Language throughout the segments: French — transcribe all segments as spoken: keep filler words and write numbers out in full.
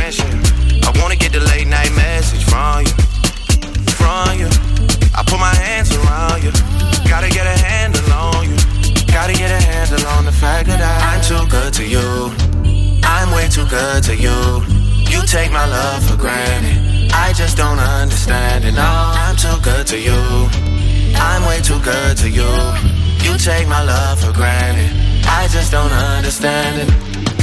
friendship. I wanna get the late night message from you, from you. I put my hands around you. Gotta get a handle on you. Gotta get a handle on the fact that I'm too good to you. I'm way too good to you. You take my love for granted. I just don't understand it. No, I'm too good to you. I'm way too good to you. You take my love for granted. I just don't understand it.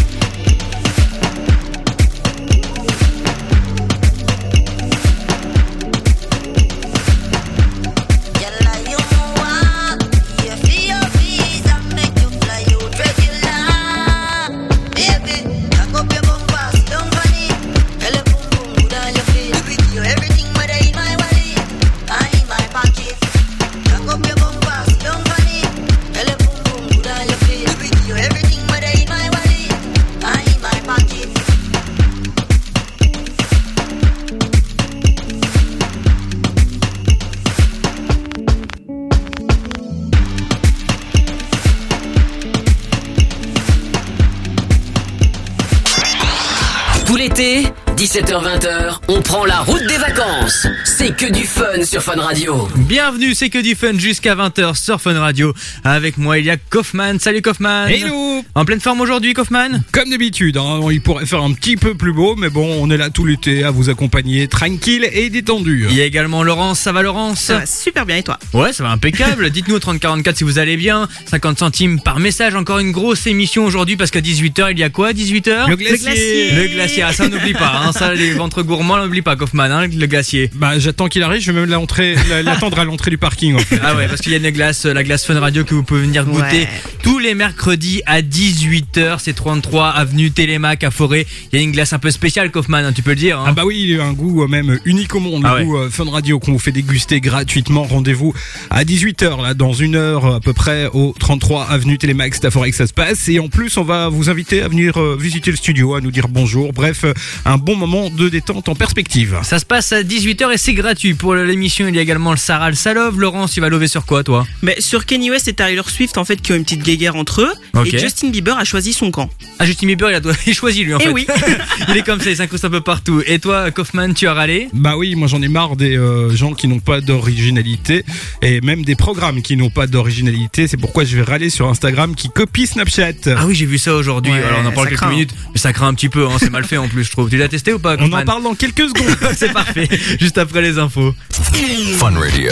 dix-sept heures vingt, on prend la route des vacances. C'est que du fun sur Fun Radio. Bienvenue, c'est que du fun jusqu'à vingt heures sur Fun Radio. Avec moi, il y a Kaufman. Salut Kaufman. Hello. En pleine forme aujourd'hui, Kaufman? Comme d'habitude, hein, il pourrait faire un petit peu plus beau, mais bon, on est là tout l'été à vous accompagner tranquille et détendu. Il y a également Laurence. Ça va, Laurence? Ça va super bien, et toi? Ouais, ça va impeccable. Dites-nous au trente quarante-quatre si vous allez bien. cinquante centimes par message. Encore une grosse émission aujourd'hui parce qu'à dix-huit heures, il y a quoi à dix-huit heures? Le glacier. Le glacier. Le glacier. Ah, ça, n'oublie pas. Hein, ça, les ventres gourmands, n'oublie pas, Kaufman, hein, le glacier. Bah, j'attends qu'il arrive. Je vais même l'entrée, l'attendre à l'entrée du parking, en fait. Ah ouais, parce qu'il y a une glace, la glace Fun Radio que vous pouvez venir goûter Ouais. tous les mercredis à dix-huit heures. C'est trente-trois avenue Télémac à Forêt. Il y a une glace un peu spéciale, Kaufman, hein, tu peux le dire. Hein. Ah bah oui, il y a un goût euh, même unique au monde, le Ah ouais. goût euh, Fun Radio qu'on vous fait déguster gratuitement. Rendez-vous à dix-huit heures, là, dans une heure à peu près, au trente-trois avenue Télémac, c'est à Forêt que ça se passe. Et en plus, on va vous inviter à venir euh, visiter le studio, à nous dire bonjour. Bref, euh, un bon moment de détente en perspective. Ça se passe à dix-huit heures et c'est gratuit. Pour l'émission, il y a également le Sarah, le Salov. Laurence, tu vas lever sur quoi, toi? Mais sur Kanye West et Taylor Swift, en fait, qui ont une petite guéguerre entre eux. Ok. Et Justin Bieber a choisi son camp. Ah, Justin Bieber, il a il choisit lui en Eh fait. oui. Il est comme ça, il s'incruste un peu partout. Et toi, Kaufman, tu as râlé? Bah oui, moi j'en ai marre des euh, gens qui n'ont pas d'originalité et même des programmes qui n'ont pas d'originalité. C'est pourquoi je vais râler sur Instagram qui copie Snapchat. Ah oui, j'ai vu ça aujourd'hui. Ouais, Alors on en parle ça quelques craint. minutes, mais ça craint un petit peu. Hein. C'est mal fait en plus, je trouve. Tu l'as testé ou pas, On Kaufman? en parle dans quelques secondes. C'est parfait. Juste après les infos. Fun Radio.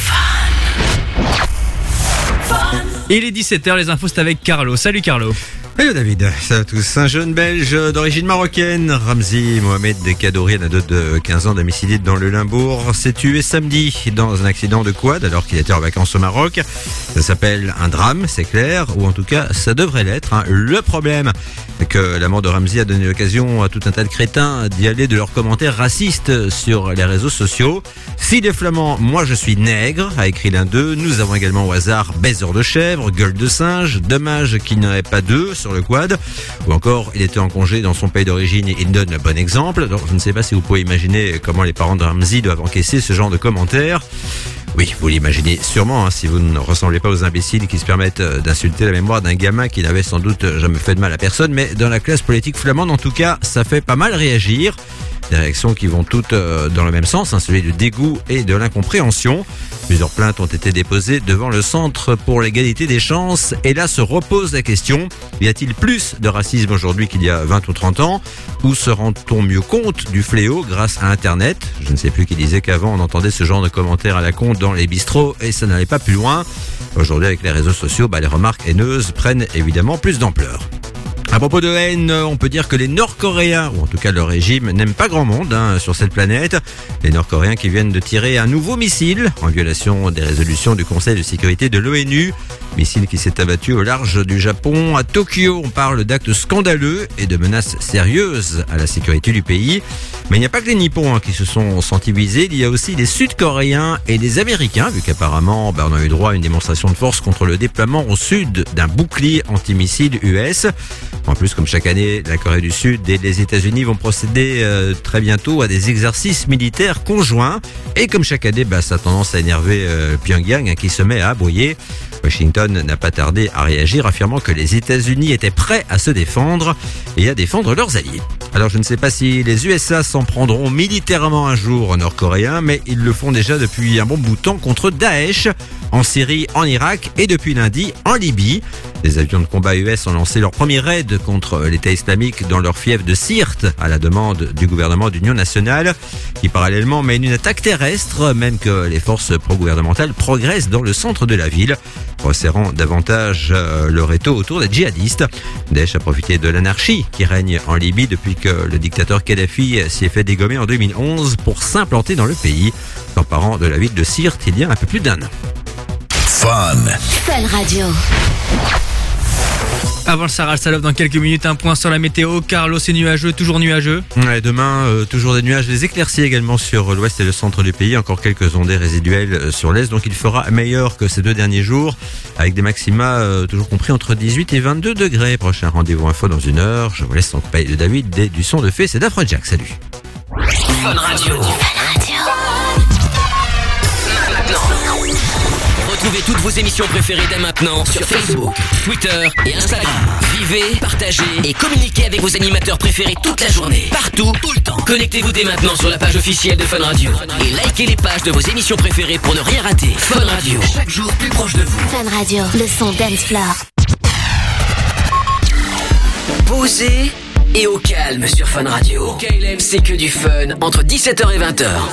Et il est dix-sept heures, les infos c'est avec Carlo. Salut Carlo. Hello David, salut à tous. Un jeune belge d'origine marocaine, Ramzi Mohamed Kadouri, un ado de quinze ans domicilié dans le Limbourg, s'est tué samedi dans un accident de quad alors qu'il était en vacances au Maroc. Ça s'appelle un drame, c'est clair, ou en tout cas ça devrait l'être. Hein. Le problème, c'est que la mort de Ramzi a donné l'occasion à tout un tas de crétins d'y aller de leurs commentaires racistes sur les réseaux sociaux. Si les Flamands, moi je suis nègre, a écrit l'un d'eux. Nous avons également au hasard baiser de chèvre, gueule de singe, dommage qu'il n'y en ait pas deux sur le quad, ou encore il était en congé dans son pays d'origine et il donne le bon exemple. Donc je ne sais pas si vous pouvez imaginer comment les parents de Ramzi doivent encaisser ce genre de commentaires. Oui, vous l'imaginez sûrement, hein, si vous ne ressemblez pas aux imbéciles qui se permettent d'insulter la mémoire d'un gamin qui n'avait sans doute jamais fait de mal à personne, mais dans la classe politique flamande, en tout cas, ça fait pas mal réagir. Des réactions qui vont toutes euh, dans le même sens, hein, celui du dégoût et de l'incompréhension. Plusieurs plaintes ont été déposées devant le Centre pour l'égalité des chances. Et là se repose la question, y a-t-il plus de racisme aujourd'hui qu'il y a vingt ou trente ans? Ou se rend-on mieux compte du fléau grâce à Internet? Je ne sais plus qui disait qu'avant on entendait ce genre de commentaires à la con dans les bistrots et ça n'allait pas plus loin. Aujourd'hui avec les réseaux sociaux, bah, les remarques haineuses prennent évidemment plus d'ampleur. À propos de haine, on peut dire que les Nord-Coréens, ou en tout cas leur régime, n'aiment pas grand monde hein, sur cette planète. Les Nord-Coréens qui viennent de tirer un nouveau missile en violation des résolutions du Conseil de sécurité de l'ONU. Missile qui s'est abattu au large du Japon. À Tokyo, on parle d'actes scandaleux et de menaces sérieuses à la sécurité du pays. Mais il n'y a pas que les Nippons hein, qui se sont sentis visés. Il y a aussi les Sud-Coréens et les Américains, vu qu'apparemment bah, on a eu droit à une démonstration de force contre le déploiement au sud d'un bouclier antimissile U S. En plus, comme chaque année, la Corée du Sud et les États-Unis vont procéder euh, très bientôt à des exercices militaires conjoints. Et comme chaque année, bah, ça a tendance à énerver euh, Pyongyang hein, qui se met à aboyer. Washington n'a pas tardé à réagir, affirmant que les États-Unis étaient prêts à se défendre et à défendre leurs alliés. Alors je ne sais pas si les U S A s'en prendront militairement un jour aux Nord-Coréens, mais ils le font déjà depuis un bon bout de temps contre Daesh, en Syrie, en Irak et depuis lundi en Libye. Les avions de combat U S ont lancé leur premier raid contre l'État islamique dans leur fief de Sirte, à la demande du gouvernement d'union nationale, qui parallèlement mène une attaque terrestre, même que les forces pro-gouvernementales progressent dans le centre de la ville, resserrant davantage leur étau autour des djihadistes. Daesh a profité de l'anarchie qui règne en Libye depuis que le dictateur Kadhafi s'y est fait dégommer en deux mille onze pour s'implanter dans le pays, s'emparant de la ville de Sirte il y a un peu plus d'un an. Fun. Fun Radio. Avant le Sarah Salov, dans quelques minutes, un point sur la météo. Carlo, c'est nuageux, toujours nuageux. Ouais, demain, euh, toujours des nuages, des éclaircies également sur l'ouest et le centre du pays. Encore quelques ondées résiduelles sur l'est. Donc il fera meilleur que ces deux derniers jours, avec des maxima euh, toujours compris entre dix-huit et vingt-deux degrés. Prochain rendez-vous info dans une heure. Je vous laisse en compagnie de David et du son de fée. C'est d'Afrojack. Salut. Fun Radio. Retrouvez toutes vos émissions préférées dès maintenant sur Facebook, Twitter et Instagram. Vivez, partagez et communiquez avec vos animateurs préférés toute la journée, partout, tout le temps. Connectez-vous dès maintenant sur la page officielle de Fun Radio et likez les pages de vos émissions préférées pour ne rien rater. Fun Radio, chaque jour plus proche de vous. Fun Radio, le son dance floor. Posé et au calme sur Fun Radio. C'est que du fun entre dix-sept heures et vingt heures.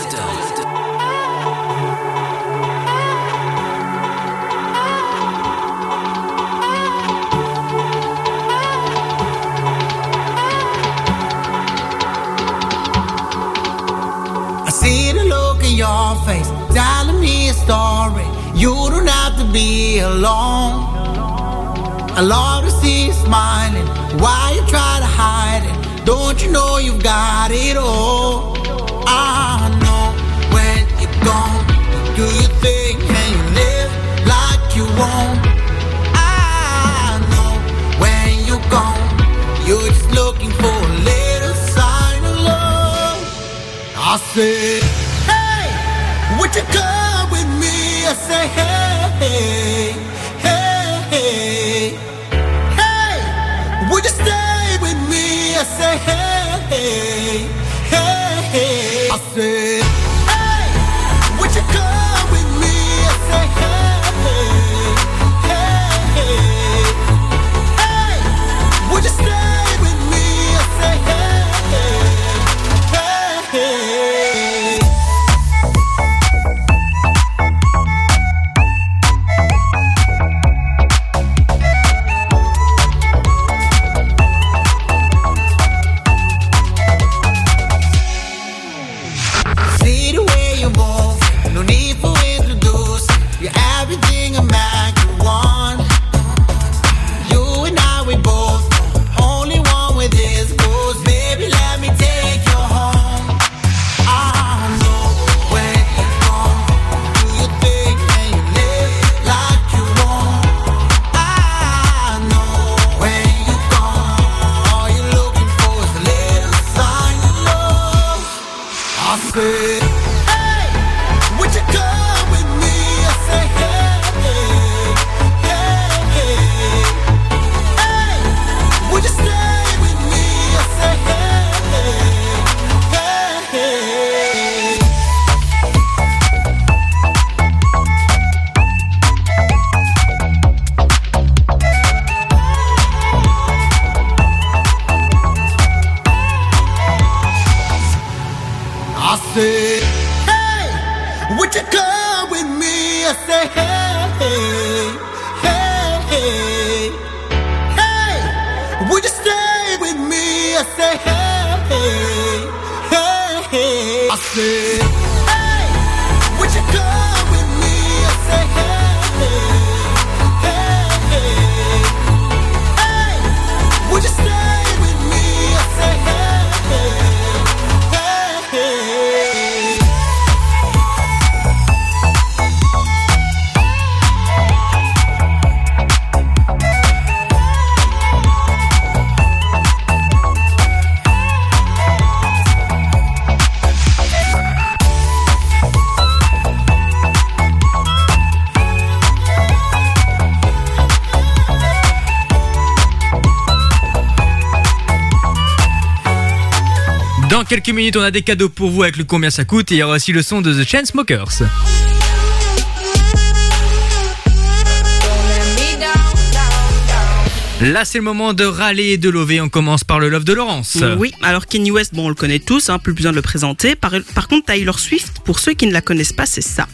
See the look in your face, telling me a story. You don't have to be alone. I love to see you smiling. Why you try to hide it? Don't you know you've got it all? I know when you're gone, you do your thing and you live like you won't. I know when you're gone, you're just looking for a little sign of love. I said, hey, would you come with me? I say, hey, hey, hey, hey, would you stay with me? I say, hey, hey, hey, hey. I said, hey, would you come with me? I say, hey, hey, hey, hey, would you stay with me? I say, hey, hey, hey. Dans quelques minutes, on a des cadeaux pour vous avec le combien ça coûte et il y aura aussi le son de The Chainsmokers. Là, c'est le moment de râler et de lover. On commence par le love de Laurence. Oui, alors Kanye West, bon, on le connaît tous, hein, plus besoin de le présenter. Par, par contre, Taylor Swift, pour ceux qui ne la connaissent pas, c'est ça.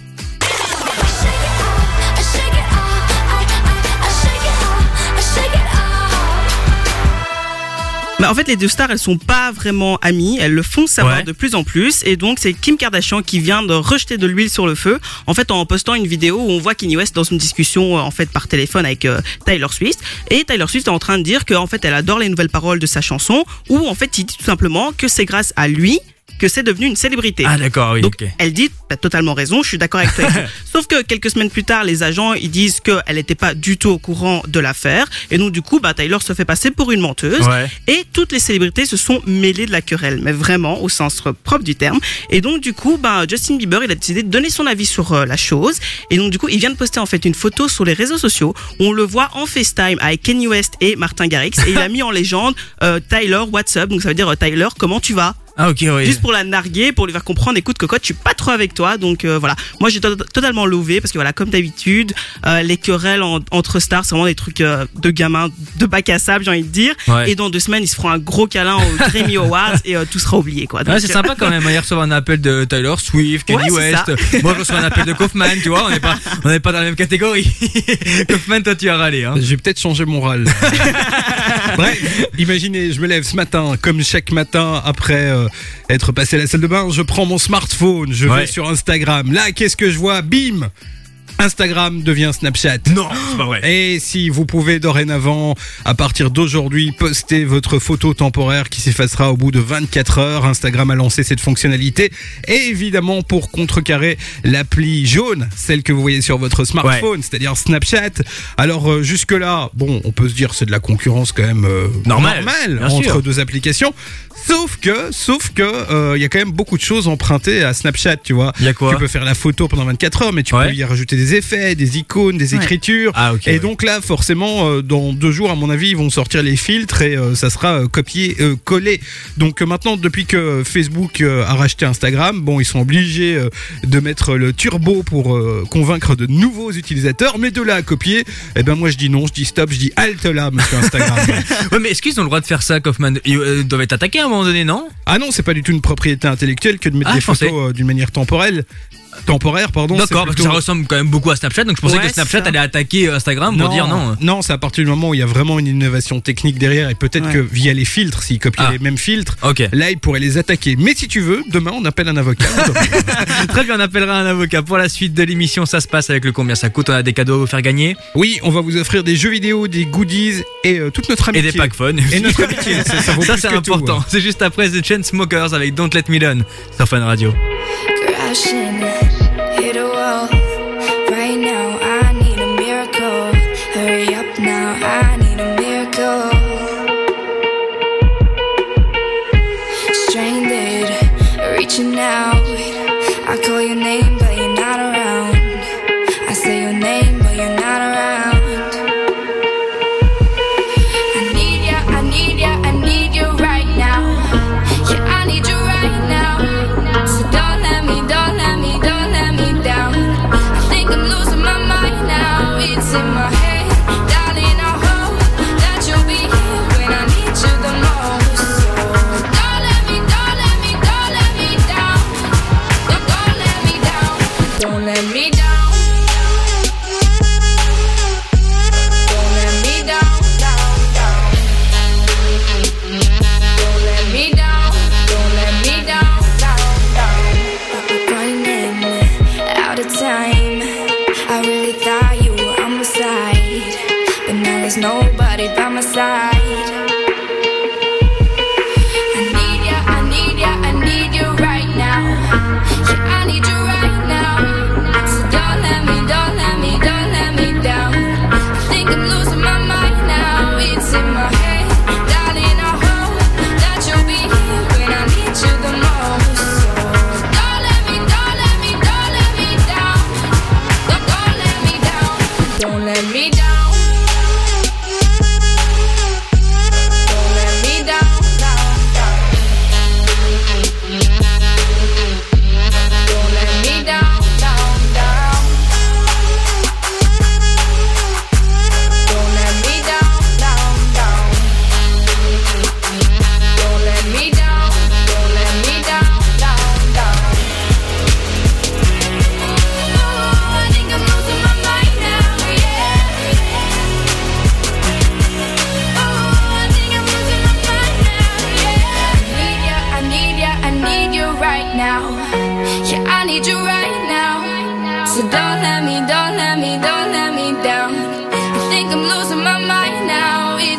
Bah en fait, les deux stars, elles sont pas vraiment amies. Elles le font savoir ouais. de plus en plus. Et donc, c'est Kim Kardashian qui vient de rejeter de l'huile sur le feu. En fait, en postant une vidéo où on voit Kanye West dans une discussion, en fait, par téléphone avec euh, Taylor Swift. Et Taylor Swift est en train de dire qu'en fait, elle adore les nouvelles paroles de sa chanson. Où, en fait, il dit tout simplement que c'est grâce à lui que c'est devenu une célébrité. Ah d'accord, oui. Donc okay. elle dit, t'as totalement raison, je suis d'accord avec toi. Sauf que quelques semaines plus tard, les agents ils disent qu'elle n'était pas du tout au courant de l'affaire, et donc du coup, bah Taylor se fait passer pour une menteuse. Ouais. Et toutes les célébrités se sont mêlées de la querelle, mais vraiment au sens propre du terme. Et donc du coup, bah Justin Bieber il a décidé de donner son avis sur euh, la chose. Et donc du coup, il vient de poster en fait une photo sur les réseaux sociaux où on le voit en FaceTime avec Kanye West et Martin Garrix, et il a mis en légende euh, Tyler, what's up? Donc ça veut dire euh, Tyler, comment tu vas? Ah ok, oui. Juste pour la narguer, pour lui faire comprendre, écoute cocotte, je suis pas trop avec toi, donc euh, voilà. Moi j'ai to- totalement lové parce que voilà, comme d'habitude, euh, les querelles en- entre stars, c'est vraiment des trucs euh, de gamins, de bac à sable, j'ai envie de dire. Ouais. Et dans deux semaines, ils se feront un gros câlin aux Grammy Awards et euh, tout sera oublié, quoi. Donc, Ouais, c'est sympa quand même. Hier soir, un appel de Taylor Swift, Kanye Ouais, West. Moi, je reçois un appel de Kaufman, tu vois. On n'est pas, on n'est pas dans la même catégorie. Kaufman, toi, tu as râlé, hein. J'ai peut-être changé mon râle. Bref, imaginez, je me lève ce matin, comme chaque matin, après euh, être passé à la salle de bain, je prends mon smartphone, je Ouais. vais sur Instagram. Là, qu'est-ce que je vois? Bim! Instagram devient Snapchat. Non, c'est pas vrai. Et si vous pouvez dorénavant, à partir d'aujourd'hui, poster votre photo temporaire qui s'effacera au bout de vingt-quatre heures, Instagram a lancé cette fonctionnalité. Et évidemment, pour contrecarrer l'appli jaune, celle que vous voyez sur votre smartphone, ouais. c'est-à-dire Snapchat. Alors euh, jusque-là, bon, on peut se dire c'est de la concurrence quand même euh, Normal, normale bien entre sûr. deux applications. Sauf que, sauf que, il euh, y a quand même beaucoup de choses empruntées à Snapchat, tu vois. Y a quoi? Tu peux faire la photo pendant vingt-quatre heures, mais tu Ouais. peux y rajouter des effets, des icônes, des Ouais. écritures. Ah, ok, et ouais. donc là, forcément, euh, dans deux jours, à mon avis, ils vont sortir les filtres et euh, ça sera euh, copié, euh, collé. Donc euh, maintenant, depuis que Facebook euh, a racheté Instagram, bon, ils sont obligés euh, de mettre le turbo pour euh, convaincre de nouveaux utilisateurs, mais de là à copier, eh ben moi je dis non, je dis stop, je dis halte là, monsieur Instagram. Ouais, mais est-ce qu'ils ont le droit de faire ça, Kaufman? Ils euh, doivent être attaqués à un moment donné, non? Ah non, c'est pas du tout une propriété intellectuelle que de mettre Ah, des je pensais. photos euh, d'une manière temporelle. Temporaire, pardon. D'accord, c'est parce que plutôt- ça ressemble quand même beaucoup à Snapchat, donc je pensais Ouais, que Snapchat c'est ça. allait attaquer Instagram pour dire non. Non, c'est à partir du moment où il y a vraiment une innovation technique derrière et peut-être Ouais. que via les filtres, s'ils copiaient Ah. les mêmes filtres, Ok. là ils pourraient les attaquer. Mais si tu veux, demain on appelle un avocat. Très bien, on appellera un avocat. Pour la suite de l'émission, ça se passe avec le combien ça coûte. On a des cadeaux à vous faire gagner. Oui, on va vous offrir des jeux vidéo, des goodies et euh, toute notre Et amitié. des packs fun. Et notre amitié, ça, ça vaut Ça, plus c'est que tout, important. ouais. C'est juste après The Chainsmokers avec Don't Let Me Down sur Fun Radio. Crashing, hit a wall. Right now, I need a miracle. Hurry up now, I need a miracle. Stranded, reaching out. I call your name, but you're not around. I say your name, but you're not around. I need ya, I need ya, I need you right now. Yeah, I need you right now. So don't let me, don't let me, don't let me down. I think I'm losing my mind now. It's in my head, darling. I hope that you'll be here when I need you the most. So don't let me, don't let me, don't let me down. Don't, don't let me,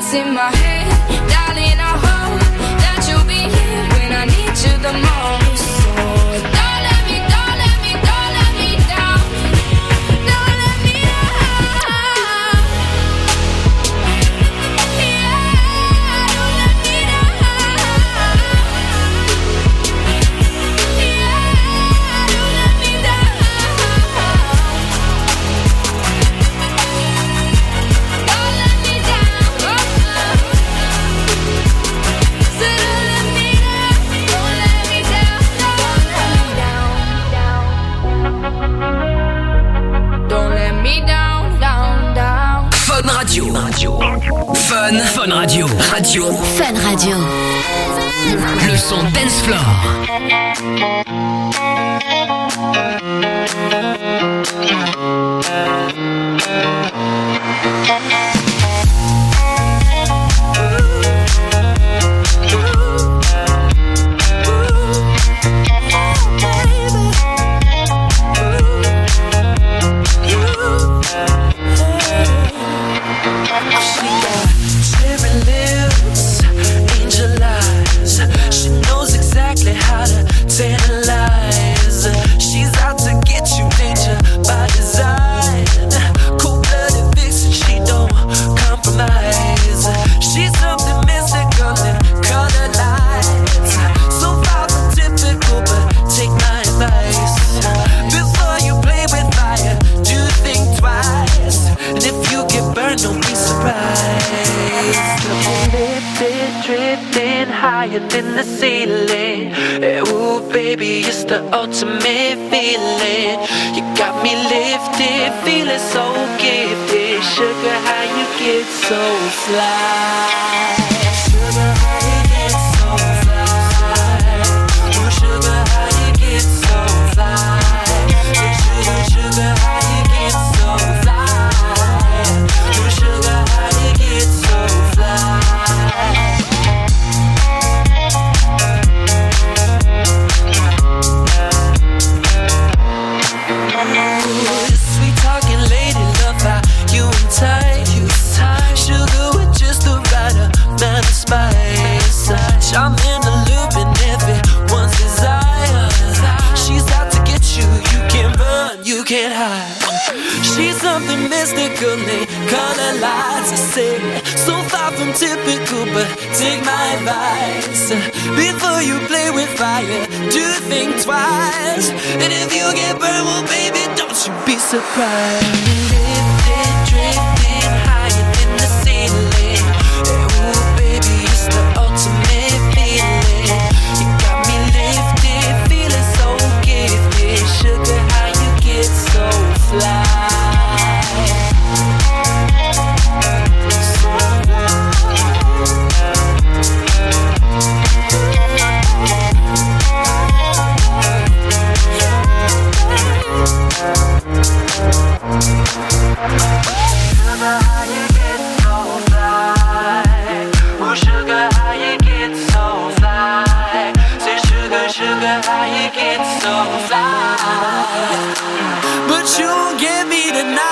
voice in my head, darling, I hope that you'll be here when I need you the most. So don't let me, don't let me, don't let me down. Don't let me down. Yeah, don't let me down. Yeah, don't let me down. Don't let me down. So don't let me down. Don't let me down. Don't let me down. Down, down. Fun Radio. Fun. Fun Radio. Radio. Fun Radio. Le son dance floor. She got cherry lips, angel eyes. She knows exactly how to tantalize. She's out to get you, danger by design. Cold-blooded vixen, she don't compromise. She's something mystical in colored lights. So far from typical, but take my advice. Before you play with fire, do think twice. And if you get burned, don't be surprised. Lifted, drifting higher than the ceiling. Eh, ooh, baby, it's the ultimate feeling. You got me lifted, feeling so gifted. Sugar, how you get so fly? Sugar, how you get so fly? Ooh, sugar, how you get so fly? Hey, sugar, sugar, how you get so fly? Ooh, sugar, how you get so fly? Sweet talking lady, love how you entice. Sugar with just the right amount of spice. Charming, alluring, everyone's desire. She's out to get you, you can't run, you can't hide. She's something mystical, they color lights. I say, so far from typical, but take my advice. Before you play with fire, do think twice. And if you get burned, well, baby, don't you be surprised. Lifted, drifting higher than the ceiling. Hey, ooh, baby, it's the ultimate feeling. You got me lifted, feeling so gifted. Sugar, how you get so fly? Sugar, how you get so fly? Oh, sugar, how you get so fly? Say, sugar, sugar, how you get so fly? But you won't get me tonight.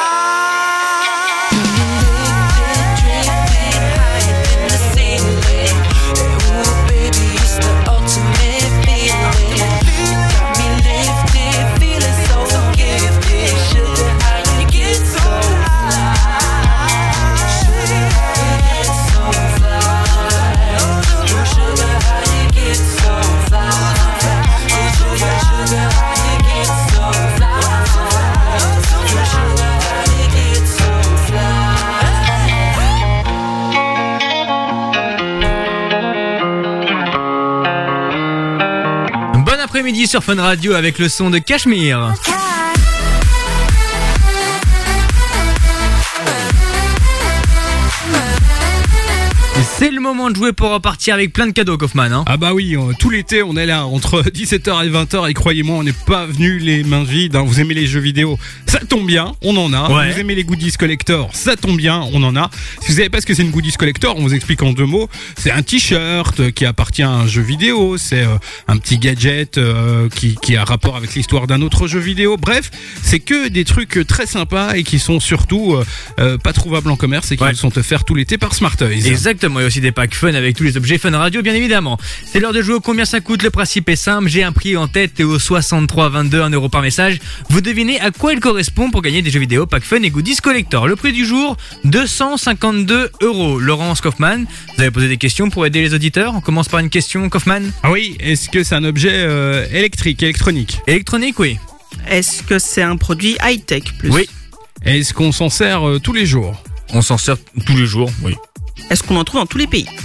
Après-midi sur Fun Radio avec le son de Cachemire. C'est le moment de jouer pour repartir avec plein de cadeaux, Kaufman. Hein. Ah bah oui, euh, tout l'été on est là entre dix-sept heures et vingt heures et croyez-moi on n'est pas venu les mains vides. Hein. Vous aimez les jeux vidéo, ça tombe bien, on en a. Ouais. Vous aimez les goodies collector, ça tombe bien, on en a. Si vous savez pas ce que c'est une goodies collector, on vous explique en deux mots. C'est un t-shirt qui appartient à un jeu vidéo, c'est euh, un petit gadget euh, qui, qui a rapport avec l'histoire d'un autre jeu vidéo. Bref, c'est que des trucs très sympas et qui sont surtout euh, euh, pas trouvables en commerce et qui Ouais. nous sont offerts tout l'été par Smart Toys. Exactement, il y a aussi des packs fun avec tous les objets Fun Radio, bien évidemment. C'est l'heure de jouer au combien ça coûte. Le principe est simple, j'ai un prix en tête et au soixante-trois vingt-deux, un euro par message. Vous devinez à quoi il correspond pour gagner des jeux vidéo, packs fun et goodies collector. Le prix du jour, deux cent cinquante-deux euros. Laurence Kaufman, vous avez posé des questions pour aider les auditeurs. On commence par une question, Kaufman. Ah oui, est-ce que c'est un objet euh, électrique, électronique? Électronique, oui. Est-ce que c'est un produit high-tech plus? Oui. Est-ce qu'on s'en sert euh, tous les jours? On s'en sert tous les jours, oui. Est-ce qu'on en trouve dans tous les pays?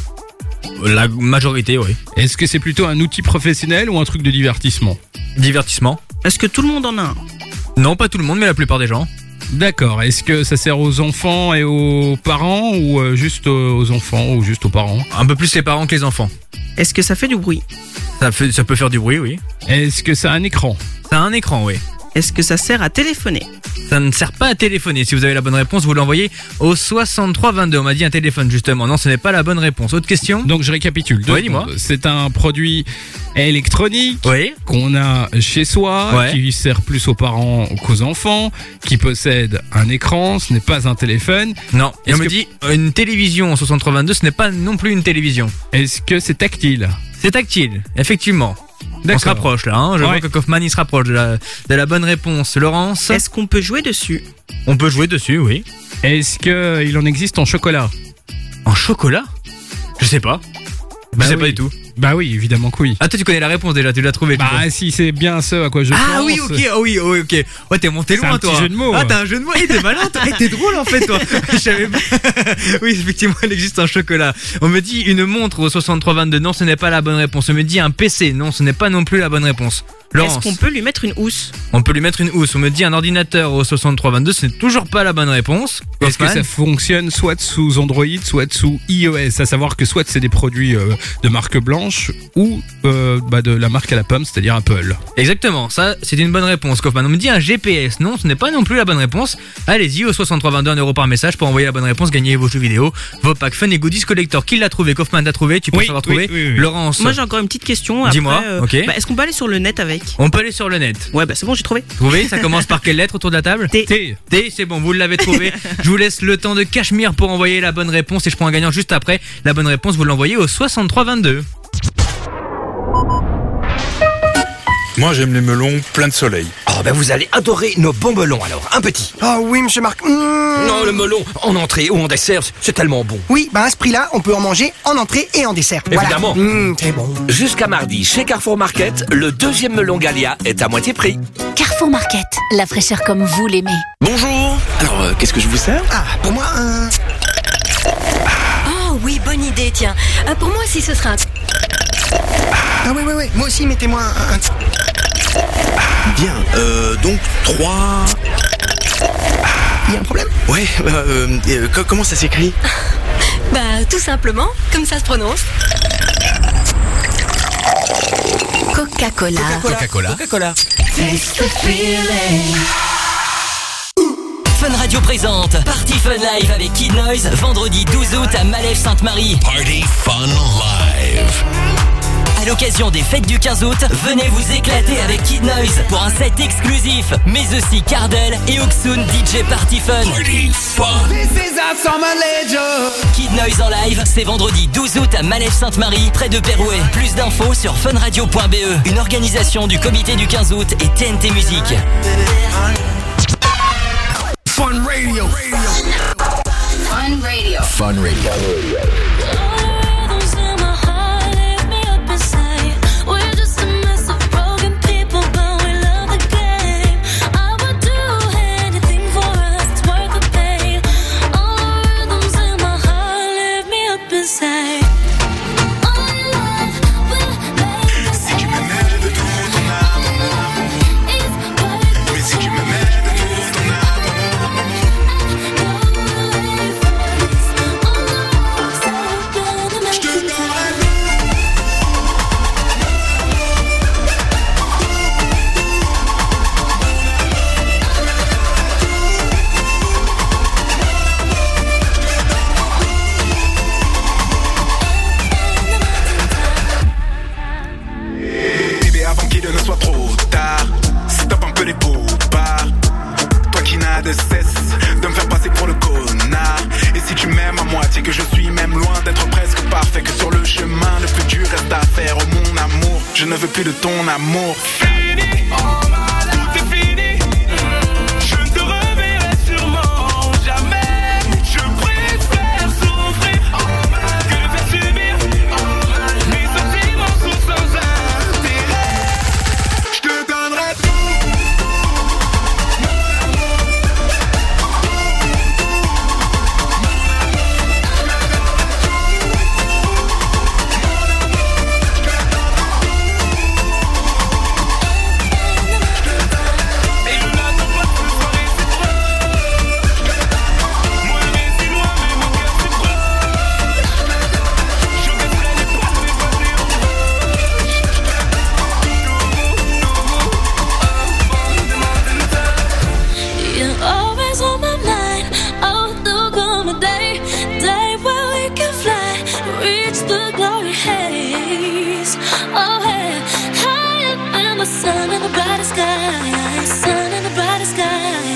La majorité, oui. Est-ce que c'est plutôt un outil professionnel ou un truc de divertissement? Divertissement. Est-ce que tout le monde en a un? Non, pas tout le monde, mais la plupart des gens. D'accord, est-ce que ça sert aux enfants et aux parents ou euh, juste aux enfants ou juste aux parents? Un peu plus les parents que les enfants. Est-ce que ça fait du bruit? Ça, fait, ça peut faire du bruit, oui. Est-ce que ça a un écran? Ça a un écran, oui. Est-ce que ça sert à téléphoner? Ça ne sert pas à téléphoner. Si vous avez la bonne réponse, vous l'envoyez au soixante-trois vingt-deux. On m'a dit un téléphone, justement. Non, ce n'est pas la bonne réponse. Autre question? Donc je récapitule. Deux Oui, dis-moi. secondes. C'est un produit électronique Oui. qu'on a chez soi, Ouais. qui sert plus aux parents qu'aux enfants, qui possède un écran, ce n'est pas un téléphone. Non. Et on Est-ce me que- dit une télévision au soixante-trois vingt-deux, ce n'est pas non plus une télévision. Est-ce que c'est tactile? C'est tactile, effectivement. On D'accord. se rapproche là, hein. Je Ouais. vois que Kaufman il se rapproche de la, de la bonne réponse. Laurence, Est-ce qu'on peut jouer dessus? on peut jouer dessus, oui. Est-ce que il en existe en chocolat? En chocolat? Je sais pas. Bah je sais oui. pas du tout. Bah oui, évidemment que oui. Ah, toi tu connais la réponse déjà, tu l'as trouvée. tu Bah vois. si c'est bien ce à quoi je pense. Ah oui, ok, ah oui, oh, ok. Ouais, t'es monté C'est loin, un toi. petit jeu de mots, Ah, hein. t'as un jeu de mots. Eh, t'es malin, toi. Eh, t'es drôle, en fait, toi. Je savais pas. Oui, effectivement, elle existe en chocolat. On me dit une montre au soixante-trois vingt-deux. Non, ce n'est pas la bonne réponse. On me dit un P C. Non, ce n'est pas non plus la bonne réponse. Laurence, Est-ce qu'on peut lui mettre une housse? on peut lui mettre une housse. On me dit un ordinateur au soixante-trois vingt-deux. Ce n'est toujours pas la bonne réponse. Est-ce que Kaufman, ça fonctionne soit sous Android, soit sous iOS? À savoir que soit c'est des produits euh, de marque blanche ou euh, bah, de la marque à la pomme, c'est-à-dire Apple. Exactement, ça c'est une bonne réponse, Kaufman. On me dit un G P S. Non, ce n'est pas non plus la bonne réponse. Allez-y au soixante-trois vingt-deux, un euro par message pour envoyer la bonne réponse, gagner vos jeux vidéo, vos packs fun et goodies collector. Qui l'a trouvé? Kaufman l'a trouvé, tu penses Oui, avoir oui, trouvé? oui, oui. Laurence, Moi j'ai encore une petite question. Après, Dis-moi, euh, ok. bah, est-ce qu'on peut aller sur le net avec? on peut aller sur le net. Ouais, bah c'est bon, j'ai trouvé. Trouvé, ça commence par quelle lettre autour de la table? T. T. T, c'est bon, vous l'avez trouvé. Je vous laisse le temps de Cachemire pour envoyer la bonne réponse et je prends un gagnant juste après. La bonne réponse, vous l'envoyez au soixante-trois vingt-deux. Moi, j'aime les melons pleins de soleil. Oh, ben vous allez adorer nos bons melons alors, un petit. Ah oui, monsieur Marc. Mmh. Non, le melon, en entrée ou en dessert, c'est tellement bon. Oui, bah à ce prix-là, on peut en manger en entrée et en dessert. Voilà. Évidemment. Mmh, très bon. Jusqu'à mardi, chez Carrefour Market, le deuxième melon Gallia est à moitié prix. Carrefour Market, la fraîcheur comme vous l'aimez. Bonjour. Alors, euh, qu'est-ce que je vous sers? Ah, pour moi, un... Oh oui, bonne idée, tiens. Euh, pour moi aussi, ce sera un... Ah oui, oui, oui. Moi aussi, mettez-moi un... un- Bien, euh, donc trois... Il y a un problème? Ouais, euh, euh, co- comment ça s'écrit? Bah, tout simplement, comme ça se prononce. Coca-Cola. Coca-Cola. Coca-Cola. Fun Radio présente Party Fun Live avec Kid Noise, vendredi douze août à Malève-Sainte-Marie. Party Fun Live. À l'occasion des fêtes du quinze août, venez vous éclater avec Kid Noise pour un set exclusif, mais aussi Cardel et Oxoon D J Party Fun. Party Fun. Kid Noise en live, c'est vendredi douze août à Malève-Sainte-Marie, près de Pérouet. Plus d'infos sur funradio point b e, une organisation du comité du quinze août et T N T Musique. Fun Radio. Fun Radio. Fun Radio. Say ne veux plus de ton amour. Fini, oh malade, tout est fini. Je ne te reverrai sûrement jamais. Je préfère souffrir oh malade, que de faire subir oh malade. Mes sentiments sont sans intérêt. Je te donnerai tout. Sun in the brightest sky, sun in the brightest sky.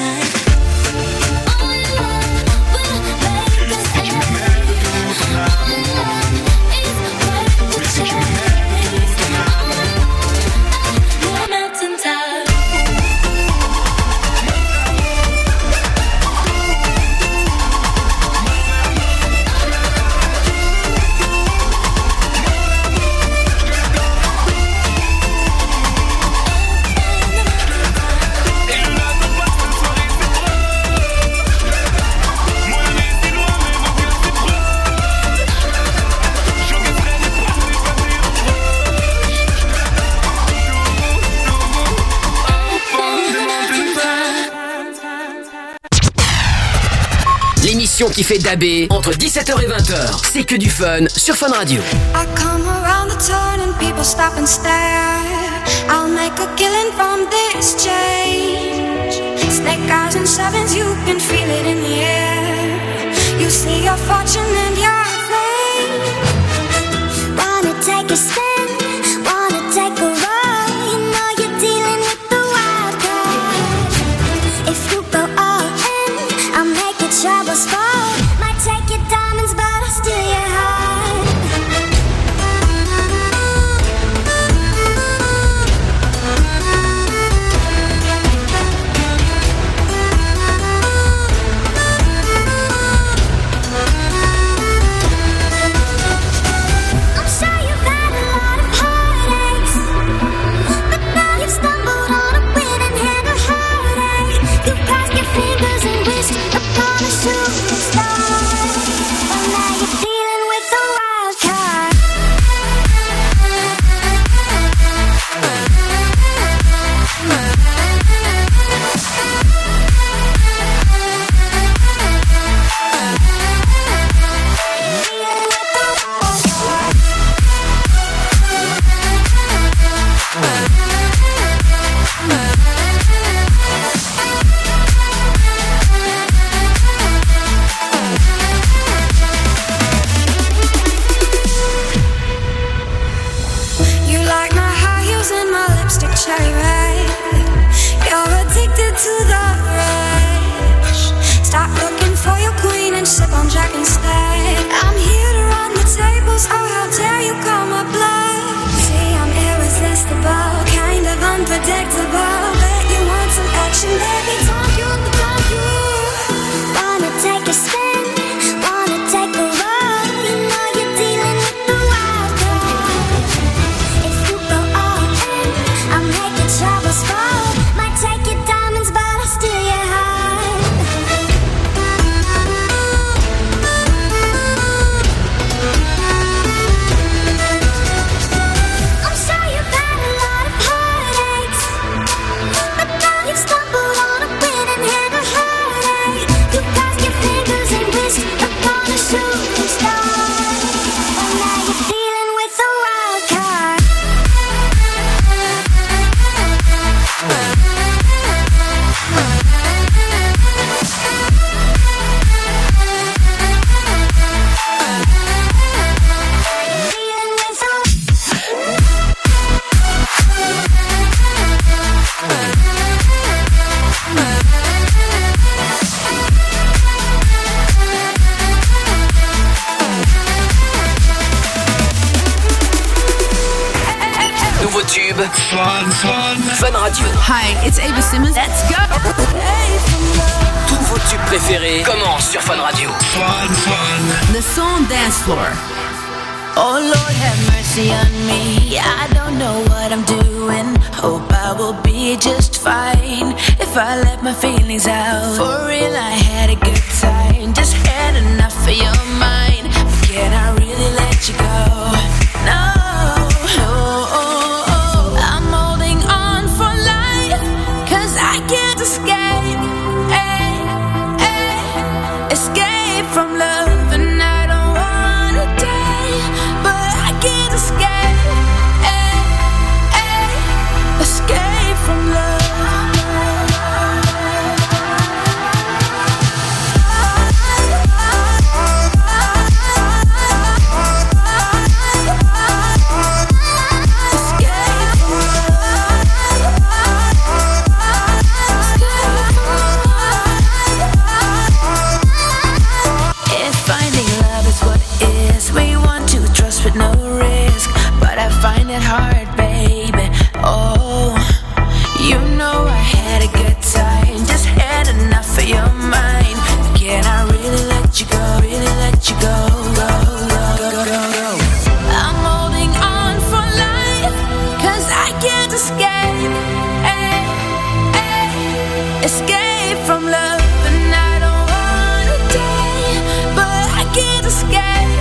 L'émission qui fait dabber entre dix-sept heures et vingt heures. C'est que du fun sur Fun Radio. I come around the turn and people stop and stare. I'll make a killing from this change. Snake eyes and sevens, you can feel it in the air. You see your fortune and your fame. Wanna take a spin, wanna take a roll. You know you're dealing with the wild card. If you go all in, I'll make your troubles fall. Might take your diamonds, but I'll steal your heart. I'm sure you've had a lot vos tubes. Fun, fun. Fun Radio. Hi, it's Ava Simmons. Let's go. Tous vos tubes préférés commencent sur Fun Radio. Fun, fun. The song Dance Floor. Oh Lord, have mercy on me. I don't know what I'm doing. Hope I will be just fine if I let my feelings out. For real, I had a good time. Just had enough of your mind. Can I really let you go? No. Oh, oh, oh. I'm holding on for life, 'cause I can't escape. Hey, hey. Escape from love, and I don't wanna die, but I can't escape. Hey, hey. Escape from love. With no risk, but I find it hard, baby. Oh, you know I had a good time, just had enough of your mind. Can I really let you go? Really let you go? Go, go, go, go, go. I'm holding on for life, 'cause I can't escape. Hey, hey. Escape from love, and I don't wanna die, but I can't escape.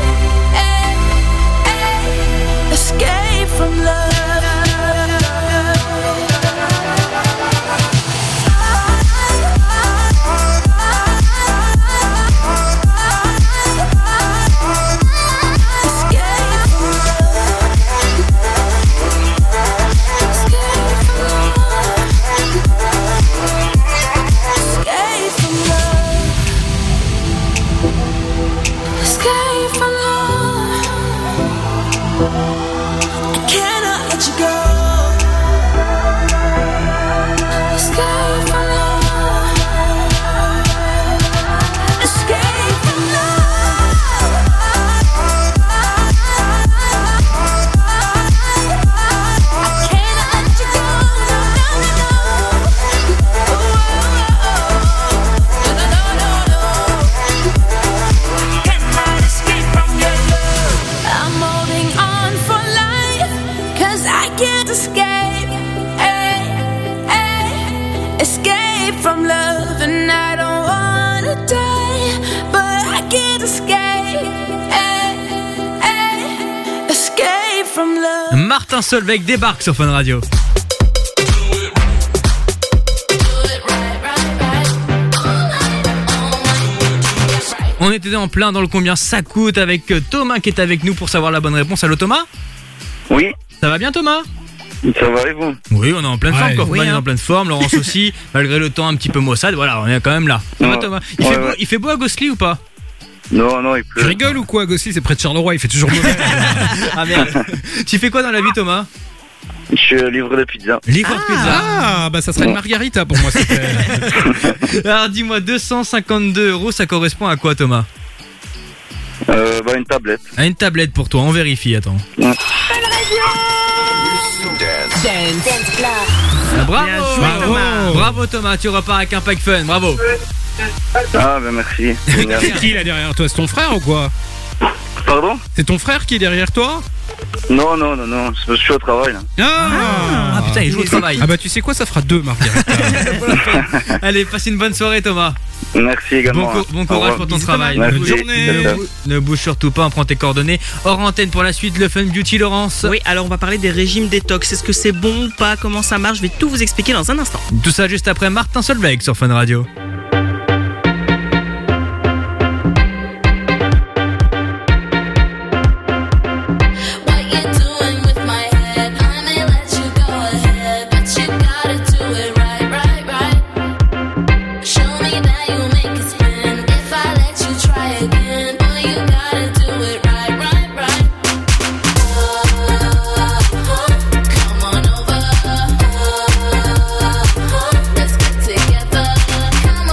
Escape from love. Martin Solveig débarque sur Fun Radio. On était en plein dans le combien ça coûte avec Thomas qui est avec nous pour savoir la bonne réponse. Allô Thomas ? Oui. Ça va bien Thomas ? Ça va et vous ? Oui, on est en pleine forme, ouais, Kaufman oui, est hein. en pleine forme, Laurence aussi, malgré le temps un petit peu maussade, voilà, on est quand même là. Ça va Ouais. Thomas ? Il, Ouais, fait beau, ouais. il fait beau à Gosselies ou pas ? Non, non, il pleut. Tu rigoles ou quoi, Gosselies, c'est près de Charleroi, il fait toujours mauvais. Ah merde. Tu fais quoi dans la vie Thomas ? Je suis livreur de pizza. Livreur de pizza. Ah, bah ça serait une margarita pour moi. c'était- Alors dis-moi, deux cent cinquante-deux euros, ça correspond à quoi Thomas ? Euh, bah, une tablette. À une tablette pour toi, on vérifie, attends. Ouais. Ah, bravo, Bien joué, bravo, Thomas. bravo Thomas, tu repars avec un pack fun, bravo. Ah, ben merci. C'est qui là derrière toi? C'est ton frère ou quoi? Pardon? C'est ton frère qui est derrière toi? Non, non, non, non, je suis au travail là. Ah, putain, il joue au travail. Ah bah tu sais quoi, ça fera deux Marguerite. Allez, passe une bonne soirée Thomas. Merci également. Bon, co- bon Au courage revoir. pour ton Bisous, travail. Thomas. Bonne Merci. journée. Ciao, Ne, ciao. bou- ne bouge surtout pas, on prend tes coordonnées. Hors antenne pour la suite, le Fun Beauty Laurence. Oui, alors on va parler des régimes détox. Est-ce que c'est bon ou pas? Comment ça marche? Je vais tout vous expliquer dans un instant. Tout ça juste après Martin Solveig sur Fun Radio. Together, come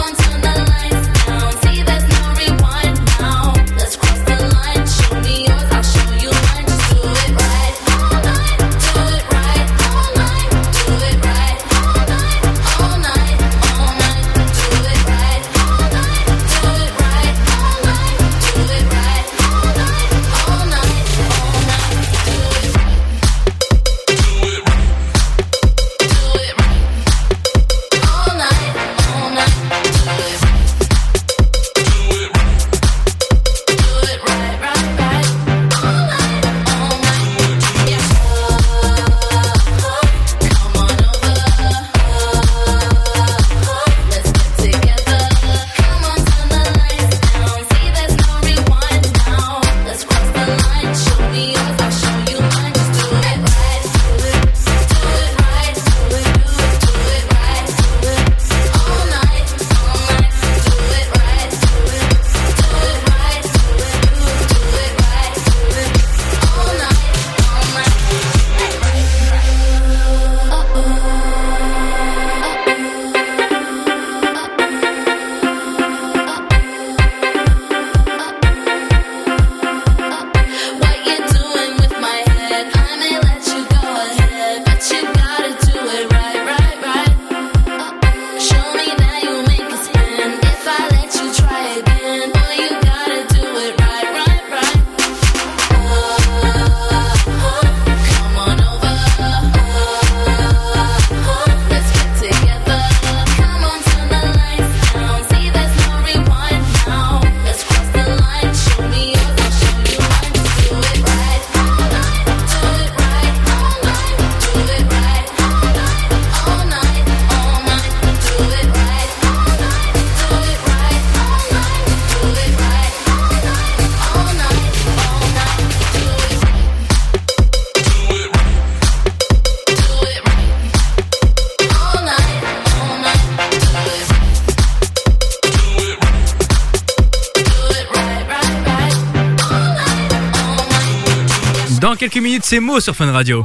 Dans quelques minutes, c'est Mo sur Fun Radio.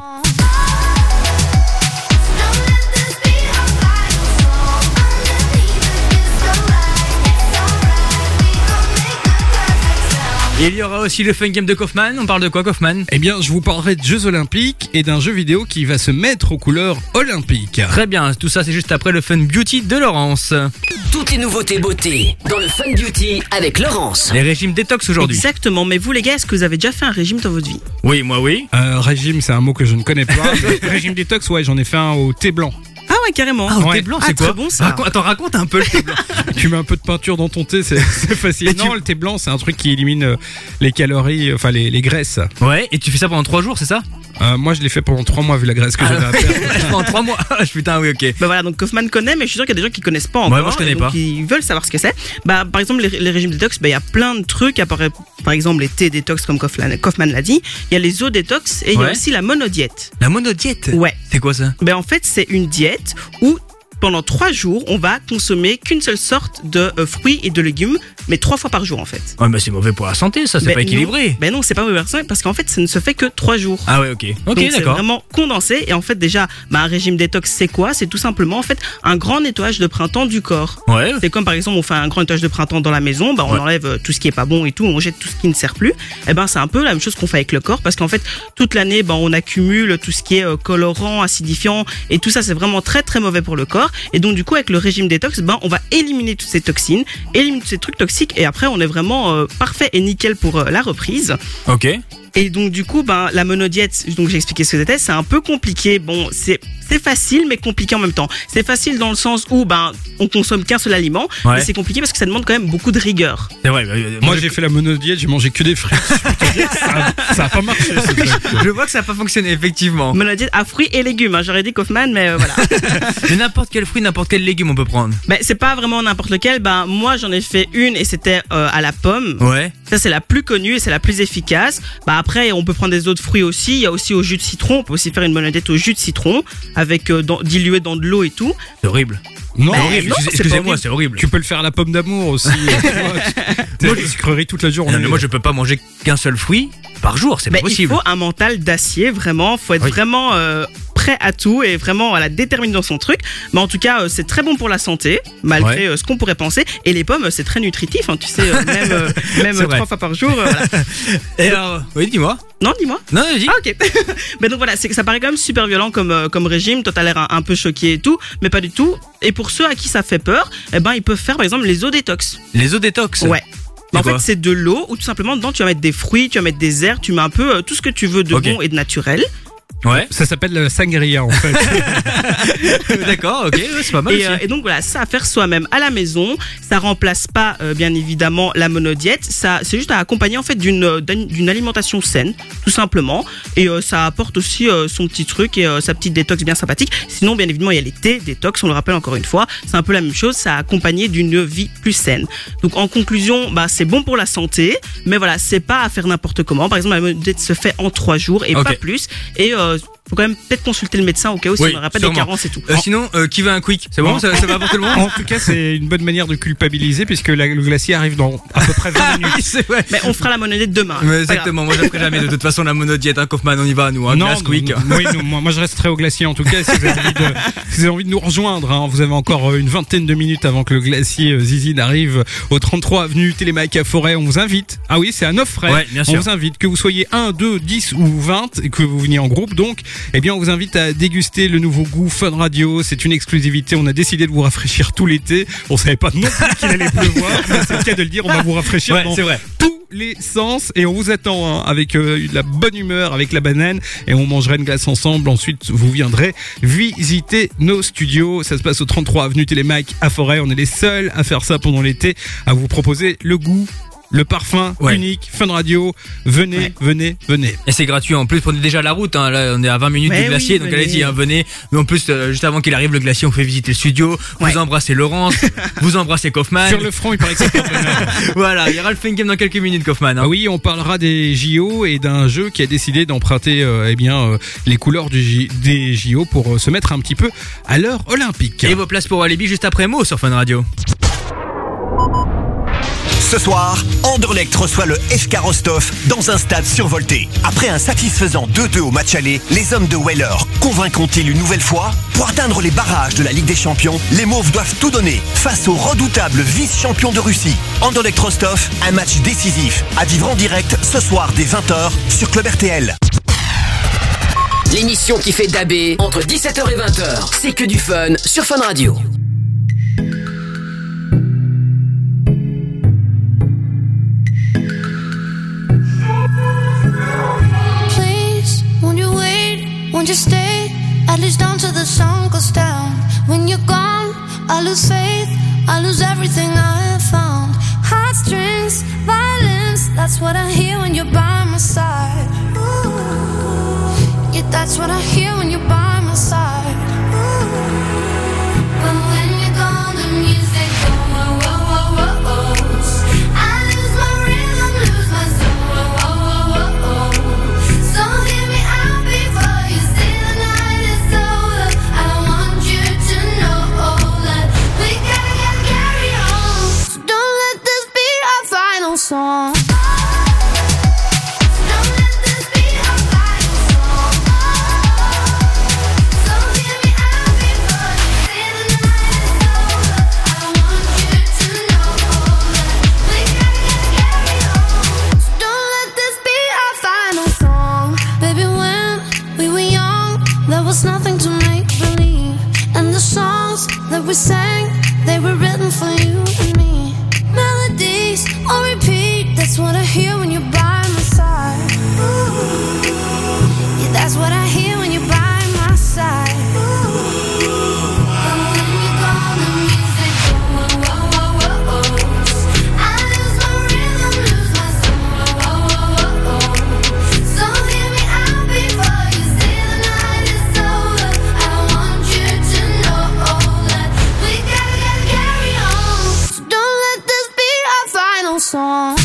Et il y aura aussi le fun game de Kaufman. On parle de quoi, Kaufman? Eh bien, je vous parlerai de Jeux Olympiques et d'un jeu vidéo qui va se mettre aux couleurs olympiques. Très bien, tout ça c'est juste après le Fun Beauty de Laurence. Toutes les nouveautés beauté dans le Fun Beauty avec Laurence. Les régimes détox aujourd'hui. Exactement, mais vous les gars, est-ce que vous avez déjà fait un régime dans votre vie? Oui, moi oui. Euh, régime, c'est un mot que je ne connais pas. Régime détox, ouais, j'en ai fait un au thé blanc. Ah ouais, carrément. Ah, au Ouais. thé blanc, Ah, c'est quoi? très bon, ça. Raconte- Attends, raconte un peu le thé blanc. Tu mets un peu de peinture dans ton thé, c'est c'est facile. Et tu- Non, le thé blanc, c'est un truc qui élimine euh, les calories, enfin les, les graisses. Ouais, et tu fais ça pendant trois jours, c'est ça? Euh, moi, je l'ai fait pendant trois mois vu la graisse que Ah, j'avais à perdre. pendant trois mois. Ah, putain, oui, ok. Bah voilà, donc Kaufman connaît, mais je suis sûr qu'il y a des gens qui connaissent pas encore. Ouais, moi, je connais et donc pas. Ils veulent savoir ce que c'est. Bah, par exemple, les, les régimes détox, bah, il y a plein de trucs. À part, par exemple, les thés détox, comme Kaufman, Kaufman l'a dit. Il y a les eaux détox et il y Ouais. a aussi la monodiète. La monodiète? Ouais. C'est quoi ça? Ben en fait, c'est une diète où pendant trois jours, on va consommer qu'une seule sorte de euh, fruits et de légumes, mais trois fois par jour en fait. Ouais, bah c'est mauvais pour la santé, ça, c'est Ben pas équilibré. non. Ben non, c'est pas mauvais parce qu'en fait, ça ne se fait que trois jours. Ah ouais, ok. Ok, Donc c'est d'accord. vraiment condensé et en fait déjà, bah, un régime détox c'est quoi? C'est tout simplement en fait un grand nettoyage de printemps du corps. Ouais. C'est comme par exemple on fait un grand nettoyage de printemps dans la maison, bah on Ouais. enlève euh, tout ce qui est pas bon et tout, on jette tout ce qui ne sert plus. Et ben c'est un peu la même chose qu'on fait avec le corps parce qu'en fait toute l'année ben on accumule tout ce qui est euh, colorant, acidifiant et tout ça c'est vraiment très très mauvais pour le corps et donc du coup avec le régime détox ben on va éliminer toutes ces toxines, éliminer tous ces trucs toxiques et après on est vraiment euh, parfait et nickel pour euh, la reprise. Ok. Et donc du coup, ben la monodiète, donc j'ai expliqué ce que c'était, c'est un peu compliqué. Bon, c'est c'est facile mais compliqué en même temps. C'est facile dans le sens où ben on consomme qu'un seul aliment, Ouais. mais c'est compliqué parce que ça demande quand même beaucoup de rigueur. C'est vrai. bah, euh, Moi, j'ai fait la monodiète, j'ai mangé que des frites. Je peux te dire, ça, a, ça a pas marché. ce truc. Je vois que ça a pas fonctionné, effectivement. Monodiète à fruits et légumes. Hein. J'aurais dit Kaufman, mais euh, voilà. Mais n'importe quel fruit, n'importe quel légume on peut prendre. Ben c'est pas vraiment n'importe lequel. Ben moi j'en ai fait une et c'était euh, à la pomme. Ouais. Ça c'est la plus connue et c'est la plus efficace. Bah après on peut prendre des autres fruits aussi. Il y a aussi au jus de citron. On peut aussi faire une monodiète au jus de citron avec euh, dans, dilué dans de l'eau et tout. C'est horrible. Non, Ben, horrible. non, Excusez- c'est pas Excusez-moi, horrible. c'est horrible. tu peux le faire à la pomme d'amour aussi. T'as des sucreries toute la journée. Non, mais moi, je peux pas manger qu'un seul fruit par jour, c'est pas Mais il possible. faut un mental d'acier, vraiment. Faut être Oui. vraiment euh, prêt à tout et vraiment voilà, déterminé dans son truc. Mais en tout cas, euh, c'est très bon pour la santé, malgré Ouais. euh, ce qu'on pourrait penser. Et les pommes, euh, c'est très nutritif, hein, tu sais, euh, même, euh, même C'est euh, vrai. trois fois par jour. euh, voilà. Et alors, oui, dis-moi. Non, dis-moi. Non, vas-y. Ah, ok. Mais donc voilà, c'est que ça paraît quand même super violent comme, euh, comme régime. Toi, t'as l'air un, un peu choqué et tout, mais pas du tout. Et pour ceux à qui ça fait peur, eh ben, ils peuvent faire par exemple les eaux détox. Les eaux détox. Ouais. Mais en quoi fait, c'est de l'eau ou tout simplement dedans, tu vas mettre des fruits, tu vas mettre des herbes, tu mets un peu euh, tout ce que tu veux de Ok. bon et de naturel. Ouais. Ça s'appelle la sangria en fait. D'accord, ok, ouais, c'est pas mal. Et, aussi. euh, et donc voilà, ça à faire soi-même à la maison. Ça remplace pas euh, bien évidemment la monodiète. Ça, c'est juste à accompagner en fait d'une euh, d'un- d'une alimentation saine, tout simplement. Et euh, ça apporte aussi euh, son petit truc et euh, sa petite détox bien sympathique. Sinon, bien évidemment, il y a les thés détox. On le rappelle encore une fois, c'est un peu la même chose. Ça a accompagné d'une vie plus saine. Donc en conclusion, bah c'est bon pour la santé, mais voilà, c'est pas à faire n'importe comment. Par exemple, la monodiète se fait en trois jours et Ok. pas plus. Et euh, faut quand même peut-être consulter le médecin au cas où si Oui, on n'aurait pas sûrement. des carences et tout. Euh, sinon, euh, qui veut un quick? C'est bon, Non. ça, ça va pour tout le monde? En tout cas, c'est une bonne manière de culpabiliser puisque la- le glacier arrive dans à peu près vingt minutes. C'est vrai. Mais on fera la monodiète demain. Mais Pas grave. exactement, moi je le ferai jamais. De toute façon, la monodiète, hein, Kaufman, on y va, nous, hein, glace quick. non, oui, non, moi, moi, je resterai au glacier en tout cas si vous avez envie de, si vous avez envie de nous rejoindre. Hein, vous avez encore euh, une vingtaine de minutes avant que le glacier euh, Zizi n'arrive au trente-trois avenue Télémac à Forêt. On vous invite. Ah oui, c'est un offre frais. Ouais, bien On sûr. vous invite, que vous soyez un, deux, dix ou vingt et que vous veniez en groupe. Donc, eh bien, on vous invite à déguster le nouveau goût Fun Radio. C'est une exclusivité. On a décidé de vous rafraîchir tout l'été. On savait pas non plus qu'il allait pleuvoir, mais c'est le cas de le dire. On va vous rafraîchir Ouais, dans c'est vrai. tous les sens et on vous attend hein, avec euh, de la bonne humeur, avec la banane et on mangera une glace ensemble. Ensuite, vous viendrez visiter nos studios. Ça se passe au trente-trois avenue Télémac à Forêt. On est les seuls à faire ça pendant l'été, à vous proposer le goût, le parfum Ouais. unique, Fun Radio. Venez, Ouais. venez, venez. Et c'est gratuit en plus, prenez déjà la route, hein. Là on est à vingt minutes Ouais, du glacier, oui, donc venez. allez-y, hein, venez. Mais en plus, euh, juste avant qu'il arrive le glacier, on fait visiter le studio, Ouais. vous embrassez Laurence, vous embrassez Kaufman. Sur le front, il paraît que c'est pas bonheur. Voilà, il y aura le fun game dans quelques minutes, Kaufman. Hein. Ah oui, on parlera des J O et d'un jeu qui a décidé d'emprunter euh, eh bien euh, les couleurs du J- des J O pour euh, se mettre un petit peu à l'heure olympique. Et vos places pour Alibi juste après Mo sur Fun Radio. Ce soir, Anderlecht reçoit le F K Rostov dans un stade survolté. Après un satisfaisant deux deux au match aller, les hommes de Weller convaincront-ils une nouvelle fois? Pour atteindre les barrages de la Ligue des Champions, les Mauves doivent tout donner face au redoutable vice-champion de Russie. Anderlecht Rostov, un match décisif à vivre en direct ce soir dès vingt heures sur Club R T L. L'émission qui fait daber entre dix-sept heures et vingt heures. C'est que du fun sur Fun Radio. Please, won't you wait? Won't you stay? At least until the sun goes down. When you're gone, I lose faith. I lose everything I have found. Heartstrings, violence. That's what I hear when you're by my side. Yeah, that's what I hear when you're by my side. But when you're gone, the music goes. Whoa, whoa, whoa, whoa, whoa. I lose my rhythm, lose my soul. Whoa, whoa, whoa, whoa. So hear me out before you say the night is over. I want you to know that we gotta get carry on. So don't let this be our final song. Nothing to make believe, and the songs that we sang, they were written for you and me. Melodies on repeat, that's what I hear when you're by my side. Yeah, that's what I hear when you're by my side. But when you're gone, the music goes. Whoa, whoa, whoa, whoa. I lose my rhythm, lose my soul. Whoa, whoa, whoa, whoa. So hear me out before you say the night is over. I want you to know that we gotta get carry on. So don't let this be our final song.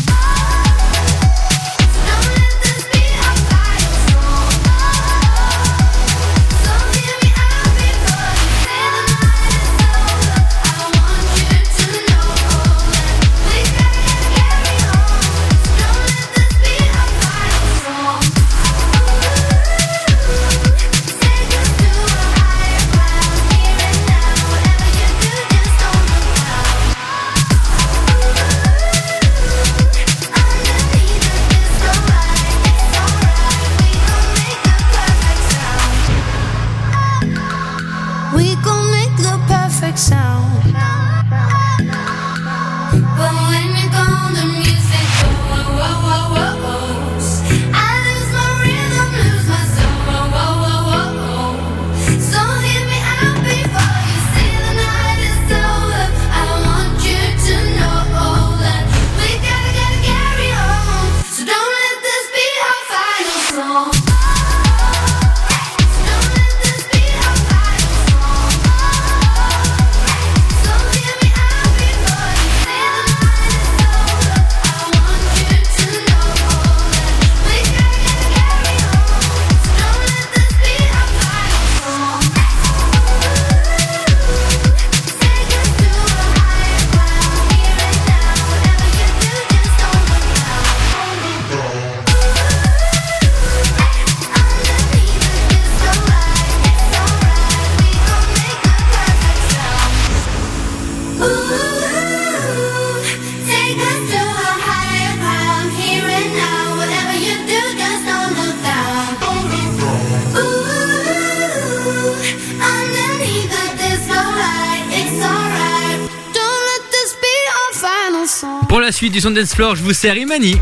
We gon' make the perfect sound. But when you're gone, the music goes. Whoa, whoa, whoa, whoa. I lose my rhythm, lose my soul. Whoa, whoa, whoa, whoa. So hear me out before you say the night is over. I want you to know that we gotta get carry on. So don't let this be our final song. Pour la suite du son Dance Floor, je vous sers Imani.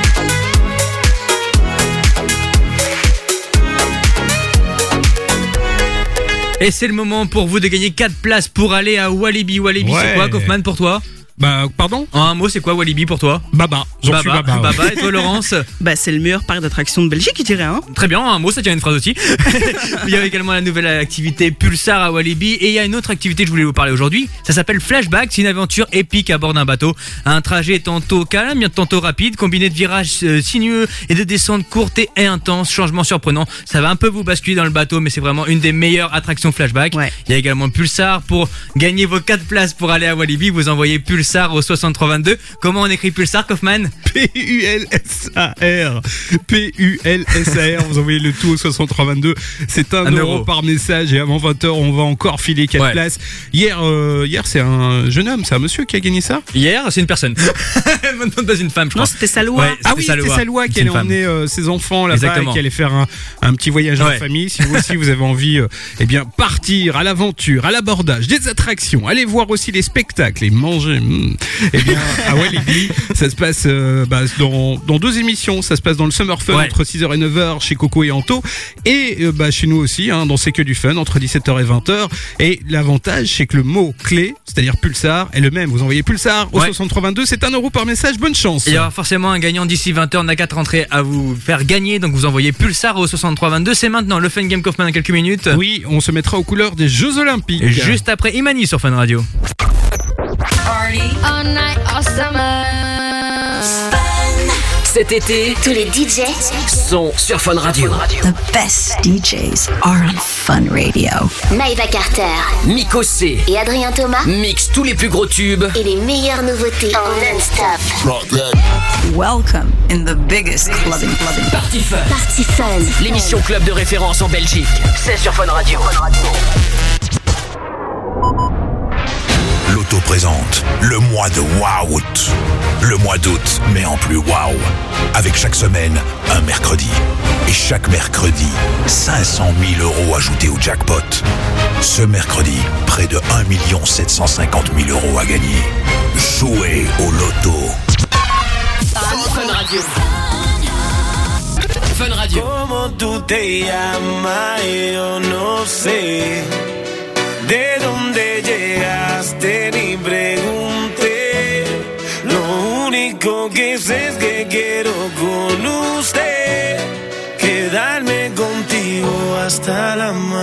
Et c'est le moment pour vous de gagner quatre places pour aller à Walibi. Walibi, Ouais. c'est quoi, Kaufman, pour toi? Bah, pardon? En un mot, c'est quoi Walibi pour toi? Baba. J'en suis Baba. ouais. Baba, et toi, Laurence? Bah, c'est le meilleur parc d'attractions de Belgique, je dirais, hein. Très bien, en un mot, ça tient une phrase aussi. Il y a également la nouvelle activité Pulsar à Walibi. Et il y a une autre activité que je voulais vous parler aujourd'hui. Ça s'appelle Flashback. C'est une aventure épique à bord d'un bateau. Un trajet tantôt calme, tantôt rapide, combiné de virages euh, sinueux et de descentes courtes et intenses. Changement surprenant. Ça va un peu vous basculer dans le bateau, mais c'est vraiment une des meilleures attractions Flashback. Ouais. Il y a également Pulsar. Pour gagner vos quatre places pour aller à Walibi, vous envoyez Pulsar Pulsar au soixante-trois vingt-deux. Comment on écrit Pulsar, Kaufman? P U L S A R. P U L S A R. Vous envoyez le tout au soixante-trois vingt-deux. C'est un, un euro, euro par message. Et avant vingt heures, on va encore filer quatre ouais. places. Hier, euh, hier, c'est un jeune homme, c'est un monsieur qui a gagné ça. Hier, c'est une personne. Maintenant, pas une femme, je crois. Non, c'était Saloua. Ouais, ah oui, c'était Saloua qui allait emmener euh, ses enfants là-bas. Exactement. Et qui allait faire un, un petit voyage ouais. en famille. Si vous aussi vous avez envie, euh, eh bien, partir à l'aventure, à l'abordage, des attractions, aller voir aussi les spectacles et manger. Mm, eh bien, à Walibi, ça se passe euh, bah, dans, dans deux émissions. Ça se passe dans le Summer Fun ouais. entre six heures et neuf heures chez Coco et Anto. Et euh, bah, chez nous aussi, hein, dans C'est que du fun, entre dix-sept heures et vingt heures. Et l'avantage, c'est que le mot clé, c'est-à-dire Pulsar, est le même. Vous envoyez Pulsar au ouais. soixante-trois vingt-deux, c'est un euro par message. Bonne chance. Il y aura forcément un gagnant d'ici vingt heures. On n'a qu'à rentrer à vous faire gagner. Donc vous envoyez Pulsar au soixante-trois vingt-deux. C'est maintenant le Fun Game Kaufman dans quelques minutes. Oui, on se mettra aux couleurs des Jeux Olympiques. Et juste après Imani sur Fun Radio. Cet été, tous les D Js sont sur Fun Radio. The best D Js are on Fun Radio. Maïva Carter, Miko C et Adrien Thomas mixent tous les plus gros tubes et les meilleures nouveautés en non-stop. Welcome in the biggest clubbing clubbing. Party Fun. Party Fun. L'émission club de référence en Belgique. C'est sur Fun Radio. Fun Radio. L'auto présente le mois de Waouh. Le mois d'août, mais en plus waouh. Avec chaque semaine, un mercredi. Et chaque mercredi, cinq cent mille euros ajoutés au jackpot. Ce mercredi, près de un million sept cent cinquante mille euros à gagner. Jouez au loto. Fun Radio. Fun Radio. Como tú te llamas, yo no sé. De dónde llegaste ni pregunté. Lo único que sé es que quiero con usted quedarme contigo hasta el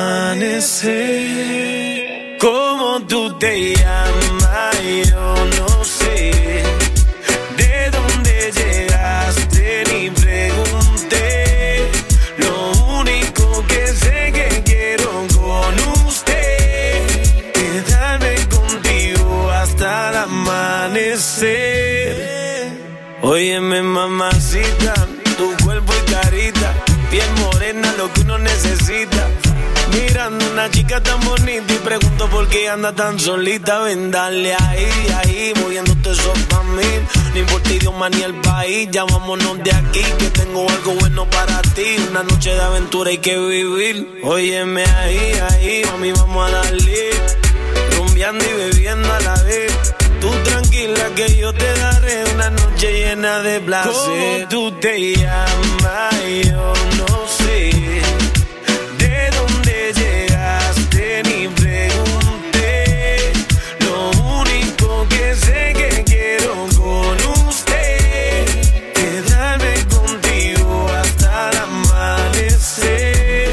amanecer. Como tú te llamas, yo no sé. De dónde llegaste ni pregunté. Lo único que sé que quiero con usted quedarme contigo hasta el amanecer. Óyeme, mamacita, tu cuerpo y carita, piel morena, lo que uno necesita. Mirando una chica tan bonita y pregunto por qué anda tan solita. Ven, dale ahí, ahí, moviéndote eso pa' mí. No importa idioma ni el país, ya vámonos de aquí, que tengo algo bueno para ti. Una noche de aventura hay que vivir. Óyeme ahí, ahí, mami, vamos a darle. Rumbeando y bebiendo a la vez. Tú tranquila que yo te daré una noche llena de placer. ¿Cómo tú te llamas? Yo no sé. ¿De dónde llegaste? Ni pregunté. Lo único que sé que quiero con usted quedarme contigo hasta el amanecer.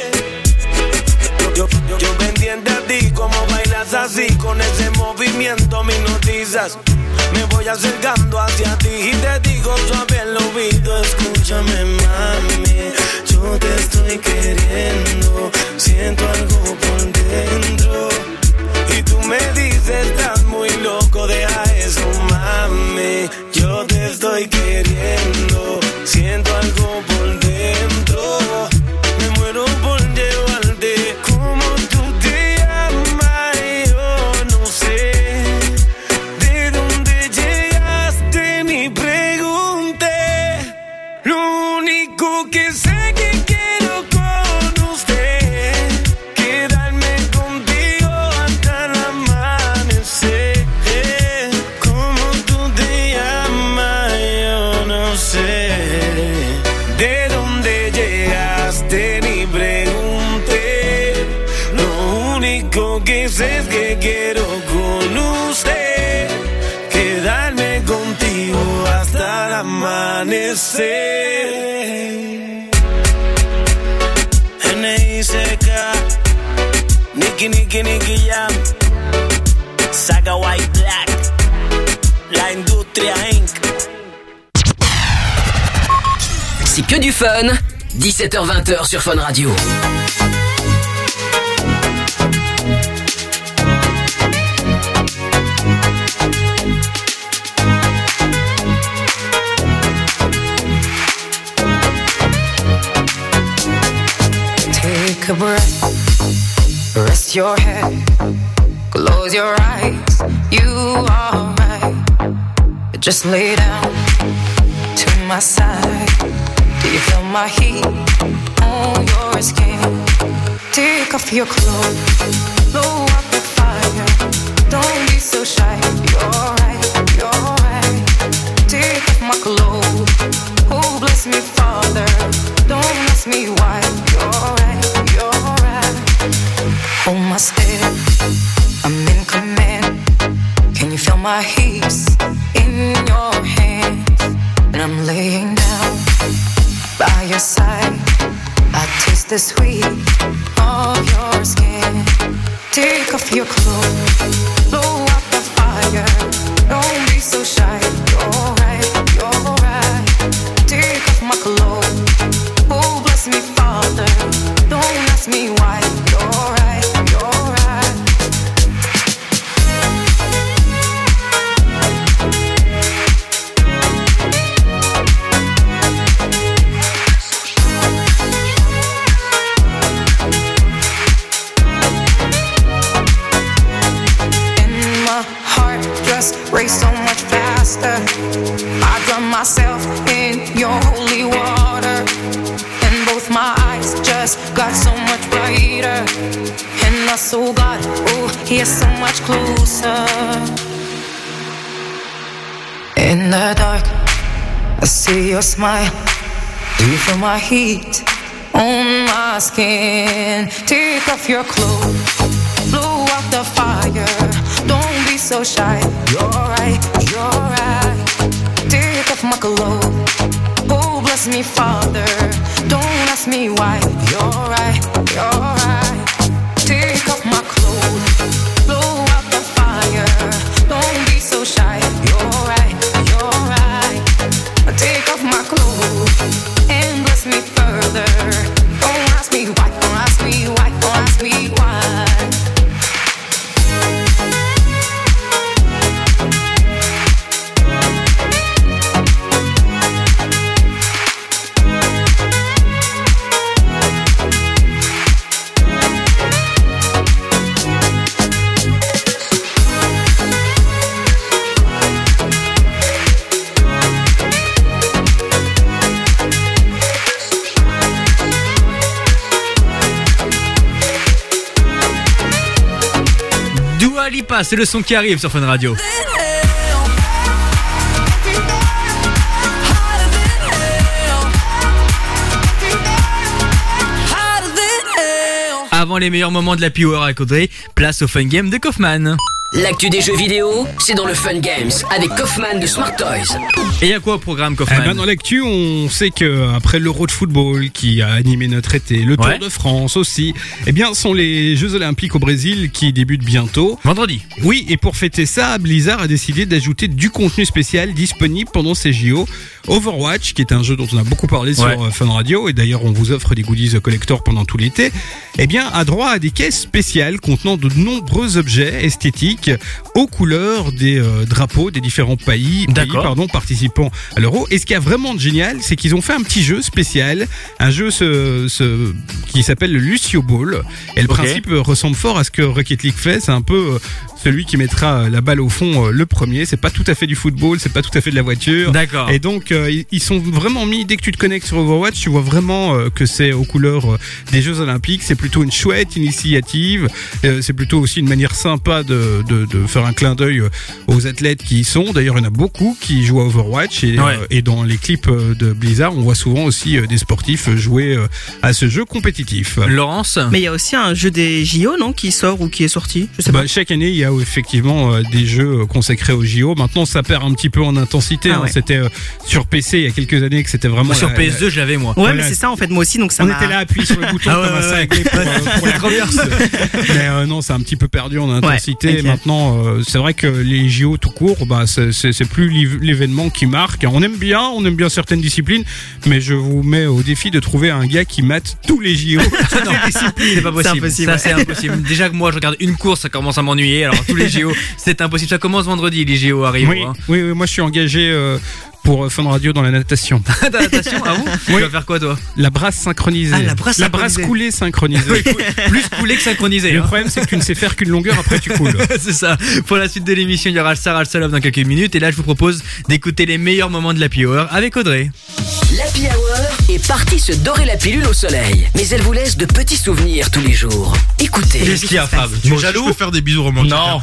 Yo, yo, yo pendiente a ti, como bailas así, con ese movimiento me hipnotizas. Me voy acercando hacia ti y te digo suave al oído, escúchame mami, yo te estoy queriendo, siento algo por dentro. Y tú me dices, estás muy loco, deja eso mami, yo te estoy queriendo, siento algo por dentro. Me muero por llevarte, como tú te llamas, yo no sé. De dónde llegaste ni pregunté. Lo único que sé que quiero con usted quedarme contigo hasta el amanecer. Como tú te llamas, yo no sé. De dónde llegaste ni pregunté. Lo único que sé es que quiero con usted quedarme contigo hasta el amanecer. N I C K, Nicky Nicky Nicky Jam, Saga White Black, La Industria incorporada. C'est que du fun. dix-sept heures vingt sur Fun Radio. Take a breath, rest your head, close your eyes, you are right. Just lay down to my side. Do you feel my heat on your skin? Take off your clothes, blow up the fire. Don't be so shy, you're right, you're right. Take off my clothes, oh bless me Father. Don't ask me why, you're right, you're right. Hold my step, I'm in command. Can you feel my hips in your hands? And I'm laying down by your side. I taste the sweet of your skin. Take off your clothes, blow out the fire. Don't be so shy, you're right, you're right. Take off my clothes, oh bless me Father. Don't ask me why, you're right, you're right. Race so much faster. I drown myself in your holy water, and both my eyes just got so much brighter. And I saw God, oh, He is so much closer. In the dark, I see your smile. Do you feel my heat on my skin? Take off your clothes, blow out the fire. Don't be so shy, you're right, you're right. Take off my clothes, oh bless me Father. Don't ask me why, you're right, you're right. Take off my clothes, blow out the fire. Don't be so shy, you're right, you're right. Take off my clothes and bless me further. Don't ask me why, don't ask me why, don't ask me why. Dua Lipa, c'est le son qui arrive sur Fun Radio. Avant les meilleurs moments de la Power avec Audrey, place au Fun Game de Kaufman. L'actu des jeux vidéo, c'est dans le Fun Games avec Kaufman de Smart Toys. Et il y a quoi au programme, Kaufman? Eh ben, dans l'actu, on sait que après l'Euro de football qui a animé notre été, le Tour Ouais. de France aussi, eh bien, sont les Jeux Olympiques au Brésil qui débutent bientôt. Vendredi. Oui, et pour fêter ça, Blizzard a décidé d'ajouter du contenu spécial disponible pendant ces J O. Overwatch, qui est un jeu dont on a beaucoup parlé Ouais. sur Fun Radio, et d'ailleurs on vous offre des goodies collector pendant tout l'été, eh bien, a droit à des caisses spéciales contenant de nombreux objets esthétiques aux couleurs des euh, drapeaux des différents pays, pays D'accord. pardon, participant à l'Euro. Et ce qui est vraiment de génial, c'est qu'ils ont fait un petit jeu spécial, un jeu ce, ce, qui s'appelle le Lucio Ball. Et le Ok. principe euh, ressemble fort à ce que Rocket League fait. C'est un peu euh, celui qui mettra la balle au fond euh, le premier. C'est pas tout à fait du football, c'est pas tout à fait de la voiture. D'accord. Et donc euh, ils- ils sont vraiment mis, dès que tu te connectes sur Overwatch, tu vois vraiment euh, que c'est aux couleurs euh, des Jeux Olympiques. C'est plutôt une chouette initiative. Euh, c'est plutôt aussi une manière sympa de, de, de faire un clin d'œil euh, aux athlètes qui y sont. D'ailleurs, il y en a beaucoup qui jouent à Overwatch et, Ouais. euh, et dans les clips euh, de Blizzard, on voit souvent aussi euh, des sportifs jouer euh, à ce jeu compétitif. Laurence? Mais il y a aussi un jeu des J O, non, qui sort ou qui est sorti. Je sais Bah, pas. chaque année, il y a effectivement euh, des jeux euh, consacrés aux J O. Maintenant, ça perd un petit peu en intensité. Ah hein. ouais. C'était euh, sur P C il y a quelques années que c'était vraiment. Moi, sur la- P S deux, je l'avais, moi. Ouais, Voilà. mais c'est ça en fait, moi aussi, donc ça On m'a. était là, appuyé sur le bouton Ah ouais, comme un ouais, cinglé pour, euh, pour la trop bien. course. Mais euh, non, c'est un petit peu perdu en intensité. Ouais, ok. Maintenant, euh, c'est vrai que les J O tout court, bah, c'est, c'est, c'est plus l'é- l'événement qui marque. On aime bien, on aime bien certaines disciplines, mais je vous mets au défi de trouver un gars qui mate tous les J O. Non, c'est pas possible. impossible, Ça, ouais. c'est impossible. Déjà que moi, je regarde une course, ça commence à m'ennuyer. Alors, tous les J O, c'est impossible. Ça commence vendredi, les J O arrivent. Oui, hein. oui, oui, moi je suis engagé euh, pour euh, Fun Radio dans la natation. Dans la natation, ah bon? Tu vas faire quoi toi? La brasse synchronisée. Ah, la brasse synchronisée. coulée synchronisée. Oui, plus coulée que synchronisée. Le hein. problème, c'est que tu ne sais faire qu'une longueur, après tu coules. C'est ça. Pour la suite de l'émission, il y aura le Sarah Love dans quelques minutes. Et là, je vous propose d'écouter les meilleurs moments de l'Happy Hour avec Audrey. L'Happy Hour est partie se dorer la pilule au soleil. Mais elle vous laisse de petits souvenirs tous les jours. Écoutez. Qu'est-ce qu'il y a, Fab? Tu es jaloux? Je peux faire des bisous romantiques. Non.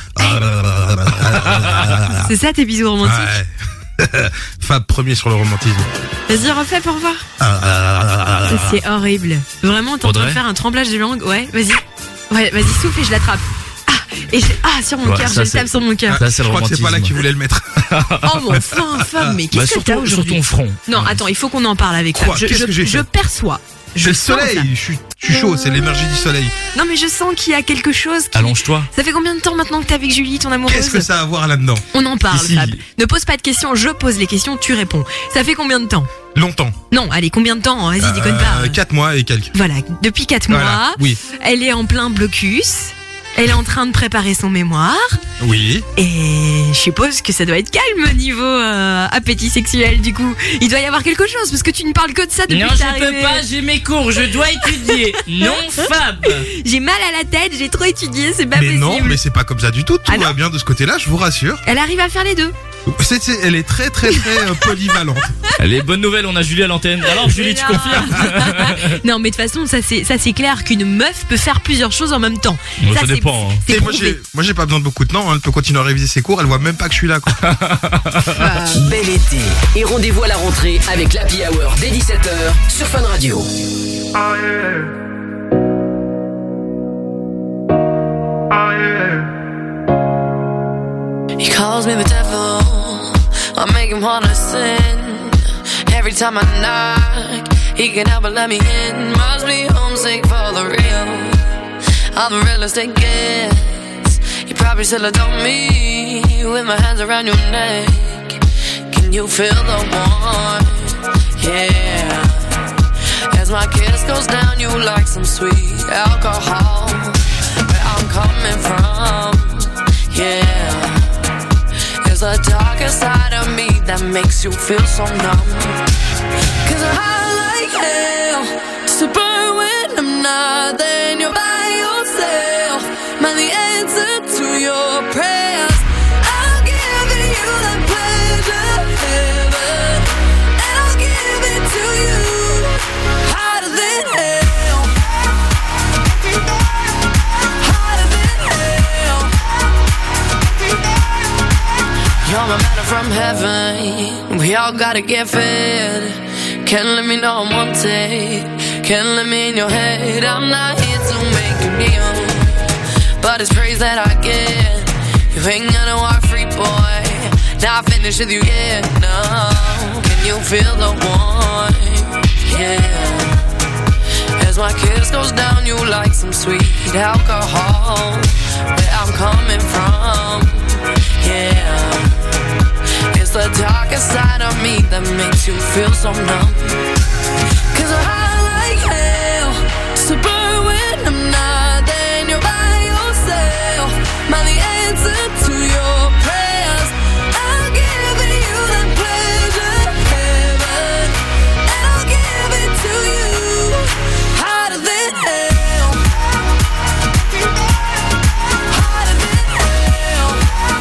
C'est ça tes bisous romantiques? Ouais. Fab premier sur le romantisme. Vas-y, refais pour voir. C'est horrible. Vraiment, t'es en train de faire un tremblage de langue. Ouais, vas-y. Ouais, vas-y, souffle et je l'attrape. Ah, et je... ah sur mon Ouais, cœur, ça, je le c'est- tape sur mon cœur. Ça, c'est le Je crois que c'est pas là qu'il voulait le mettre. Oh mon fin, femme, mais Bah, qu'est-ce que surtout- t'as aujourd'hui? sur ton front. Non, attends, il faut qu'on en parle avec Quoi? Fab. Je, Qu'est-ce je- que j'ai je fait perçois. Je C'est le sens soleil, ça. je suis, je suis chaud, c'est l'énergie du soleil. Non, mais je sens qu'il y a quelque chose qui... Allonge-toi. Ça fait combien de temps maintenant que t'es avec Julie, ton amoureuse? Qu'est-ce que ça a à voir là-dedans? On en parle, Ici. Fab. Ne pose pas de questions, je pose les questions, tu réponds. Ça fait combien de temps? Longtemps. Non, allez, combien de temps? Vas-y, déconne pas. quatre mois et quelques. Voilà, depuis quatre Voilà, mois. oui. Elle est en plein blocus. Elle est en train de préparer son mémoire. Oui. Et je suppose que ça doit être calme niveau euh, appétit sexuel du coup. Il doit y avoir quelque chose parce que tu ne parles que de ça depuis Non, que t'es je peux arrivé. pas, j'ai mes cours, je dois étudier. Non, Fab. J'ai mal à la tête, j'ai trop étudié, c'est pas Mais possible. non, mais c'est pas comme ça du tout. Tout Ah va non bien de ce côté-là, je vous rassure. Elle arrive à faire les deux. C'est- c'est- elle est très très très euh, polyvalente. Les bonnes nouvelles, on a Julie à l'antenne. Alors, Julie, tu Non. confirmes? Non, mais de toute façon, ça c'est ça c'est clair qu'une meuf peut faire plusieurs choses en même temps. Bon, ça c'est- dépend. c'est Et moi, prouvé. j'ai, moi, j'ai pas besoin de beaucoup de temps. hein. Elle peut continuer à réviser ses cours. Elle voit même pas que je suis là. Quoi. Bel été. Et rendez-vous à la rentrée avec l'Happy Hour dès dix-sept heures sur Fun Radio. He calls me the devil, I make him wanna sin. Every time I knock, he can help but let me in. Must be homesick for the real, I'm the realest it gets. You probably still adore me, with my hands around your neck. Can you feel the warmth? Yeah. As my kiss goes down, you like some sweet alcohol. Where I'm coming from, yeah. There's a darker side of me that makes you feel so numb. Cause I like hell to burn when I'm not there and you're by yourself. Man, the answer to your prayers, I'll give you that pleasure, heaven, and I'll give it to you hotter than hell. Hotter than hell. You're my manna from heaven. We all gotta get fed. Can't let me know I'm wanted. Can't let me in your head. I'm not here to make you kneel, but it's praise that I get. You ain't gonna walk free, boy. Not finished with you yet, no. Can you feel the warmth? Yeah. As my kiss goes down, you like some sweet alcohol. Where I'm coming from, yeah. It's the darkest side of me that makes you feel so numb. Cause I like hell to burn when I'm not there and you're by yourself. Man, the answer to your prayers, I'll give you that pleasure, heaven, and I'll give it to you hotter than hell. Hotter than hell.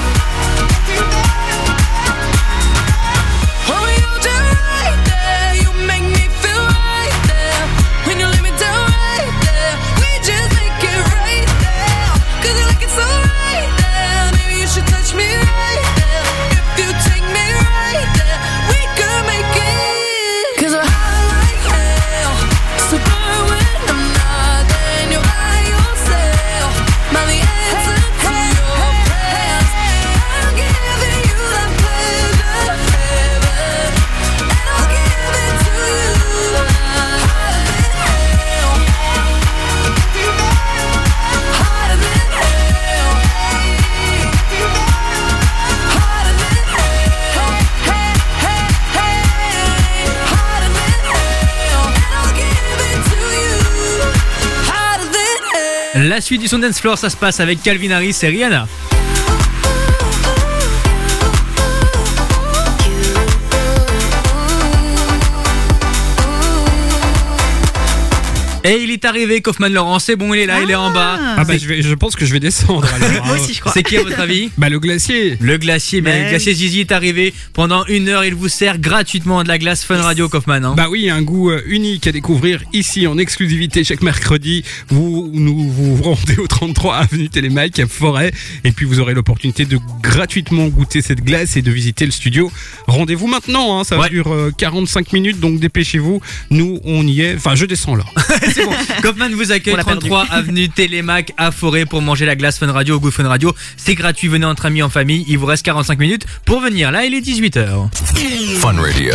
Oh, you're just right there. You make me feel right there. When you lay me down right there, we just make it right there. Cause you like it so right there. Maybe you should touch me right there. If you take me right there, we could make it. Cause I like hell to burn when I'm not there and you're by yourself. Man, the answer to your prayers, I'm giving you that pleasure, heaven, and I'll give it to you hotter than hell. Hotter than hell. Hotter than hell. Hey, hey, hey. Hotter than hell. And I'll give it to you hotter than hell. La suite du son Dance Floor, ça se passe avec Calvin Harris et Rihanna. Et il est arrivé, Kaufman Laurent, c'est bon, il est là, il est en bas. Ah bah je, vais, je pense que je vais descendre. Alors, Moi aussi, je crois. C'est qui à votre avis? Bah le glacier. Le glacier, mais Mais- le glacier Zizi est arrivé. Pendant une heure, il vous sert gratuitement de la glace Fun Radio, Kaufman. Hein. Bah oui, un goût euh, unique à découvrir ici en exclusivité chaque mercredi. Vous nous vous rendez au trente-trois avenue Télémac à Forêt et puis vous aurez l'opportunité de gratuitement goûter cette glace et de visiter le studio. Rendez-vous maintenant, hein, ça Ouais. dure euh, quarante-cinq minutes, donc dépêchez-vous. Nous, on y est. Enfin, je descends là. C'est bon. Kaufman vous accueille On l'a perdu. trente-trois avenue Télémac à Forêt pour manger la glace Fun Radio au goût Fun Radio. C'est gratuit, venez entre amis, en famille. Il vous reste quarante-cinq minutes pour venir. Là, il est dix-huit heures. Fun Radio.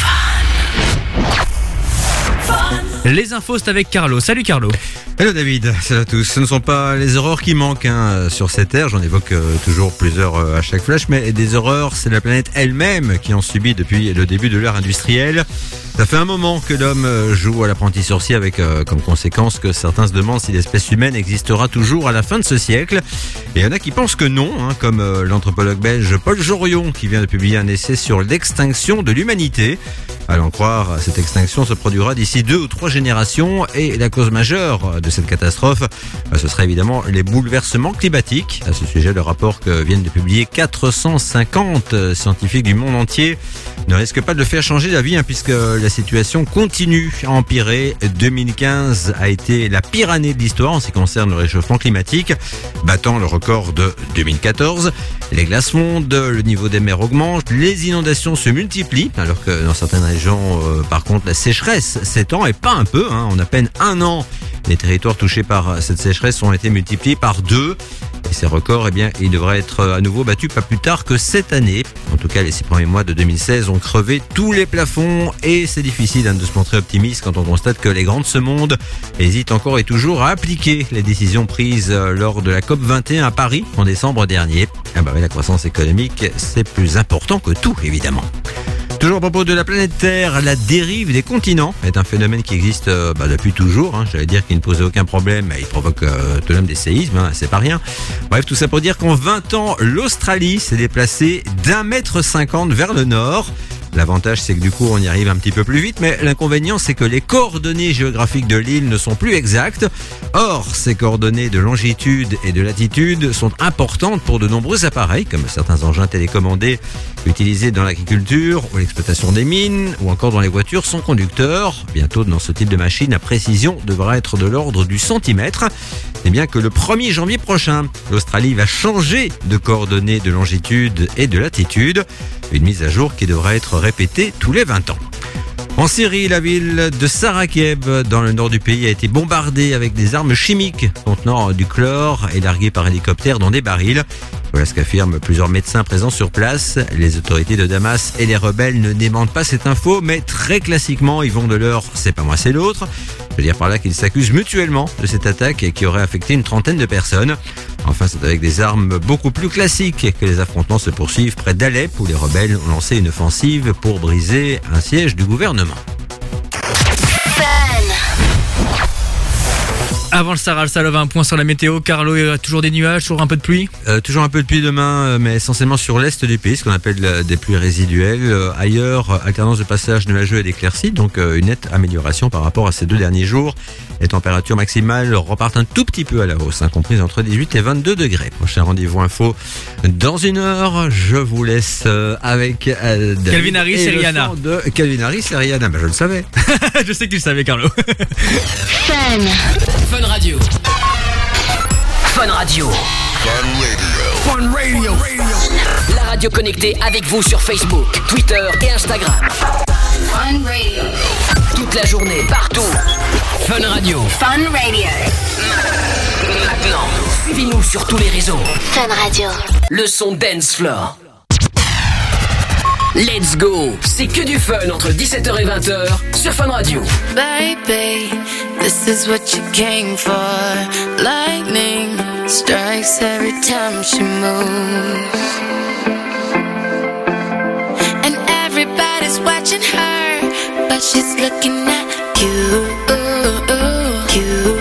Les infos, c'est avec Carlo. Salut Carlo. Hello David, salut à tous. Ce ne sont pas les horreurs qui manquent hein, sur cette terre, j'en évoque euh, toujours plusieurs euh, à chaque flash, mais des horreurs, c'est la planète elle-même qui en subit depuis le début de l'ère industrielle. Ça fait un moment que l'homme euh, joue à l'apprenti sorcier avec euh, comme conséquence que certains se demandent si l'espèce humaine existera toujours à la fin de ce siècle. Et il y en a qui pensent que non, hein, comme euh, l'anthropologue belge Paul Jorion qui vient de publier un essai sur l'extinction de l'humanité. À l'en croire, cette extinction se produira d'ici deux ou trois générations et la cause majeure de cette catastrophe, ce serait évidemment les bouleversements climatiques. À ce sujet, le rapport que viennent de publier quatre cent cinquante scientifiques du monde entier ne risque pas de le faire changer d'avis hein, puisque la situation continue à empirer. deux mille quinze a été la pire année de l'histoire en ce qui concerne le réchauffement climatique, battant le record de deux mille quatorze. Les glaces fondent, le niveau des mers augmente, les inondations se multiplient, alors que dans certaines régions, euh, par contre, la sécheresse s'étend et pas un peu. Hein, en à peine un an, les territoires touchés par cette sécheresse ont été multipliés par deux. Et ces records, eh bien, ils devraient être à nouveau battus pas plus tard que cette année. En tout cas, les six premiers mois de deux mille seize ont crevé tous les plafonds et c'est difficile hein, de se montrer optimiste quand on constate que les grands de ce monde hésitent encore et toujours à appliquer les décisions prises lors de la COP vingt et un à Paris en décembre dernier. Ah bah oui, la croissance économique, c'est plus important que tout, évidemment. Toujours à propos de la planète Terre, la dérive des continents est un phénomène qui existe euh, bah, depuis toujours. Hein. J'allais dire qu'il ne posait aucun problème, mais il provoque euh, tout de même des séismes, hein, c'est pas rien. Bref, tout ça pour dire qu'en vingt ans, l'Australie s'est déplacée d'un mètre cinquante vers le nord. L'avantage, c'est que du coup, on y arrive un petit peu plus vite, mais l'inconvénient, c'est que les coordonnées géographiques de l'île ne sont plus exactes. Or, ces coordonnées de longitude et de latitude sont importantes pour de nombreux appareils, comme certains engins télécommandés utilisés dans l'agriculture ou l'exploitation des mines, ou encore dans les voitures sans conducteur. Bientôt, dans ce type de machine, la précision devra être de l'ordre du centimètre. Et bien que le premier janvier prochain, l'Australie va changer de coordonnées de longitude et de latitude. Une mise à jour qui devra être répétée tous les vingt ans. En Syrie, la ville de Sarakeb, dans le nord du pays, a été bombardée avec des armes chimiques contenant du chlore et larguées par hélicoptère dans des barils. Voilà ce qu'affirment plusieurs médecins présents sur place. Les autorités de Damas et les rebelles ne démentent pas cette info, mais très classiquement, ils vont de leur « c'est pas moi, c'est l'autre ». Je veux dire par là qu'ils s'accusent mutuellement de cette attaque qui aurait affecté une trentaine de personnes. Enfin, c'est avec des armes beaucoup plus classiques que les affrontements se poursuivent près d'Alep où les rebelles ont lancé une offensive pour briser un siège du gouvernement. Avant le Sahara, le Salov, un point sur la météo. Carlo, il y a toujours des nuages, toujours un peu de pluie. Euh, toujours un peu de pluie demain, euh, mais essentiellement sur l'est du pays, ce qu'on appelle euh, des pluies résiduelles. Euh, ailleurs, euh, alternance de passage nuageux et d'éclaircies, donc euh, une nette amélioration par rapport à ces deux derniers jours. Les températures maximales repartent un tout petit peu à la hausse, hein, comprises entre dix-huit et vingt-deux degrés. Prochain rendez-vous info dans une heure. Je vous laisse euh, avec euh, Calvin Harris et, et Rihanna. De Calvin Harris et Rihanna, bah, je le savais. Je sais que tu le savais, Carlo. Fun. Fun Radio. Fun Radio. Fun Radio. La radio connectée avec vous sur Facebook, Twitter et Instagram. Fun Radio. Toute la journée, partout. Fun Radio. Fun Radio. Maintenant, suivez-nous sur tous les réseaux. Fun Radio. Le son Dance Floor. Let's go. C'est que du fun entre dix-sept heures et vingt heures sur Fun Radio. Baby, this is what you came for. Lightning strikes every time she moves. And everybody's watching her, but she's looking at you. You.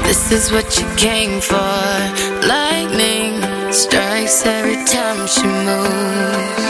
This is what you came for. Lightning strikes every time she moves.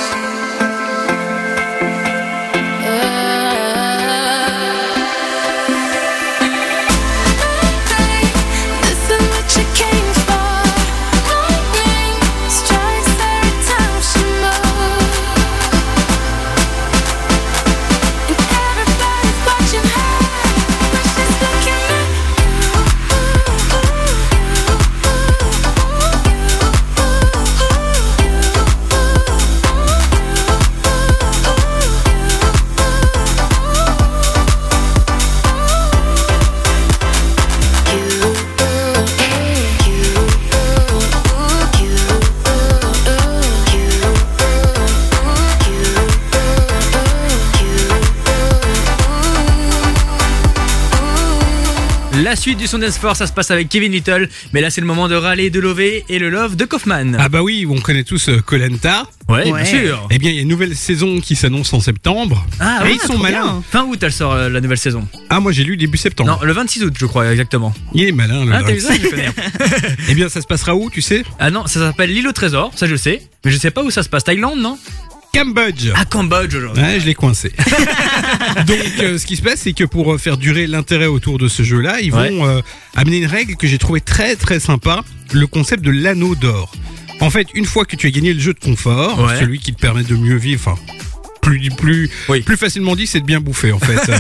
La suite du son Dance Force, ça se passe avec Kevin Little. Mais là, c'est le moment de râler, de lover et le love de Kaufman. Ah bah oui, on connaît tous euh, Koh Lanta. Ouais, bien sûr. Eh bien, il y a une nouvelle saison qui s'annonce en septembre. Ah et oui, ils sont malins. Fin août, elle sort euh, la nouvelle saison. Ah, moi j'ai lu début septembre. Non, le vingt-six août, je crois, exactement. Il est malin, le Ah, t'as vu ça, je connais. Eh bien, ça se passera où, tu sais? Ah non, ça s'appelle l'île au trésor, ça je le sais. Mais je sais pas où ça se passe. Thaïlande, non? Cambodge. Ah, Cambodge aujourd'hui. Ouais, je l'ai coincé. Donc, euh, ce qui se passe, c'est que pour euh, faire durer l'intérêt autour de ce jeu-là, ils Ouais. vont euh, amener une règle que j'ai trouvée très très sympa, le concept de l'anneau d'or. En fait, une fois que tu as gagné le jeu de confort, Ouais. celui qui te permet de mieux vivre, enfin, plus plus plus facilement dit, c'est de bien bouffer en fait.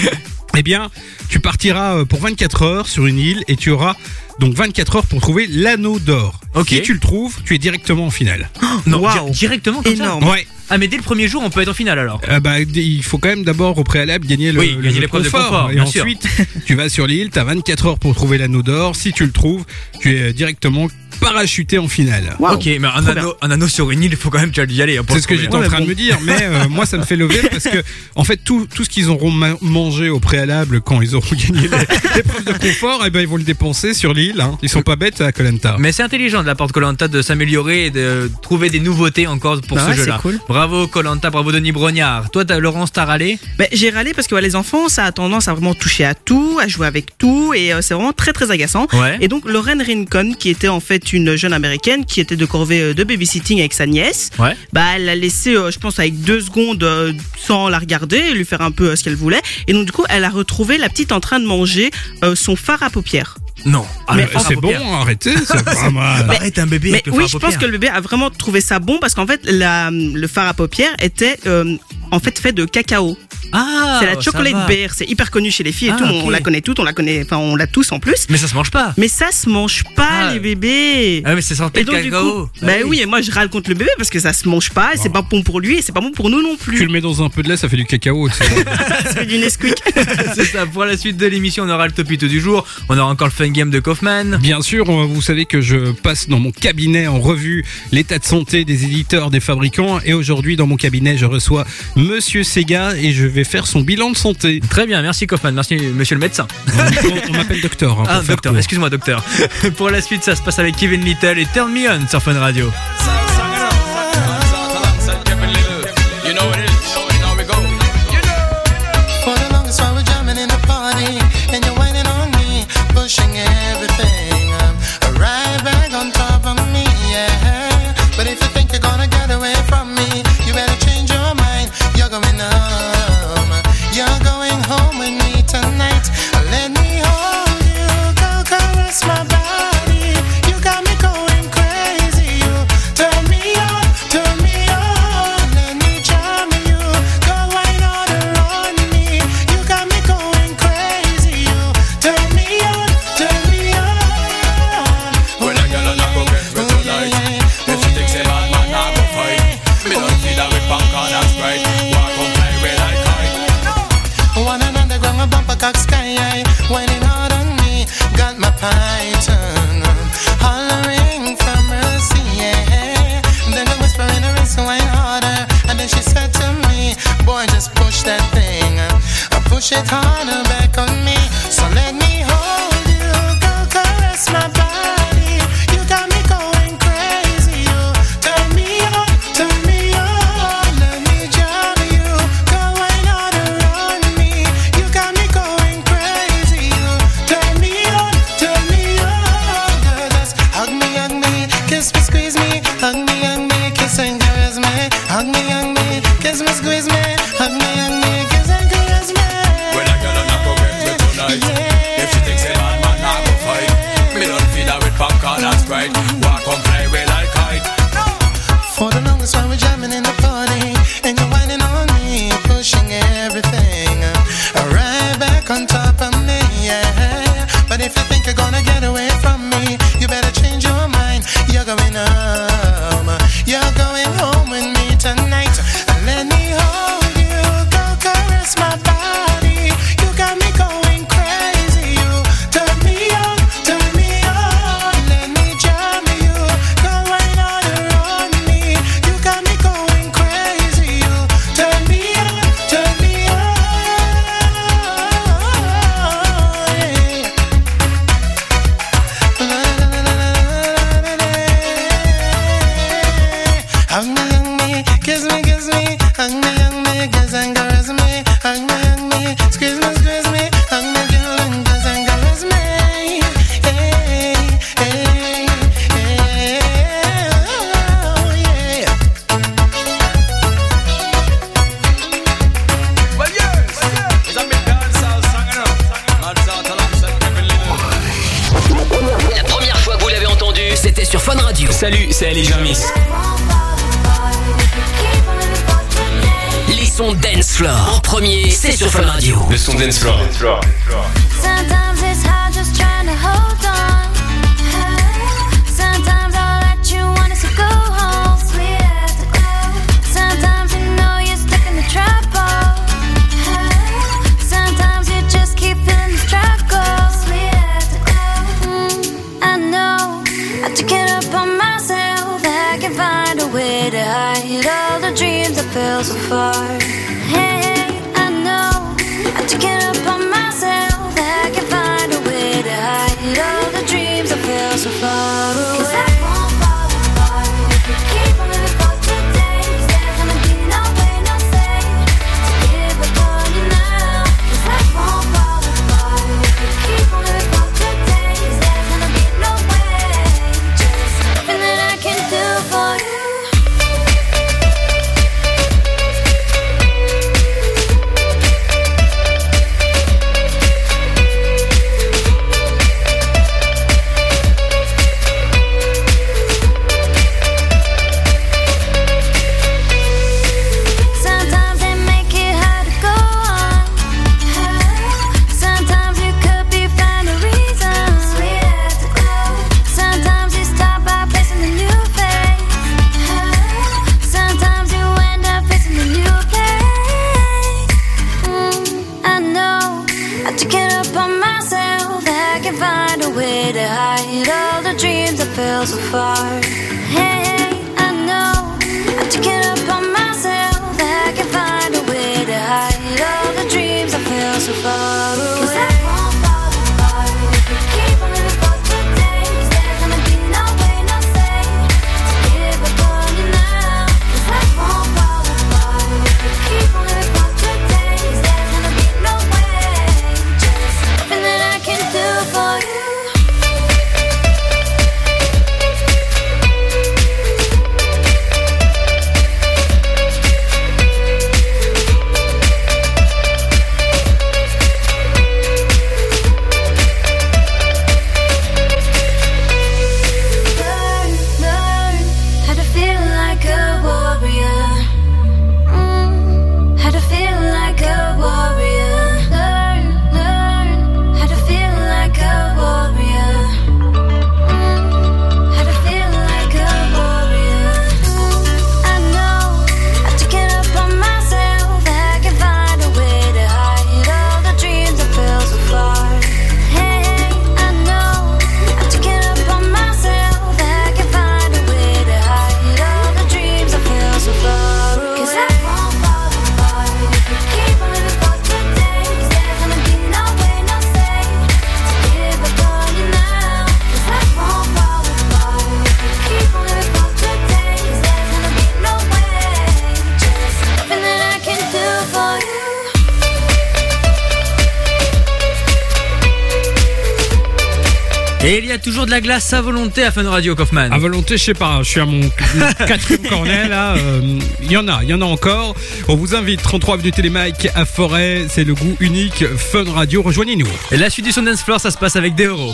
Eh bien, tu partiras euh, pour vingt-quatre heures sur une île et tu auras donc vingt-quatre heures pour trouver l'anneau d'or. Ok. Si tu le trouves, tu es directement en finale. Non, Waouh. di- directement comme Énorme. ça. Ouais. Ah, mais dès le premier jour, on peut être en finale alors. Euh, bah, d- il faut quand même d'abord au préalable gagner le, Oui, le gagner jeu de l'épreuve de confort. confort, Et bien sûr. ensuite, tu vas sur l'île, tu as vingt-quatre heures pour trouver l'anneau d'or. Si tu le trouves, tu es directement parachuté en finale. Waouh. Ok, mais un Trop anneau, un anneau sur une île, il faut quand même y aller. hein, pour C'est le ce que trouver. j'étais en Ouais, train bon. de me dire, mais euh, moi ça me fait lever parce que en fait tout, tout ce qu'ils auront ma- mangé au préalable quand ils auront gagné les- l'épreuve de confort, eh ben ils vont le dépenser sur l'île. Hein. Ils sont pas bêtes à Koh Lanta. Mais c'est intelligent de la part de Koh Lanta de s'améliorer et de trouver des nouveautés encore pour Bah ce ouais, jeu-là. c'est cool. Bravo Koh Lanta, bravo Denis Brognard. Toi, t'as, Laurence, t'as râlé? Ben, j'ai râlé parce que ouais, les enfants, ça a tendance à vraiment toucher à tout, à jouer avec tout, et euh, c'est vraiment très très agaçant. Ouais. Et donc Lauren Rincon, qui était en fait une jeune américaine, qui était de corvée euh, de babysitting avec sa nièce, Ouais. bah elle l'a laissé, euh, je pense, avec deux secondes euh, sans la regarder, et lui faire un peu euh, ce qu'elle voulait. Et donc du coup, elle a retrouvé la petite en train de manger euh, son fard à paupières. Non. Ah, Mais le fard à C'est bon, paupières. arrêtez, c'est pas mal. Mais- Arrête un bébé Mais avec le oui, fard à je pense paupières. que le bébé a vraiment trouvé ça bon parce qu'en fait, la, le fard à paupières était euh, en fait fait de cacao. Ah, c'est la ça chocolate va. bear, c'est hyper connu chez les filles et Ah, tout, ok. on la connaît toutes, on la connaît, enfin on l'a tous en plus. Mais ça se mange pas. Mais ça se mange pas Ah. les bébés. Ah, mais c'est sorti Et de donc du cacao. coup, bah oui, et moi je râle contre le bébé parce que ça se mange pas, et c'est pas bon pour lui et c'est pas bon pour nous non Tu plus. le mets dans un peu de lait, ça fait du cacao. tu sais. Ça fait du Nesquik. C'est ça, pour la suite de l'émission, on aura le topito du jour. On aura encore le fun game de Kaufman. Bien sûr, euh, vous savez que je passe dans mon cabinet en revue l'état de santé des éditeurs, des fabricants. Et aujourd'hui, dans mon cabinet, je reçois Monsieur Sega et je vais faire son bilan de santé. Très bien, merci Kaufman, merci monsieur le médecin. On, on m'appelle docteur. hein, pour Ah, faire docteur, court. excuse-moi docteur. Pour la suite, ça se passe avec Kevin Little et Turn Me On sur Fun Radio. You know it is. Now we go. For the longest while we're jamming in the party, and you're whining on me, pushing everything. Um, right back on top of me, yeah. But if you think you're gonna get away from me, you better change your mind. You're going home. You're going home with me tonight. Let me hold you, go caress my body. You got me going crazy. You turn me on, turn me on. Let me charm you, go right on around me. You got me going crazy. You turn me on, turn me on. When a girl on a go get me tonight. If she thinks a bad man, I go fight. Me don't see that with punk on and Sprite. Walk on play with like kite. One and underground, a bumper cock sky high, whining hard on me, got my python hollering for mercy, yeah. Then I whisper in her ear, so I harder, and then she said to me, boy, just push that thing, I push it harder back on me, so let me hold you, go caress my body, you got me going crazy, you turn me on, turn me on, let me jam you, go right on around me, you got me going crazy, you turn me on, turn me if you think you're gonna get away from me, you better change your mind. You're going home. You're going home with me tonight. Let me hold you, go caress my body. You got me going crazy. You turn me on, turn me on. Let me jam you, go right on around me. You got me going crazy. You turn me on, turn me on. Yeah. Hug me, hug me, kiss me, kiss me. Hug me, hug me, kiss and caress me. Hug me, hug me, squeeze me, squeeze me. Hug me, girl, and kiss and caress me. Hey, hey, hey, oh, yeah. Well, yes, it's a big dancehall song, you know. Mad's out alongside Kevin Little. La première fois que vous l'avez entendu, c'était sur Fun Radio. Salut, c'est Ali Jamis. Les sons Dance Floor. En premier, c'est sur Fun Radio. Le son Dance Floor. Sometimes it's hard just trying to hold on. Sometimes all that you want is to go home. Sometimes you know you're stuck in the trap hole. Sometimes you just keep feeling the struggle. Mm, I know I have to get up on myself. I can find a way to hide all the dreams that fell so far. Hey, I know I have to get up on myself. I can find a way to hide all the dreams that fell so far away. 'Cause I won't fall apart. Keep on living for today. 'Cause there's gonna be no way, no say to give up on you now. 'Cause I won't fall apart. Keep on living for today. 'Cause there's gonna be no way. Just nothing that I can do for you. Sometimes they make it hard to go on. Sometimes you could be find a reason. Sometimes you start by facing the new face. Sometimes you end up facing the new place. Mm, I know I have to get up on myself. I can find a way to hide all the dreams that fell so far. Hey, I know I have to get up on myself. I can find a way to hide all the dreams that fell so far away. 'Cause I won't fall apart. Keep on living for today. 'Cause there's gonna be no way, no say to give up on you now. 'Cause I won't fall apart. Keep on living for today. 'Cause there's gonna be no way. Just nothing that I can do for you. Learn, learn how to feel like a warrior. Mm, how to feel like a warrior. Learn, learn how to feel like a warrior. Mm, how to feel like a warrior. Mm, I know I have to get up on myself. I can find a way to hide all the dreams that fell so far. Hey, I know I have to get up on myself. I can find a way to hide all the dreams that fell so far away. 'Cause I won't fall apart. Keep on living for today. 'Cause there's gonna be no way, no say to give up on you now. 'Cause I won't fall apart. Keep on living for today. 'Cause there's gonna be no way. Just nothing that I can do for you. Et il y a toujours de la glace à volonté à Fun Radio, Kaufman. À volonté, je sais pas, je suis à mon quatrième cornet là. euh, Il y en a, il y en a encore. On vous invite, trente-trois avenue Télémac à Forêt, c'est le goût unique Fun Radio, rejoignez-nous. Et la suite du son Dance Floor, ça se passe avec des euros.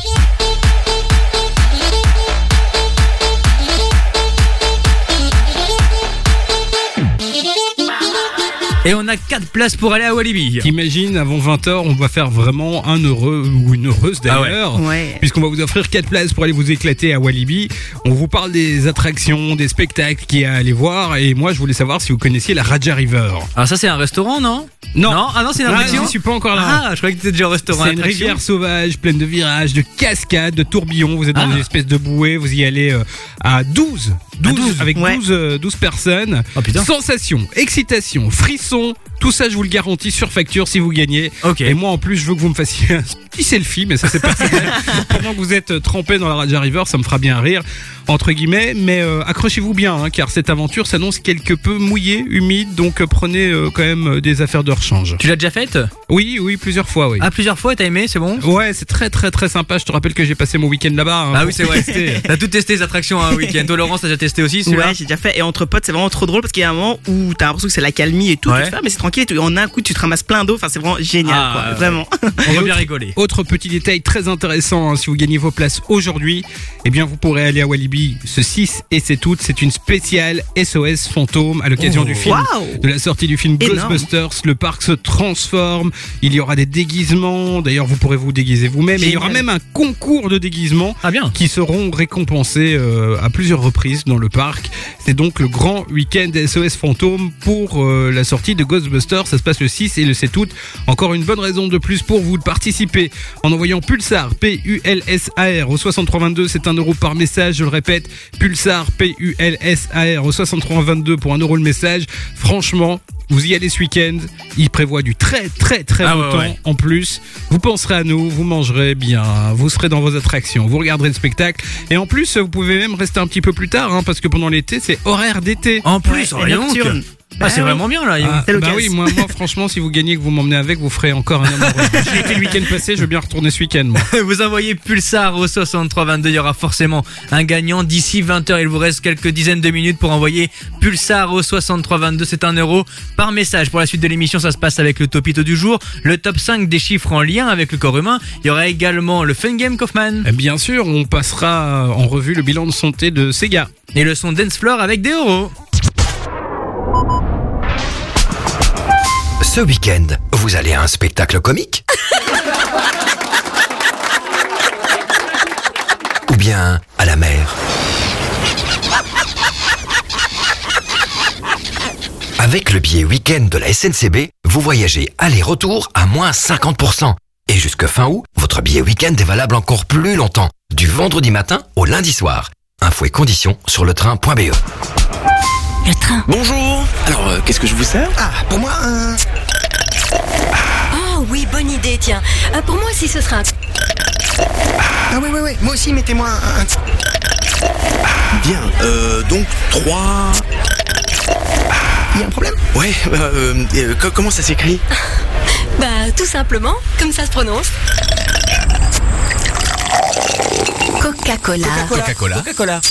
Et on a quatre places pour aller à Walibi. Imagine, avant vingt heures, on va faire vraiment un heureux ou une heureuse d'ailleurs. Ah ouais. Ouais. Puisqu'on va vous offrir quatre places pour aller vous éclater à Walibi. On vous parle des attractions, des spectacles qu'il y a à aller voir. Et moi, je voulais savoir si vous connaissiez la Raja River. Ah, ça, c'est un restaurant, non? Non. Non, ah non, c'est une Ah, attraction. je suis pas encore là. Ah, je croyais que t'étais déjà au restaurant. C'est une attraction. rivière sauvage, pleine de virages, de cascades, de tourbillons. Vous êtes dans Ah. une espèce de bouée. Vous y allez euh, à douze. douze, douze, avec ouais. douze, euh, douze personnes. Oh, putain. Sensation, excitation, frisson. Tout ça, je vous le garantis sur facture si vous gagnez. Ok. Et moi, en plus, je veux que vous me fassiez un petit selfie, mais ça, c'est personnel. Pendant que vous êtes trempé dans la Raja River, ça me fera bien rire, entre guillemets. Mais euh, accrochez-vous bien, hein, car cette aventure s'annonce quelque peu mouillée, humide. Donc, euh, prenez euh, quand même euh, des affaires de rechange. Tu l'as déjà faite? Oui, oui, plusieurs fois, oui. Ah, plusieurs fois, t'as aimé, c'est bon? Ouais, c'est très, très, très sympa. Je te rappelle que j'ai passé mon week-end là-bas. hein, Ah pour oui, c'est vrai. tester. T'as tout testé les attractions un week-end. Toi, Laurence, t'as déjà testé aussi celui-là? Ouais, j'ai déjà fait. Et entre potes, c'est vraiment trop drôle parce qu'il y a un moment où t'as l'impression que c'est la calmie et tout, Ouais. tu te fais, mais c'est tranquille et tout. Et en un coup, tu te ramasses plein d'eau. Enfin, c'est vraiment génial, Ah, quoi. ouais. Vraiment. On Et va bien autre- rigoler. Autre petit détail très intéressant, hein, si vous gagnez vos places aujourd'hui, eh bien vous pourrez aller à Walibi ce six et sept août. C'est une spéciale S O S fantôme à l'occasion Oh. du film, Waouh. de la sortie du film Énorme. Ghostbusters. Le parc se transforme. Il y aura des déguisements. D'ailleurs, vous pourrez vous déguiser vous-même. Et il y aura Génial. même un concours de déguisements Ah bien. qui seront récompensés euh, à plusieurs reprises dans le parc. C'est donc le grand week-end S O S fantôme pour euh, la sortie de Ghostbusters. Ça se passe le six et le sept août. Encore une bonne raison de plus pour vous de participer en envoyant Pulsar P U L S A R au soixante-trois vingt-deux. C'est un euro par message. Je le répète, Pulsar P U L S A R au soixante-trois vingt-deux pour un euro le message. Franchement, vous y allez ce week-end. Il prévoit du très très très Ah beau ouais, temps. ouais. En plus, vous penserez à nous, vous mangerez bien, vous serez dans vos attractions, vous regarderez le spectacle. Et en plus, vous pouvez même rester un petit peu plus tard, hein, parce que pendant l'été, c'est horaire d'été. En plus, Ouais, rien et donc. nocturne. Ah, c'est Bah vraiment bien là. Ah, C'est bah l'occasion. oui, moi, moi franchement, si vous gagnez, que vous m'emmenez avec, vous ferez encore un amoureux. J'y étais le week-end passé, je veux bien retourner ce week-end, moi. Vous envoyez Pulsar au soixante-trois vingt-deux, il y aura forcément un gagnant. D'ici vingt heures, il vous reste quelques dizaines de minutes pour envoyer Pulsar au soixante-trois vingt-deux, c'est un euro par message. Pour la suite de l'émission, ça se passe avec le Topito du jour, le top cinq des chiffres en lien avec le corps humain. Il y aura également le Fun Game Kaufman. Et bien sûr, on passera en revue le bilan de santé de Sega. Et le son Dance Floor avec des euros. Ce week-end, vous allez à un spectacle comique? Ou bien à la mer? Avec le billet week-end de la S N C B, vous voyagez aller-retour à moins cinquante pour cent. Et jusque fin août, votre billet week-end est valable encore plus longtemps, du vendredi matin au lundi soir. Infos et conditions sur le train point B E. Le train. Bonjour. Alors, euh, qu'est-ce que je vous sers? Ah, pour moi, un... Oh oui, bonne idée, tiens. Euh, pour moi aussi, ce sera un... Ah oui, oui, oui, moi aussi, mettez-moi un... Bien. Euh, donc, trois... Il y a un problème? Ouais, euh, euh, co- comment ça s'écrit? Bah, tout simplement, comme ça se prononce. Coca-Cola. Coca-Cola. Coca-Cola.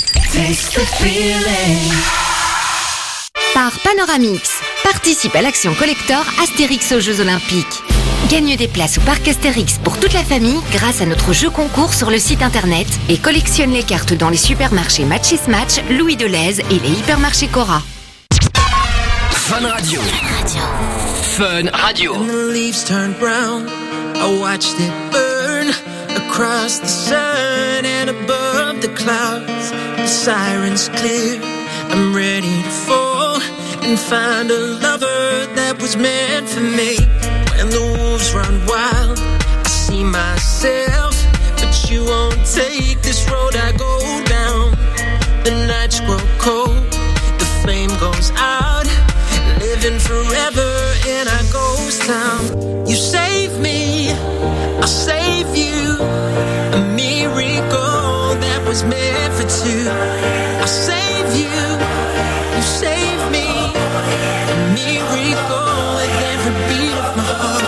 Par Panoramix, participe à l'action collector Astérix aux Jeux Olympiques. Gagne des places au parc Astérix pour toute la famille grâce à notre jeu concours sur le site internet et collectionne les cartes dans les supermarchés Match is Match, Louis Deleuze et les hypermarchés Cora. Fun Radio. Fun Radio. When the leaves turned brown, I watched it burn across the sun and above the clouds. The sirens clear, I'm ready to fall and find a lover that was meant for me. When the wolves run wild, I see myself, but you won't take this road I go down. The nights grow cold, the flame goes out, living forever in our ghost town. You save me, I'll save you, a miracle that was meant for two. I'll save you, you save me, a miracle at every beat of my heart.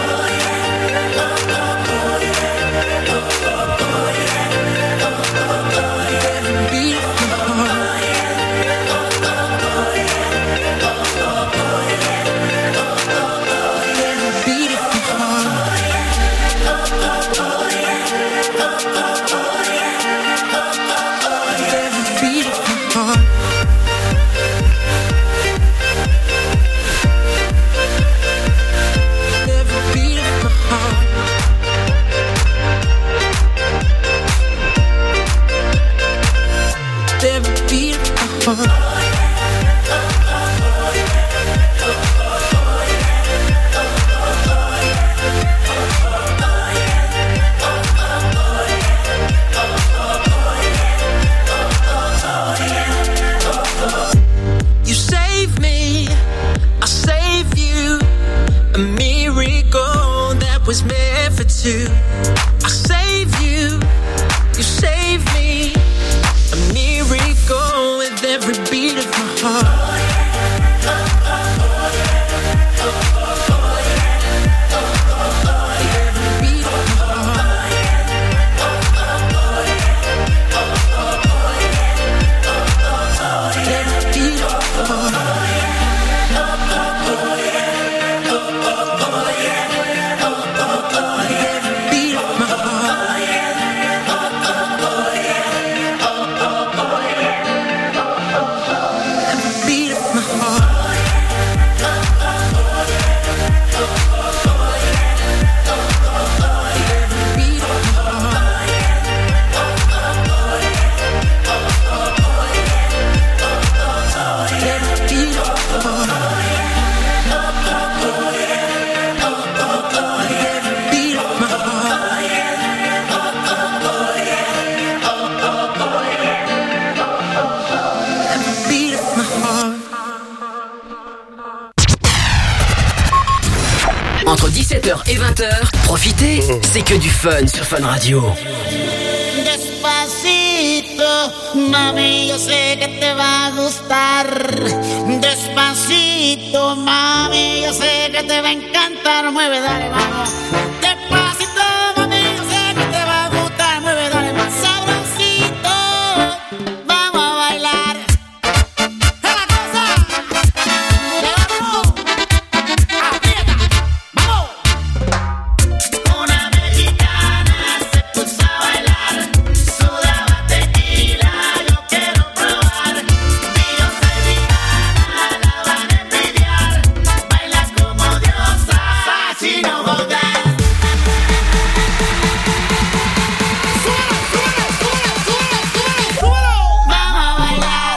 Every beat of my heart. Every beat of my heart. I save you, you save me. A miracle with every beat of my heart. Entre dix-sept heures et vingt heures, profitez, c'est que du fun sur Fun Radio. Despacito, mami, yo sé que te va a gustar. Despacito, mami, yo sé que te va a encantar. Mueve, dale, vamos. Despacito, mami, yo sé que te va a gustar. Mueve, dale, más sabrosito. Vamos a bailar. ¡Es la cosa! ¡Levantamos! ¡Aprieta! ¡Vamos! Una mexicana se puso a bailar. Sudaba tequila, yo quiero probar. Dios es vegana, la van a envidiar. Baila como diosa, así no jodas. Súbelo, súbelo, súbelo, súbelo, súbelo, súbelo. Vamos a bailar.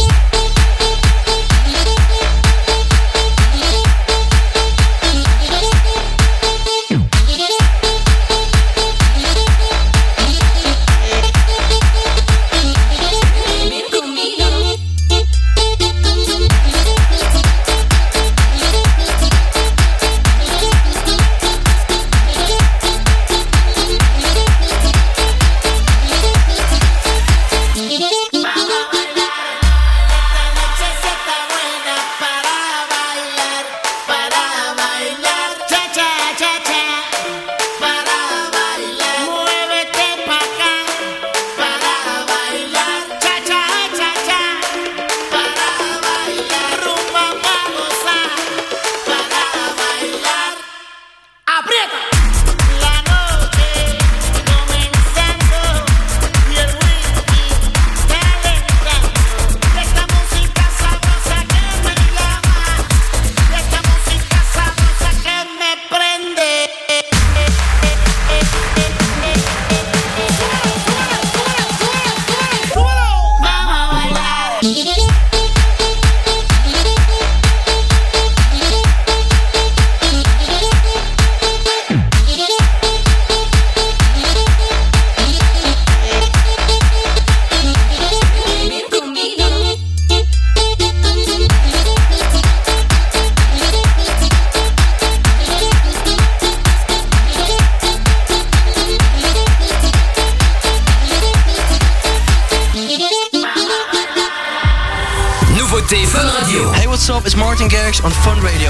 Nouveauté Fun Radio. Hey, what's up? It's Martin Garrix on Fun Radio.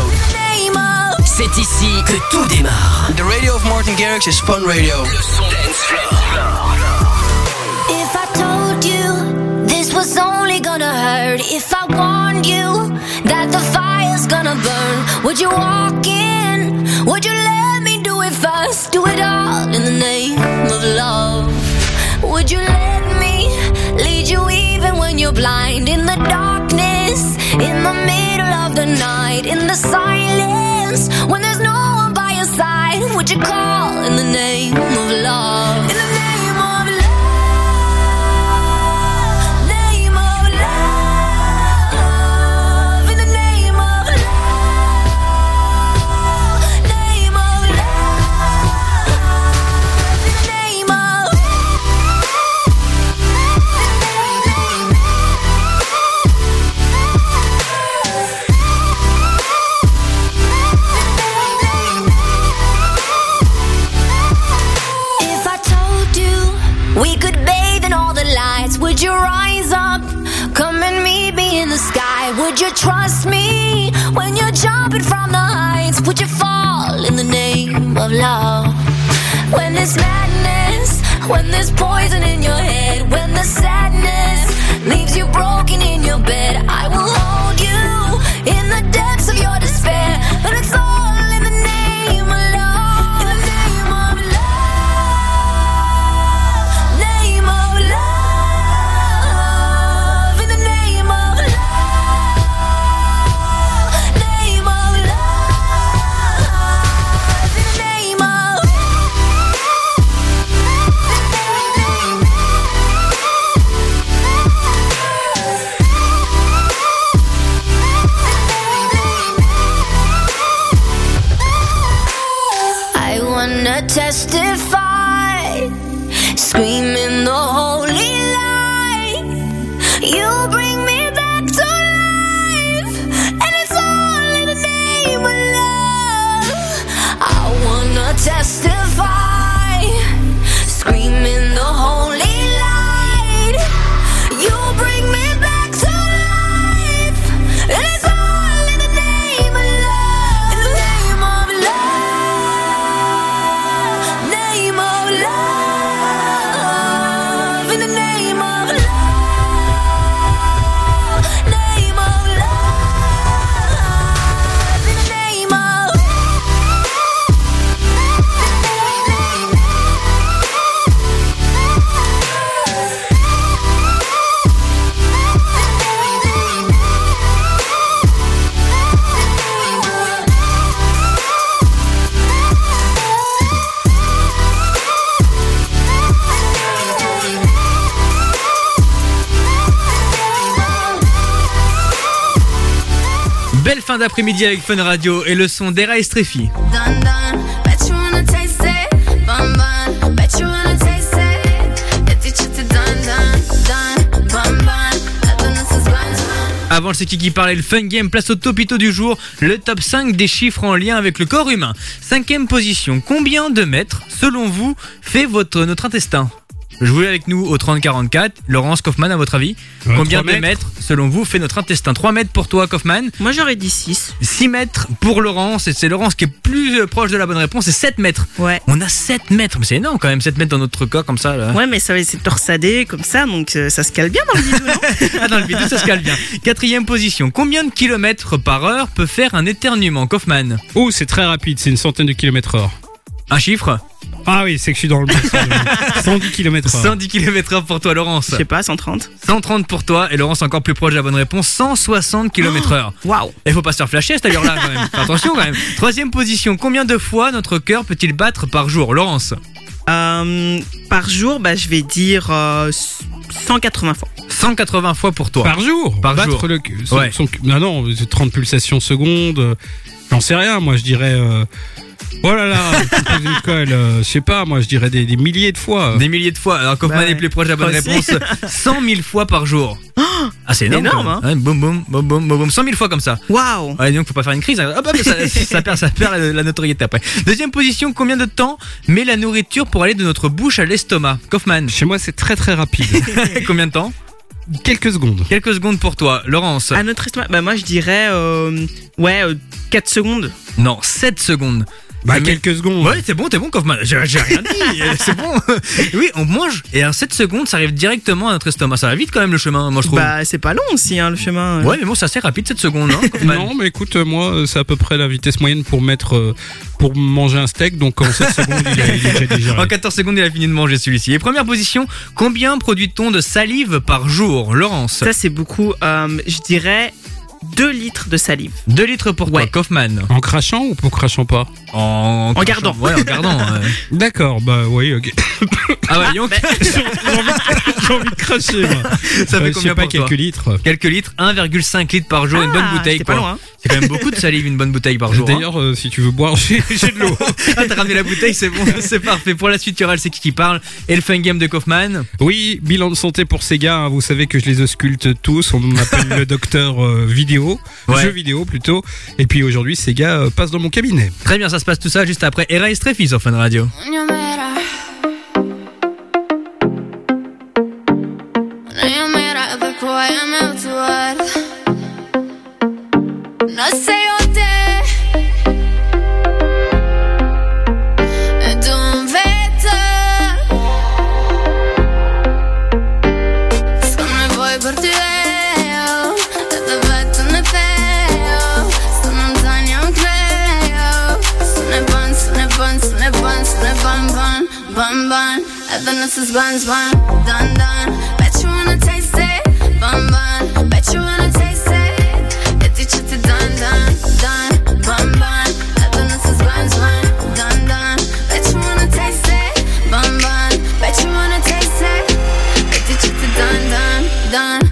C'est ici que tout démarre. The radio of Martin Garrix is Fun Radio. Le son dance floor. If I told you this was only gonna hurt, if I warned you that the fire's gonna burn, would you walk in? Would you let me do it first? Do it all in the name of love. Would you let me lead you even when you're blind? In the darkness, in the middle of the night, in the silence, when there's no one by your side, would you call in the name of love? In the name of love. Name of love. In the name of love. Name of love. We could bathe in all the lights. Would you rise up? Come and meet me in the sky. Would you trust me when you're jumping from the heights? Would you fall in the name of love? When there's madness, when there's poison in your head, when the sadness leaves you broken in your bed, I will hold you in the depths of your despair. And it's all in the name of love. In the name of love. Name of love. In the name of love. Name of love. In the name of I wanna testify, screaming the holy light. You bring me back to life, and it's all in the name of love. I wanna testify, screaming the holy light. You bring me back to life, and it's all in the name of love. In the name of love. Name of love. In the name of love. Name of love. In the name of Belle fin d'après-midi avec Fun Radio et le son d'Era et Streffy. Dun dun, bet you wanna taste it. Bun bun, bet you wanna taste it. Et tu te dun dun dun, bun bun. La donne ce bun bun. Avant le C'est qui qui parlait, le Fun Game, place au topito du jour, le top cinq des chiffres en lien avec le corps humain. Cinquième position, combien de mètres, selon vous, fait votre, notre intestin ? Jouez avec nous au trente quarante-quatre. Laurence, Kaufmann, à votre avis, Euh, combien trois de mètres. mètres, selon vous, fait notre intestin ? trois mètres pour toi, Kaufmann. Moi j'aurais dit six. six mètres pour Laurence, et c'est Laurence qui est plus euh, proche de la bonne réponse, c'est sept mètres. Ouais. On a sept mètres, mais c'est énorme quand même, sept mètres dans notre corps comme ça. Là. Ouais, mais ça va essayer de torsader comme ça, donc euh, ça se cale bien dans le bidou, non? Ah, dans le vidéo, ça se cale bien. Quatrième position, combien de kilomètres par heure peut faire un éternuement, Kaufmann ? Oh, c'est très rapide, c'est une centaine de kilomètres heure. Un chiffre ? Ah oui, c'est que je suis dans le bon sens. cent dix kilomètres heure. cent dix kilomètres heure pour toi, Laurence. Je sais pas, cent trente. cent trente pour toi, et Laurence encore plus proche de la bonne réponse, cent soixante kilomètres heure. Waouh. Il faut pas se faire flasher à cette heure-là quand même. Fais attention quand même. Troisième position, combien de fois notre cœur peut-il battre par jour, Laurence ? Euh, par jour, bah, je vais dire euh, cent quatre-vingts fois. cent quatre-vingts fois pour toi. Par jour Par Battre jour. le son, Ouais. son- non, non, c'est trente pulsations secondes. euh, J'en sais rien, moi je dirais. euh, Oh là là, tu me poses une colle, euh, je sais pas, moi je dirais des, des milliers de fois. Des milliers de fois. Alors Kaufmann Bah ouais. est plus proche de la bonne Moi aussi. réponse. cent mille fois par jour. Ah, c'est énorme. énorme, quand même. Ouais, boum, boum, boum, boum, boum, boum. cent mille fois comme ça. Waouh. Ouais, donc faut pas faire une crise. Hop, hop, ça, ça perd, ça perd la, la notoriété après. Deuxième position, combien de temps met la nourriture pour aller de notre bouche à l'estomac, Kaufmann? Chez moi c'est très très rapide. Combien de temps? Quelques secondes. Quelques secondes pour toi, Laurence. À notre estomac, bah, moi je dirais euh, ouais, euh, quatre secondes. Non, sept secondes. Bah, Mais- quelques secondes. Ouais, c'est bon, t'es bon, Kaufmann. J'ai j'ai rien dit, euh, c'est bon. Oui, on mange et en sept secondes, ça arrive directement à notre estomac. Ça va vite quand même le chemin, moi je trouve. Bah, c'est pas long aussi, hein, le chemin. Ouais, mais bon, c'est assez rapide sept secondes, hein, Kaufmann. Non, mais écoute, euh, moi, euh, c'est à peu près la vitesse moyenne pour mettre, euh, pour manger un steak. Donc en sept secondes, il, a, il est déjà digéré. En quatorze secondes, il a fini de manger celui-ci. Et première position, combien produit-on de salive par jour, Laurence? Ça, c'est beaucoup. Euh, je dirais deux litres de salive. deux litres pour toi, Ouais. Kaufmann. En crachant ou pour crachant pas? En, En gardant. Ouais, en gardant. ouais. D'accord, bah oui, ok. Ah ouais, donc, J'ai envie, j'ai envie de cracher, moi. ça Euh, fait je combien sais pas, pour toi? quelques litres. Quelques litres, un virgule cinq litres par jour, une bonne Ah, bouteille. j'étais pas quoi. loin. C'est quand même beaucoup de salive, une bonne bouteille par jour. hein. D'ailleurs, euh, si tu veux boire, j'ai j'ai de l'eau. Ah, t'as ramené la bouteille, c'est bon, c'est parfait. Pour la suite, il y aura le C'est qui qui parle et le Fun Game de Kaufmann. Oui, bilan de santé pour ces gars. hein. Vous savez que je les ausculte tous. On m'appelle le docteur euh, vidéo, Ouais. jeu vidéo plutôt. Et puis aujourd'hui, ces gars euh, passent dans mon cabinet. Très bien, ça se passe tout ça juste après Era et Streffy sur Fun Radio. No matter bun bun. Evanescence is buns bun, done done. Bet you wanna taste it, bun bun. Bet you wanna taste it. E dici ti done done done, bun bun. Evanescence is buns bun, done done. Bet you wanna taste it, bun bun. Bet you wanna taste it. E dici ti done done done.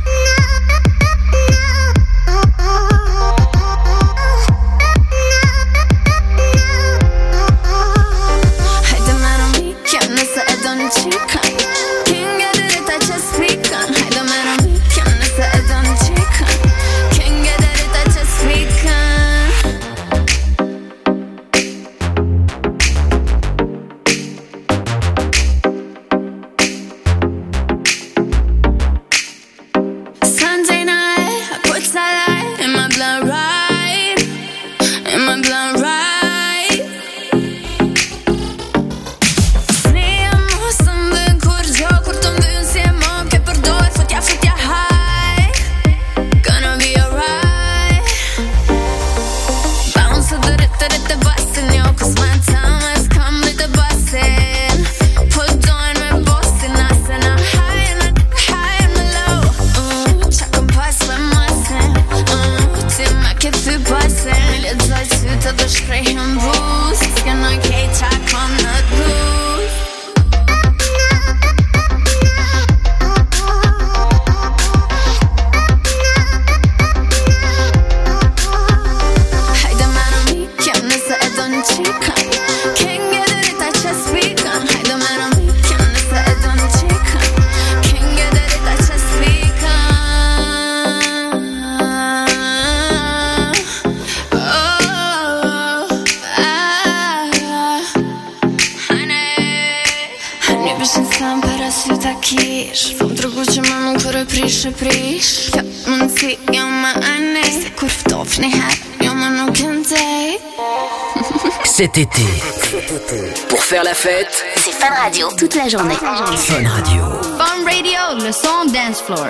Cet été, pour faire la fête, c'est Fun Radio toute la journée. Fun Radio. Fun Radio, le son dance floor.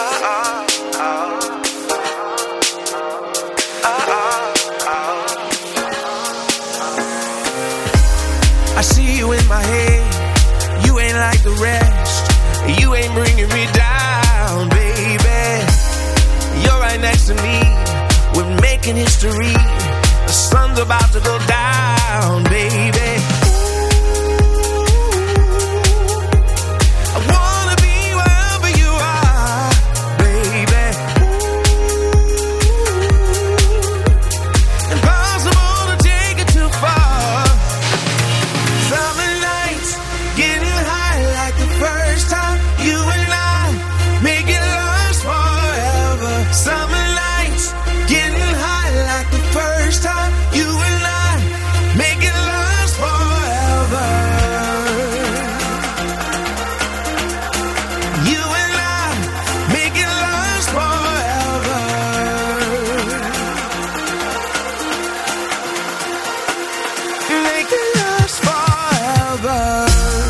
I see you in my head. You ain't like the rest. You ain't bringing me down, baby. You're right next to me. We're making history. The sun's about to go down, baby. I wanna be wherever you are, baby. Impossible to take it too far. Summer nights, getting high like the first time. You and I make it last forever. Summer nights, getting high like the first time. You and I make it last forever. You and I make it last forever. Make it last forever.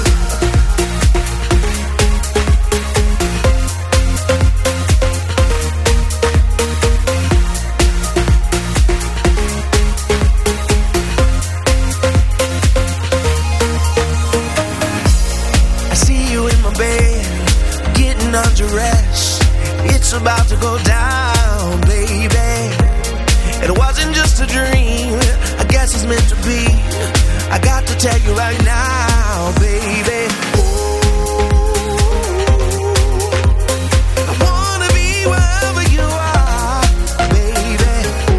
Undressed. It's about to go down, baby. It wasn't just a dream. I guess it's meant to be. I got to tell you right now, baby. I wanna be wherever you are, baby.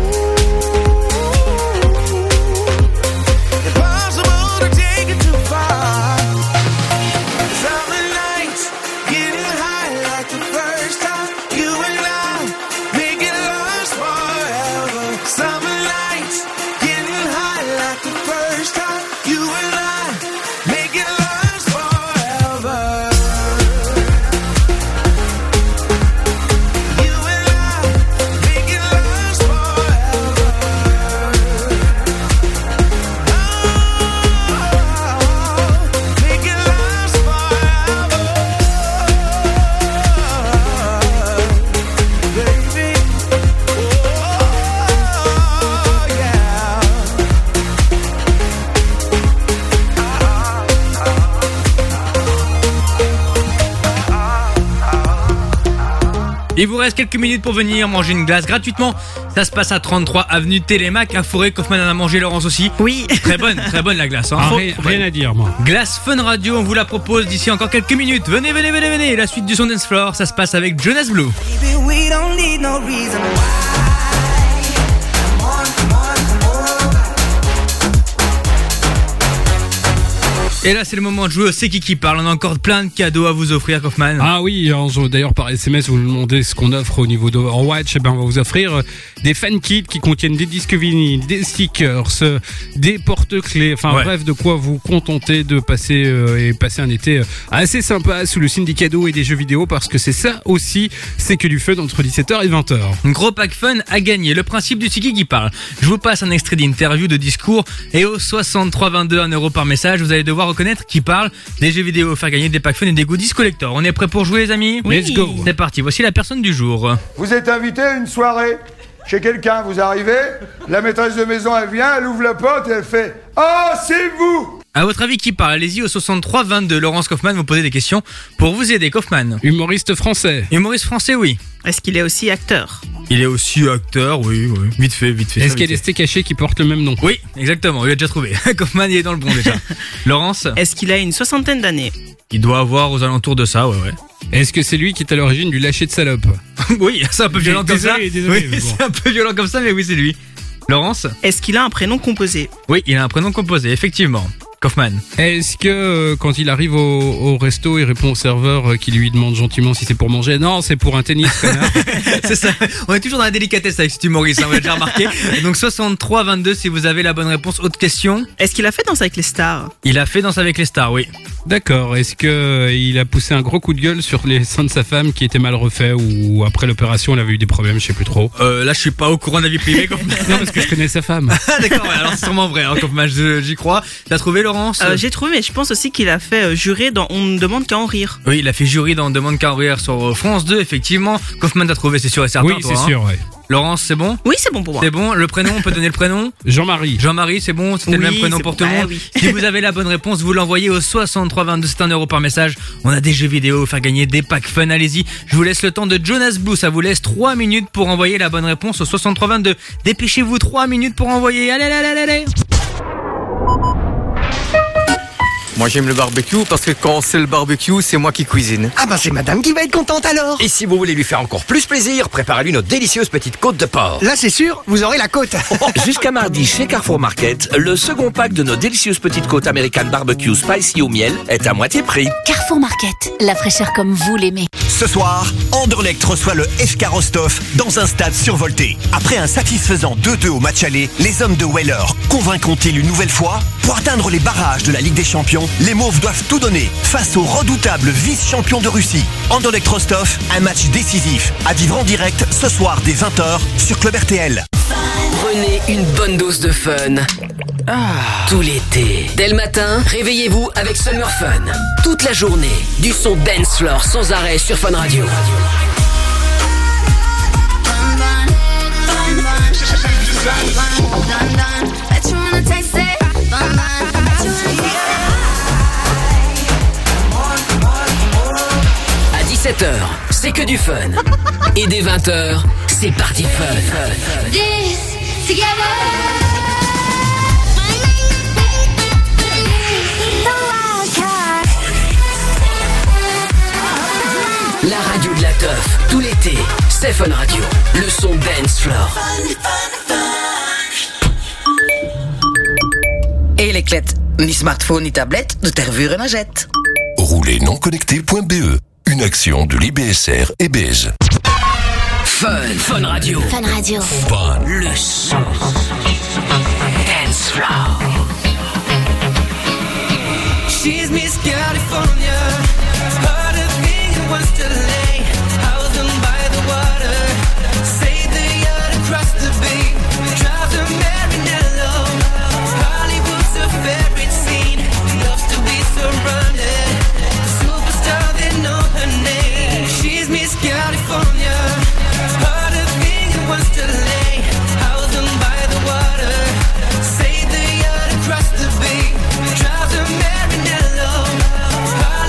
Impossible to take it too far. Summer nights, getting high like the first time. You and I make it last forever. Summer nights, getting high like the first time. You and I make Il vous reste quelques minutes pour venir manger une glace gratuitement. Ça se passe à trente-trois avenue Télémac à Forêt. Kaufmann en a mangé, Laurence aussi. Oui. Très bonne, très bonne la glace. Hein. Ah, Faut- rien, faut- rien à dire, moi. Glace Fun Radio, on vous la propose d'ici encore quelques minutes. Venez, venez, venez, venez. La suite du son Dance Floor, ça se passe avec Jonas Blue. Baby, we don't need no reason Et là, c'est le moment de jouer au C'est qui qui parle. On a encore plein de cadeaux à vous offrir, Kaufmann. Ah oui, alors, je- d'ailleurs par S M S vous nous demandez ce qu'on offre au niveau d'Overwatch. Eh ben, on va vous offrir euh, des fan kits qui contiennent des disques vinyles, des stickers, euh, des porte-clés, enfin Ouais. bref, de quoi vous contenter de passer euh, et passer un été euh, assez sympa sous le signe des cadeaux et des jeux vidéo, parce que c'est ça aussi, c'est que du fun entre dix-sept heures et vingt heures. Un gros pack fun à gagner. Le principe du C'est qui qui parle. Je vous passe un extrait d'interview, de discours, et au soixante-trois vingt-deux, un euro par message, vous allez devoir reconnaître qui parle. Des jeux vidéo, faire gagner des packs fun et des goodies collector. On est prêt pour jouer, les amis? Oui. Let's go. C'est parti. Voici la personne du jour. Vous êtes invité à une soirée chez quelqu'un, vous arrivez, la maîtresse de maison elle vient, elle ouvre la porte et elle fait « Ah, c'est vous !» À votre avis, qui parle? Allez-y au soixante-trois vingt-deux. Laurence Kaufmann vous posez des questions pour vous aider. Kaufmann. Humoriste français. Humoriste français, oui. Est-ce qu'il est aussi acteur? Il est aussi acteur, oui, oui. Vite fait, vite fait. Est-ce ça, qu'il y a vite des fait. stés cachés qui portent le même nom? Oui, exactement. Il l'a déjà trouvé. Kaufmann, il est dans le bon déjà. Laurence. Est-ce qu'il a une soixantaine d'années? Il doit avoir aux alentours de ça, ouais, ouais. Est-ce que c'est lui qui est à l'origine du lâcher de salope? Oui, c'est un peu violent comme ça. Désolé, désolé, Oui, mais bon. c'est un peu violent comme ça, mais oui, c'est lui. Laurence. Est-ce qu'il a un prénom composé? Oui, il a un prénom composé, effectivement. Kaufmann. Est-ce que euh, quand il arrive au, au resto, il répond au serveur euh, qui lui demande gentiment si c'est pour manger? Non, c'est pour un tennis, connard. C'est ça. On est toujours dans la délicatesse avec cet humoriste, hein, on l'a déjà remarqué. Donc soixante-trois vingt-deux si vous avez la bonne réponse. Autre question. Est-ce qu'il a fait Danse avec les stars? Il a fait Danse avec les stars, oui. D'accord. Est-ce que euh, il a poussé un gros coup de gueule sur les seins de sa femme qui étaient mal refaits, ou après l'opération, il avait eu des problèmes, je sais plus trop. Euh, là, je suis pas au courant de la vie privée, Kaufmann. Non, parce que je connais sa femme. Ah, d'accord, ouais, alors c'est sûrement vrai, hein, Kaufmann, je- j'y crois. T'as trouvé, Laurence? Euh, J'ai trouvé, mais je pense aussi qu'il a fait euh, jurer dans On ne demande qu'à en rire. Oui, il a fait jury dans Demande Carrière sur France deux, effectivement. Kaufmann t'a trouvé, c'est sûr et certain. Oui, toi, c'est hein. sûr, ouais. Laurence, c'est bon? Oui, c'est bon pour moi. C'est bon, le prénom, on peut donner le prénom? Jean-Marie. Jean-Marie, c'est bon, c'était Oui, le même prénom c'est pour bon. tout le Bah monde. oui. Si vous avez la bonne réponse, vous l'envoyez au soixante-trois vingt-deux, c'est un euro par message. On a des jeux vidéo, faire gagner des packs fun, allez-y. Je vous laisse le temps de Jonas Blue, ça vous laisse trois minutes pour envoyer la bonne réponse au soixante-trois vingt-deux. Dépêchez-vous, trois minutes pour envoyer, allez, allez, allez, allez. Moi j'aime le barbecue parce que quand c'est le barbecue, c'est moi qui cuisine. Ah bah c'est madame qui va être contente alors. Et si vous voulez lui faire encore plus plaisir, préparez-lui nos délicieuses petites côtes de porc. Là c'est sûr, vous aurez la côte. Jusqu'à mardi chez Carrefour Market, le second pack de nos délicieuses petites côtes American Barbecue Spicy au miel est à moitié prix. Carrefour Market, la fraîcheur comme vous l'aimez. Ce soir, Anderlecht reçoit le F K Rostov dans un stade survolté. Après un satisfaisant deux deux au match aller, les hommes de Weller convaincront-ils une nouvelle fois? Pour atteindre les barrages de la Ligue des Champions, les Mauves doivent tout donner face au redoutable vice-champion de Russie. Anderlecht Rostov, un match décisif à vivre en direct ce soir dès vingt heures sur Club R T L. Prenez une bonne dose de fun. Tout l'été. Dès le matin, réveillez-vous avec Summer Fun. Toute la journée, du son dance floor sans arrêt sur Fun Radio. À dix-sept heures, c'est que du fun. Et dès vingt heures, c'est parti fun. La radio de la teuf, tout l'été, c'est Fun Radio, le son dance floor. Et les clettes, ni smartphone ni tablette, de te revuren à jette. Roulez non connecté point B E, une action de l'I B S R et B E S. Fun, Fun Radio. Fun Radio. Fun. Le son dance floor. She's Miss California. Heard a thing and wants to lay out down by the water. Say the yacht across the bay. Drive to Marinello. Hollywood's her favorite scene. Loves to be surrounded. Superstar, they know her name. She's Miss California. Heard a thing and wants to lay out down by the water. Say the yacht across the bay. Drive to Marinello.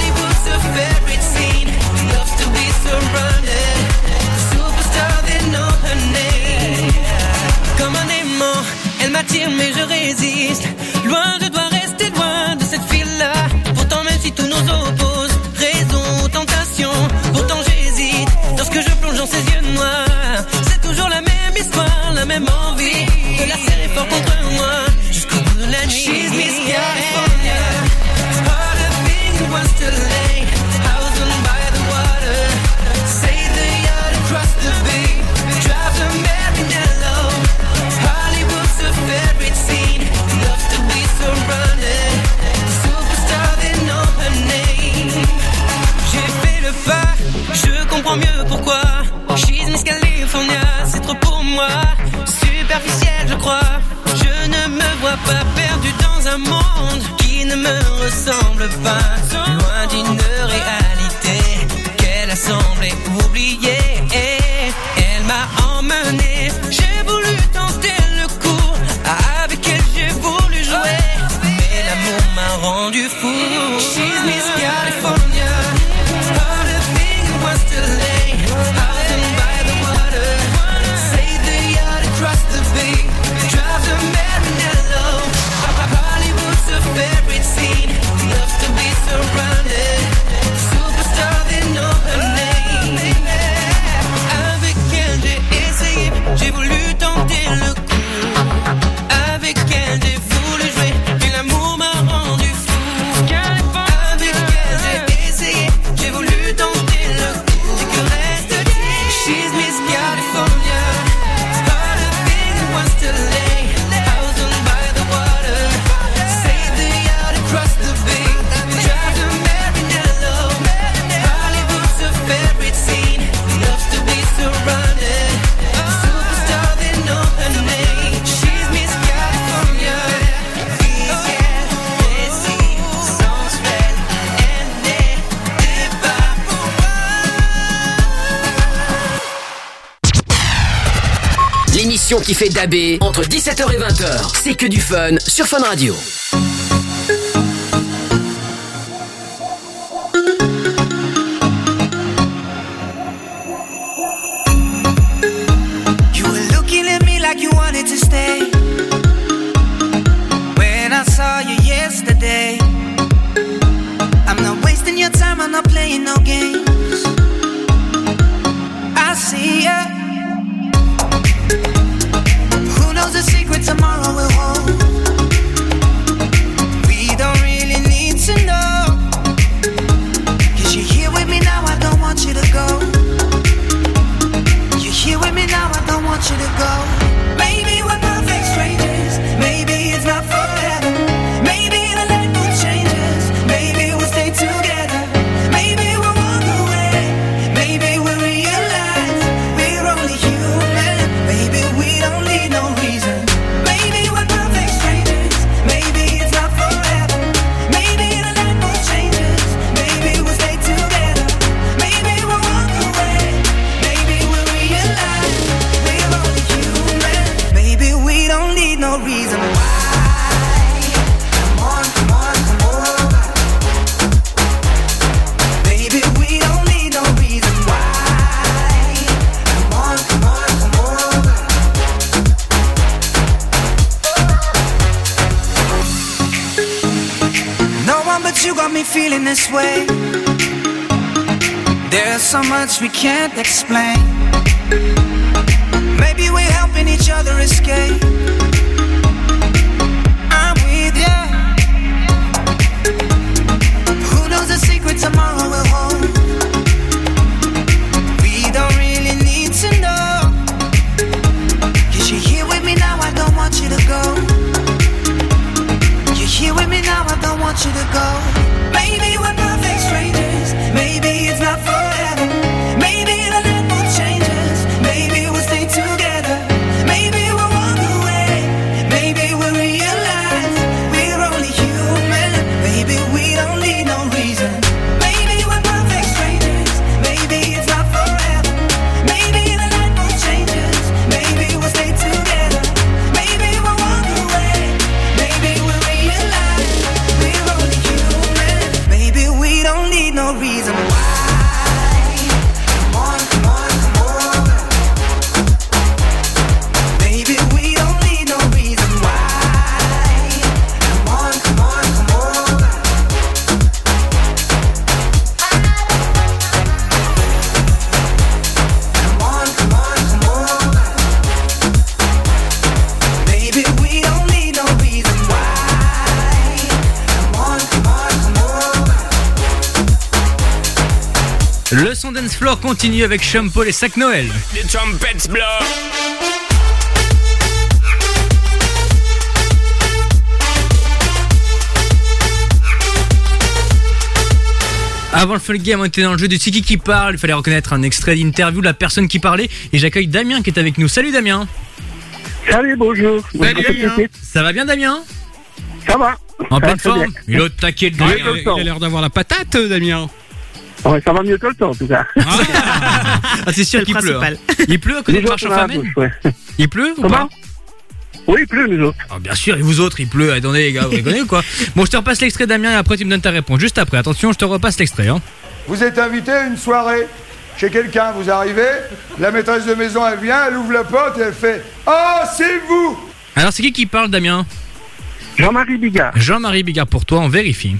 moi, superficiel je crois. Je ne me vois pas perdu dans un monde qui ne me ressemble pas. Loin d'une réalité qu'elle a semblé oublier. Elle m'a emmené, j'ai voulu tenter le coup. Avec elle j'ai voulu jouer, mais l'amour m'a rendu fou. She's Miss California, started thinking what's too late. Out and by the water, say the yacht across the bay. Drive the Marinello, Hollywood's a favorite scene. Loves to be surrounded, superstar they know her name. Avec elle j'ai essayé, j'ai voulu tenter le coup. Avec elle j'ai voulu jouer, puis l'amour m'a rendu fou. Avec elle j'ai essayé, j'ai voulu tenter le coup. Que reste-t-il? She's Miss California, started thinking what's too late. House on by the water, save the yacht across the bay. Drive to Marinello, Hollywood's a favorite scene. Loves to be surrounded, superstar they know her name. She's Miss California. L'émission qui fait dabber entre dix-sept heures et vingt heures. C'est que du fun sur Fun Radio. You were looking at me like you wanted to stay. When I saw you yesterday, I'm not wasting your time, I'm not playing no games. I see ya. Who knows the secret tomorrow will hold? We don't really need to know. Cause you're here with me now, I don't want you to go. You're here with me now, I don't want you to go. Maybe we're perfect strangers, maybe it's not forever. Maybe the light will change us, maybe we'll stay together. Maybe we'll walk away, maybe we'll realize we're only human. Maybe we don't need no reason. Maybe we're perfect strangers, maybe it's not forever. Maybe the light will change us, maybe we'll stay together. Maybe we'll walk away, maybe we'll realize we're only human. Maybe we don't need no reason why. Come on, come on, come over. Maybe we don't need no reason why. Come on, come on, come over. No one but you got me feeling this way. There's so much we can't explain. Maybe we're helping each other escape. I'm with ya. Who knows the secret tomorrow will hold? We don't really need to know. Cause you're here with me now, I don't want you to go. You're here with me now, I don't want you to go. Maybe we're perfect strangers, maybe it's not forever. Maybe the light will change us, maybe we'll stay together. Maybe we'll walk away, maybe we'll realize we're only human. Maybe we don't need no reason. Maybe we're perfect strangers, maybe it's not forever. Maybe the light will change us, maybe we'll stay together. Maybe we'll walk away, maybe we'll realize we're only human. Maybe we don't need no reason why. Come on, come on, come over. Maybe we don't need no reason why. Come on, come on, come over. Come on, come on, come over. Maybe we don't need no reason why. Come on, come on, come over. Le son dance floor continue avec Sean Paul et Sac Noël. The trumpets blow. Avant le fun game, on était dans le jeu du C'est qui qui parle. Il fallait reconnaître un extrait d'interview de la personne qui parlait. Et j'accueille Damien qui est avec nous. Salut Damien. Salut, bonjour. Salut Damien. Ça va bien Damien? Ça va. En Ça pleine va très forme. bien. Il est au taquet de Il Damien. a- il a l'air d'avoir la patate, Damien. Ouais, ça va mieux que le temps, en tout cas. Ah, c'est sûr C'est qu'il le pleut. principal. Hein. Il pleut à côté Les de autres, on a la Marche-en-Famenne. bouche, ouais. Il pleut ou Comment pas? Oui, il pleut, nous autres. Ah, bien sûr, et vous autres, il pleut. Attendez, les gars, vous rigolez ou quoi? Bon, je te repasse l'extrait, Damien, et après, tu me donnes ta réponse. Juste après, attention, je te repasse l'extrait. Hein. Vous êtes invité à une soirée chez quelqu'un, vous arrivez, la maîtresse de maison elle vient, elle ouvre la porte et elle fait « Oh, c'est vous !» Alors, c'est qui qui parle, Damien? Jean-Marie Bigard. Jean-Marie Bigard pour toi, on vérifie.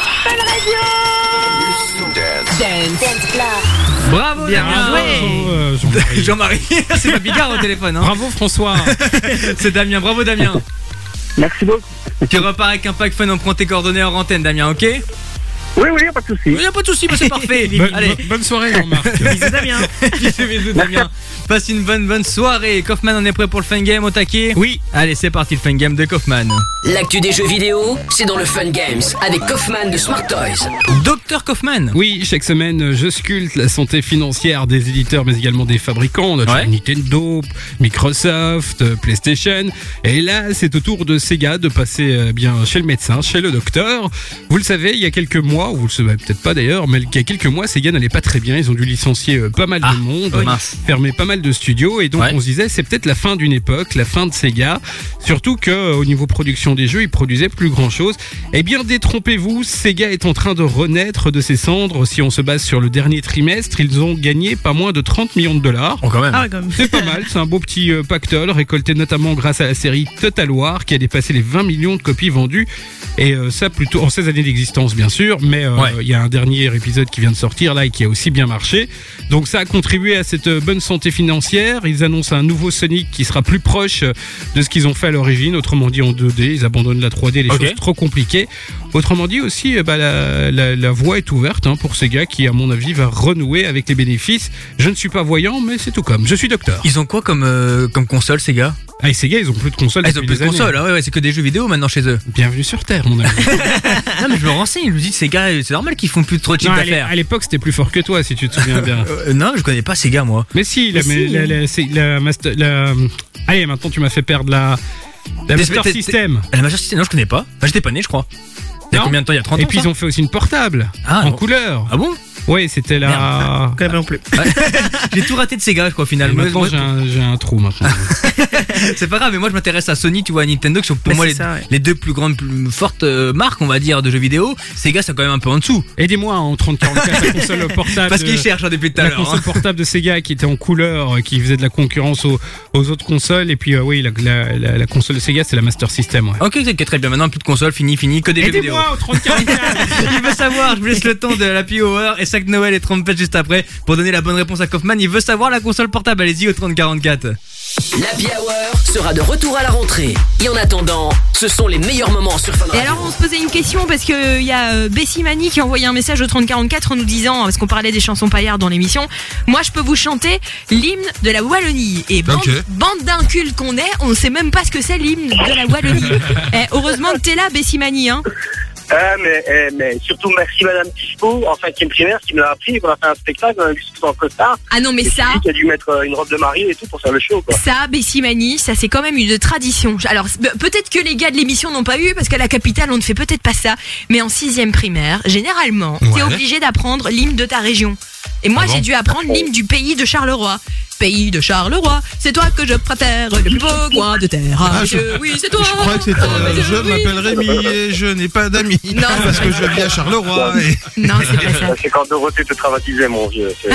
Bravo, Bien Damien. joué. Euh, Jean-Marie. Jean-Marie, c'est pas Bigard au téléphone. Hein. Bravo François. C'est Damien, bravo Damien. Merci beaucoup. Tu repars avec un pack fun, on prend tes coordonnées en antenne, Damien, ok? Oui, oui, pas de souci. Il n'y a pas de souci, bah c'est parfait. Bonne- Allez, bonne- bonne soirée Jean-Marc. Bisous Damien. bisous, bisous, Damien. Passe une bonne, bonne soirée. Kaufman, on est prêt pour le fun game au taquet? Oui. Allez, c'est parti, le fun game de Kaufman. L'actu des jeux vidéo, c'est dans le Fun Games avec Kaufman de Smart Toys. Docteur Kaufman. Oui, chaque semaine, je sculpte la santé financière des éditeurs, mais également des fabricants. On a Ouais. Nintendo, Microsoft, euh, PlayStation. Et là, c'est au tour de Sega de passer euh, bien chez le médecin, chez le docteur. Vous le savez, il y a quelques mois, ou vous le savez peut-être pas d'ailleurs, mais il y a quelques mois, Sega n'allait pas très bien. Ils ont dû licencier euh, pas mal Ah, de monde, oui. Mince. fermer pas mal de studios. Et donc, Ouais. on se disait, c'est peut-être la fin d'une époque, la fin de Sega. Surtout que euh, au niveau production des jeux, ils produisaient plus grand-chose. Eh bien, détrompez-vous, Sega est en train de renaître de ses cendres. Si on se base sur le dernier trimestre, ils ont gagné pas moins de trente millions de dollars. Oh, quand même. Ah ouais, comme. C'est pas mal, c'est un beau petit euh, pactole, récolté notamment grâce à la série Total War, qui a dépassé les vingt millions de copies vendues. Et euh, ça plutôt en seize années d'existence, bien sûr, mais euh, il Ouais. y a un dernier épisode qui vient de sortir là et qui a aussi bien marché. Donc ça a contribué à cette euh, bonne santé financière. Ils annoncent un nouveau Sonic qui sera plus proche euh, de ce qu'ils ont fait à l'origine, autrement dit en deux D. Ils abandonnent la trois D, les Ok. choses trop compliquées. Autrement dit aussi, euh, bah, la, la, la voie est ouverte hein, pour Sega qui, à mon avis, va renouer avec les bénéfices. Je ne suis pas voyant, mais c'est tout comme. Je suis docteur. Ils ont quoi comme, euh, comme console, ces gars? Ah, et Sega, ils ont plus de consoles. Ah, ils ont depuis plus de des console, années. ah ouais, ouais, c'est que des jeux vidéo maintenant chez eux. Bienvenue sur Terre, mon ami. Non, mais je me renseigne, je me dis, ces gars, c'est normal qu'ils font plus trop de chiffre Non, à l'é- d'affaires. à l'époque, c'était plus fort que toi, si tu te souviens bien. Euh, non, je connais pas ces gars, moi. Mais si, la, Mais mais si. la, la- c'est- la master, la- allez, maintenant tu m'as fait perdre la, la T'es- Master t'es- System. La Master System, non, je connais pas. Enfin, j'étais pas né, je crois. Il y a Non. combien de temps? Il y a trente Et ans. puis ça ils ont fait aussi une portable Ah, en non. couleur. Ah bon? Oui, c'était la. Quand même non plus. J'ai tout raté de ces gars, je crois, Et finalement. maintenant Moi, j'ai un, j'ai un trou maintenant. c'est pas grave, mais moi je m'intéresse à Sony, tu vois, à Nintendo, qui sont pour Mais moi c'est les, ça, ouais. les deux plus grandes, plus fortes euh, marques, on va dire, de jeux vidéo. Ces gars, c'est quand même un peu en dessous. Aidez-moi en trente quarante-quatre la console portable. Parce qu'ils cherchent hein, depuis tout à La l'heure. console hein. portable de Sega qui était en couleur, euh, qui faisait de la concurrence aux, aux autres consoles. Et puis euh, oui, la, la, la, la console de Sega, c'est la Master System. Ouais. Ok, ok, très bien. Maintenant, plus de console, fini, fini, que des jeux vidéo. Aidez-moi au trente quarante-quatre. Il veut savoir, je vous laisse le temps de la P Hour et Sac Noël et trompette juste après pour donner la bonne réponse à Kaufman. Il veut savoir la console portable, allez-y au trente quarante-quatre. L'Happy Hour sera de retour à la rentrée. Et en attendant, ce sont les meilleurs moments sur Fun Et Radio. alors on se posait une question parce que il y a euh, Bessie Mani qui a envoyé un message au trente quarante-quatre en nous disant, parce qu'on parlait des chansons paillardes dans l'émission, moi je peux vous chanter l'hymne de la Wallonie. Et bande, Ok. bande d'incultes qu'on est, on ne sait même pas ce que c'est l'hymne de la Wallonie. Eh, heureusement que t'es là Bessie Mani hein. Ah, mais, eh, mais surtout merci Madame Tispo en cinquième primaire qui me l'a appris, qu'on a fait un spectacle, on a vu ce en costard. Ah non mais Et ça, c'est lui qui a dû mettre euh, une robe de mariée et tout pour faire le show quoi. ça Bessie Mani, ça c'est quand même une tradition. Alors c'est- peut-être que les gars de l'émission n'ont pas eu parce qu'à la capitale on ne fait peut-être pas ça, mais en sixième primaire, généralement, t'es Ouais. obligé d'apprendre l'hymne de ta région. Et moi Ah bon j'ai dû apprendre l'hymne du pays de Charleroi. Pays de Charleroi, c'est toi que je préfère, le plus beau coin de terre. Ah, Ah, je- je- oui, c'est toi. je crois que c'était, Oh, mais euh, je- je oui. m'appelle Rémi et je n'ai pas d'amis. Non, parce c'est que pas je vis à Charleroi. Et... Non, c'est pas ça. C'est quand Dorothée te traumatisait, mon vieux. c'est-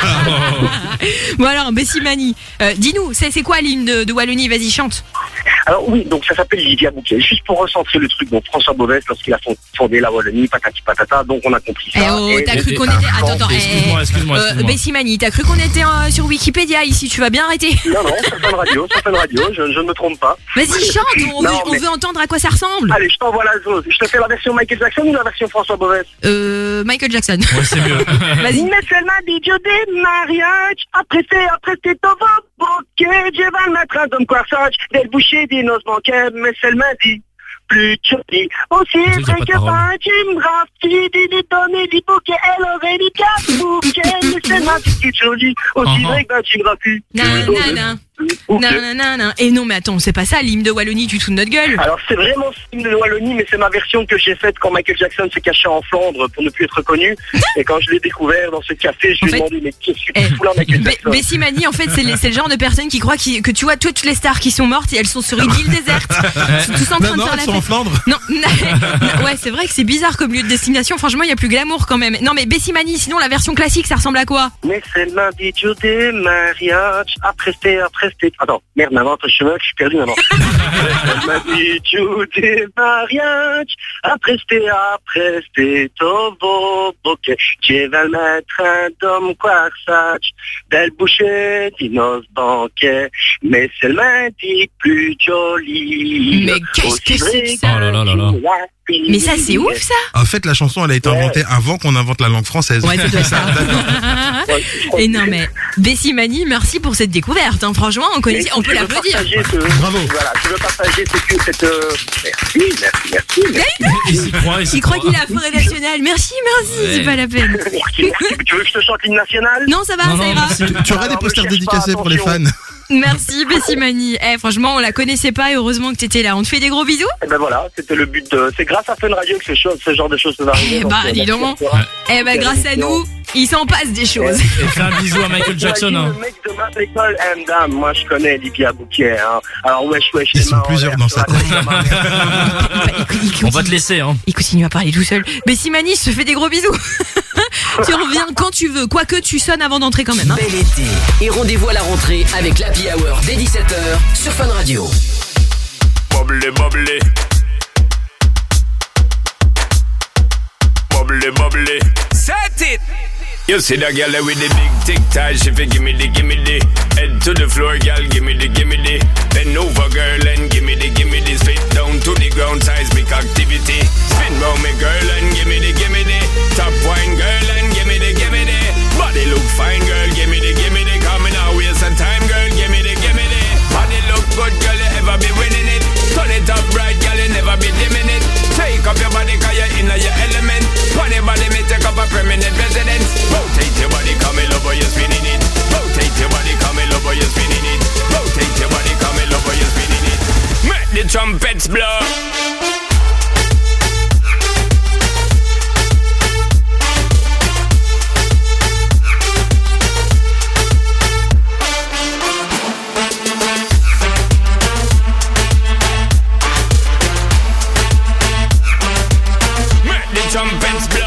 Bon alors, Bessie Mani, euh, dis-nous, c'est c'est quoi l'hymne de, de Wallonie? Vas-y, chante. Alors oui, donc ça s'appelle Lydia Bouquet. Juste pour recentrer le truc, donc François Beauvais, lorsqu'il a fond- fondé la Wallonie, patati patata, donc on a compris Eh ça. oh, Et- t'as et- cru et- qu'on était... Attends, attends, eh, Excuse-moi, excuse-moi, euh, excuse-moi. Bessie Mani, t'as cru qu'on était euh, sur Wikipédia ici, tu vas bien arrêter? Non, non, sur Fun Radio, sur Fun Radio, je, je ne me trompe pas. Vas-y, chante, on, Non, veut, on mais- veut entendre à quoi ça ressemble. Allez, je t'envoie la zone. Je te fais la version Michael Jackson ou la version François Beauvais? Euh, Michael Jackson. Ouais, c'est mieux. Vas-y. Mais seulement dit Dieu des mariages, après c'est, après c'est au bouquet, je vais le mettre un homme corsage, des bouchées, des noces banquets, mais seulement dit. Plus joli, aussi Vous avez vrai pas de que parole. pas tu me raffis, dit des tonnes, dit bouquet, elle aurait bouquet, mais c'est ma petite jolie. Aussi Uh-huh. vrai que d'un tigre à cul. Non, non, non. Non, non, non, non. Et non, mais attends, c'est pas ça, l'hymne de Wallonie, tu te fous de notre gueule. Alors c'est vraiment ce film de Wallonie, mais c'est ma version que j'ai faite quand Michael Jackson s'est caché en Flandre pour ne plus être connu. Et quand je l'ai découvert dans ce café, je lui ai demandé mais qu'est-ce que tu fous là, Michael Be- Jackson? Bessimani, en fait, c'est le, c'est le genre de personne qui croit qu'il- que tu vois toutes les stars qui sont mortes et elles sont sur une île déserte. Ils sont tous en train Non, non, de faire elles la sont en fête. Flandre. Non, non, ouais, c'est vrai que c'est bizarre comme lieu de destination. Franchement, il y a plus glamour quand même. Non, mais Bessimani, sinon la version classique, ça ressemble à quoi? Mais c'est le lundi du démariage, après c'était, après c'était... Attends, merde, maintenant, entre chemin, je suis perdu maintenant. C'est le lundi du démariage, après c'était, après c'était au beau bouquet. Tu vas le mettre un dôme quarsage, belle bouchée, dinos banquet. Mais c'est le lundi plus joli. Mais qu'est-ce que c'est que ça? Oh là là là là. Mais ça, c'est ouf, ça. En fait, la chanson, elle a été inventée avant qu'on invente la langue française. Ouais, ça doit être ça. Et non, mais Bessimani, merci pour cette découverte. Hein. Franchement, on, connaît, on peut l'applaudir. Bravo. Voilà, je veux partager cette... cette euh... Merci, merci, merci. merci. Il s'y croit, il s'y Il croit croit. qu'il a forêt nationale. Merci, merci, Ouais. c'est pas la peine. Merci, merci. Tu veux que je te chante l'hymne national? Non, ça va, Non, ça non, ira. merci. Tu aurais des posters dédicacés pour les fans. Merci, Bessimani. Eh, franchement, on la connaissait pas et heureusement que t'étais là. On te fait des gros bisous. Et ben voilà, c'était le but de... C'est grâce à Fun Radio que ce, chose, ce genre de choses se arrivent. Eh bah, dis donc. Eh bah, grâce à nous, il s'en passe des choses. Et fais un bisou à Michael Jackson. Hein. Le mec de ma école, M. Dame, moi je connais Livia Bouquet. Hein. Alors wesh wesh. Ils sont plusieurs dans sa tête. On va te laisser. Hein. Il continue à parler tout seul. Bessimani, je te fais des gros bisous. Tu reviens quand tu veux. Quoique tu sonnes avant d'entrer quand même. Hein. Bel été et rendez-vous à la rentrée avec l'Happy Hour dès dix-sept heures sur Fun Radio. Bubbly, bubbly. Bubbly, bubbly. Set it! You see that girl with the big tic tac, she fi gimme the, gimme the. Head to the floor, girl, gimme the, gimme the. Bend over, girl, and gimme the, gimme the. Spit down to the ground, seismic activity. Spin round me, girl, and gimme the, gimme the. Top wine, girl, and gimme the, gimme the. Body look fine, girl, gimme the, gimme the. Coming out, waste some time, girl, gimme the, gimme the. Body look good, girl, you ever be winning it. Turn it up right, girl, you never be dimming it. Take up your body, cause you're in your element. Funny body, me take up a permanent residence. Rotate your body, come in over, you're spinning it. Rotate your body, come in over, you're spinning it. Rotate your body, come in over, you're spinning it. Make the trumpets blow. Make the trumpets blow.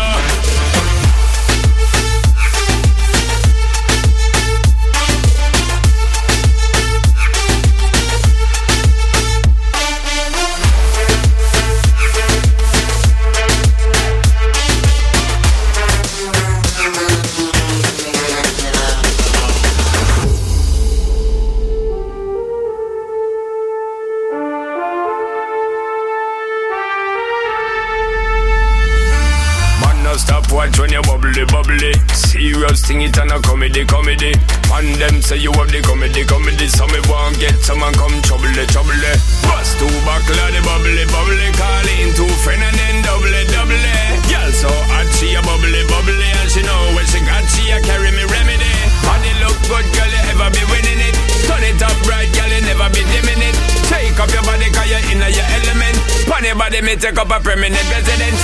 Man, no stop watch when you bubbly, bubbly. Serious thing, it and a comedy, comedy. And them say you have the comedy, comedy. So me want get someone come trouble, trouble. Bust two buckle of the bubbly, bubbly. Call in two friend and then double, double. Girl so hot, she a bubbly, bubbly. And she know when she got, she a carry me remedy. Body look good, girl, you ever be winning it. Turn it up right, girl, you never be dimming it. Take up your body, cause you're in your element. Pon your body, me take up a permanent residence.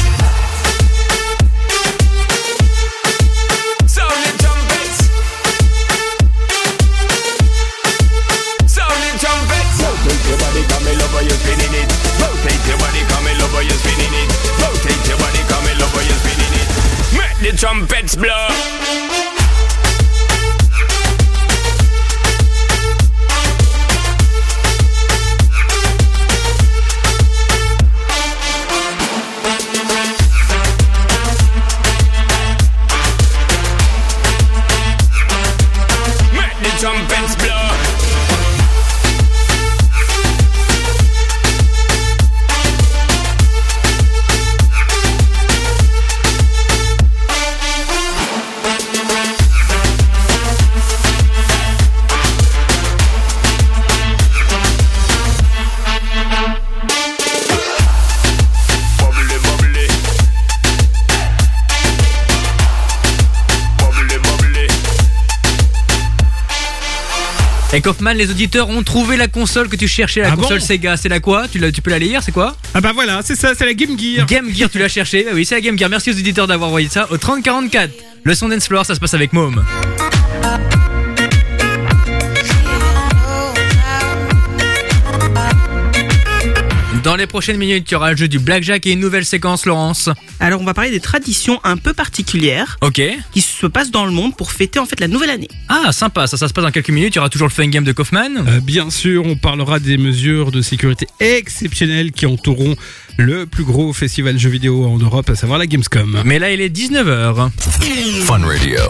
Sound the trumpets. Sound the trumpets. Rotate your body, come in over, you're spinning it. Rotate your body, come in over, you're spinning it. Rotate your body, come in over, you're spinning it. Make the trumpets blow. Make the trumpets blow. Bubbly, bubbly. Et Kaufman, les auditeurs ont trouvé la console que tu cherchais, la Ah console bon Sega. C'est la quoi tu, la, tu peux la lire, c'est quoi? Ah bah voilà, c'est ça, c'est la Game Gear. Game Gear, tu l'as cherché. Ah oui, c'est la Game Gear. Merci aux auditeurs d'avoir envoyé ça au trente quarante-quatre. Le son Dance Floor, ça se passe avec Môme. Dans les prochaines minutes, il y aura le jeu du Blackjack et une nouvelle séquence, Laurence. Alors, on va parler des traditions un peu particulières. Ok. Qui se passent dans le monde pour fêter en fait la nouvelle année. Ah, sympa, ça, ça se passe dans quelques minutes. Il y aura toujours le fun game de Kaufman. Euh, bien sûr, on parlera des mesures de sécurité exceptionnelles qui entoureront le plus gros festival jeux vidéo en Europe, à savoir la Gamescom. Mais là, il est dix-neuf heures. Fun Radio.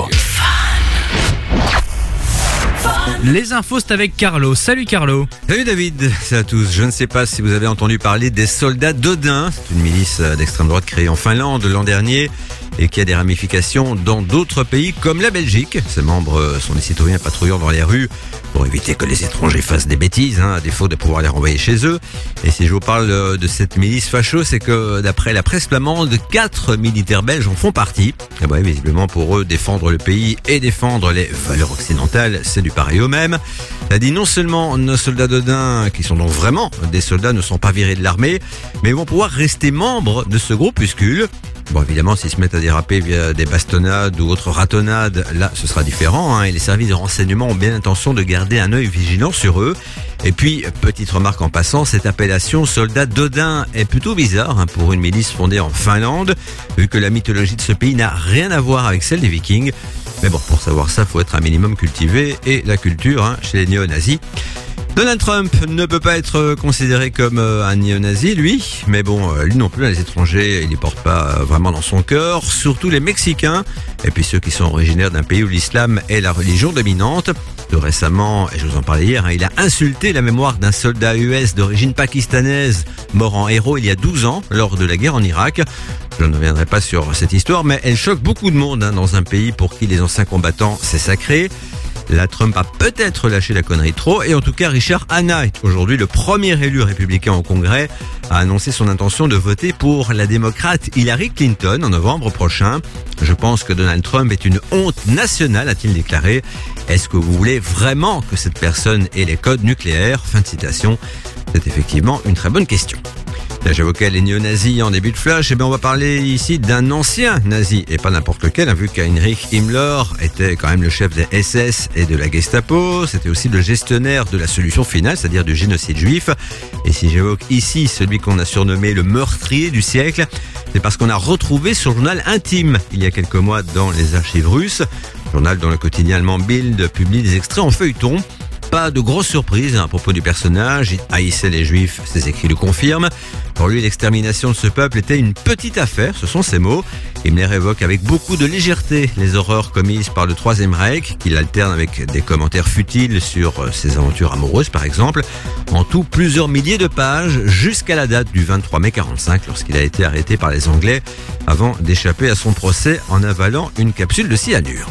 Les infos, c'est avec Carlo. Salut Carlo. Salut David, salut à tous. Je ne sais pas si vous avez entendu parler des soldats d'Odin. C'est une milice d'extrême droite créée en Finlande l'an dernier et qui a des ramifications dans d'autres pays comme la Belgique. Ses membres sont des citoyens patrouillant dans les rues pour éviter que les étrangers fassent des bêtises, hein, à défaut de pouvoir les renvoyer chez eux. Et si je vous parle de cette milice facho, c'est que d'après la presse flamande, quatre militaires belges en font partie. Et ouais, visiblement pour eux, défendre le pays et défendre les valeurs occidentales, c'est du pareil au même. Ça dit non seulement nos soldats d'Odin, qui sont donc vraiment des soldats, ne sont pas virés de l'armée, mais vont pouvoir rester membres de ce groupuscule. Bon, évidemment, s'ils se mettent à déraper via des bastonnades ou autres ratonnades, là, ce sera différent, hein, et les services de renseignement ont bien l'intention de garder un œil vigilant sur eux. Et puis, petite remarque en passant, cette appellation soldat d'Odin est plutôt bizarre, hein, pour une milice fondée en Finlande, vu que la mythologie de ce pays n'a rien à voir avec celle des Vikings. Mais bon, pour savoir ça, faut être un minimum cultivé, et la culture, hein, chez les néo-nazis. Donald Trump ne peut pas être considéré comme un néo-nazi, lui, mais bon, lui non plus, les étrangers, il les porte pas vraiment dans son cœur, surtout les Mexicains, et puis ceux qui sont originaires d'un pays où l'islam est la religion dominante. Tout récemment, et je vous en parlais hier, hein, il a insulté la mémoire d'un soldat U S d'origine pakistanaise, mort en héros il y a douze ans, lors de la guerre en Irak. Je ne reviendrai pas sur cette histoire, mais elle choque beaucoup de monde, hein, dans un pays pour qui les anciens combattants, c'est sacré. La Trump a peut-être lâché la connerie trop, et en tout cas Richard Hanna est aujourd'hui le premier élu républicain au Congrès à annoncer son intention de voter pour la démocrate Hillary Clinton en novembre prochain. Je pense que Donald Trump est une honte nationale, a-t-il déclaré. Est-ce que vous voulez vraiment que cette personne ait les codes nucléaires? Fin de citation. C'est effectivement une très bonne question. Là, j'évoquais les néo-nazis en début de flash, et bien on va parler ici d'un ancien nazi, et pas n'importe lequel, hein, vu qu'Heinrich Himmler était quand même le chef des S S et de la Gestapo, c'était aussi le gestionnaire de la solution finale, c'est-à-dire du génocide juif. Et si j'évoque ici celui qu'on a surnommé le meurtrier du siècle, c'est parce qu'on a retrouvé son journal intime il y a quelques mois dans les archives russes, journal dont le quotidien allemand Bild publie des extraits en feuilleton. Pas de grosse surprise à propos du personnage, il haïssait les juifs, ses écrits le confirment. Pour lui, l'extermination de ce peuple était une petite affaire, ce sont ses mots. Il me les révoque avec beaucoup de légèreté les horreurs commises par le Troisième Reich, qu'il alterne avec des commentaires futiles sur ses aventures amoureuses par exemple. En tout, plusieurs milliers de pages jusqu'à la date du vingt-trois mai quarante-cinq, lorsqu'il a été arrêté par les Anglais avant d'échapper à son procès en avalant une capsule de cyanure.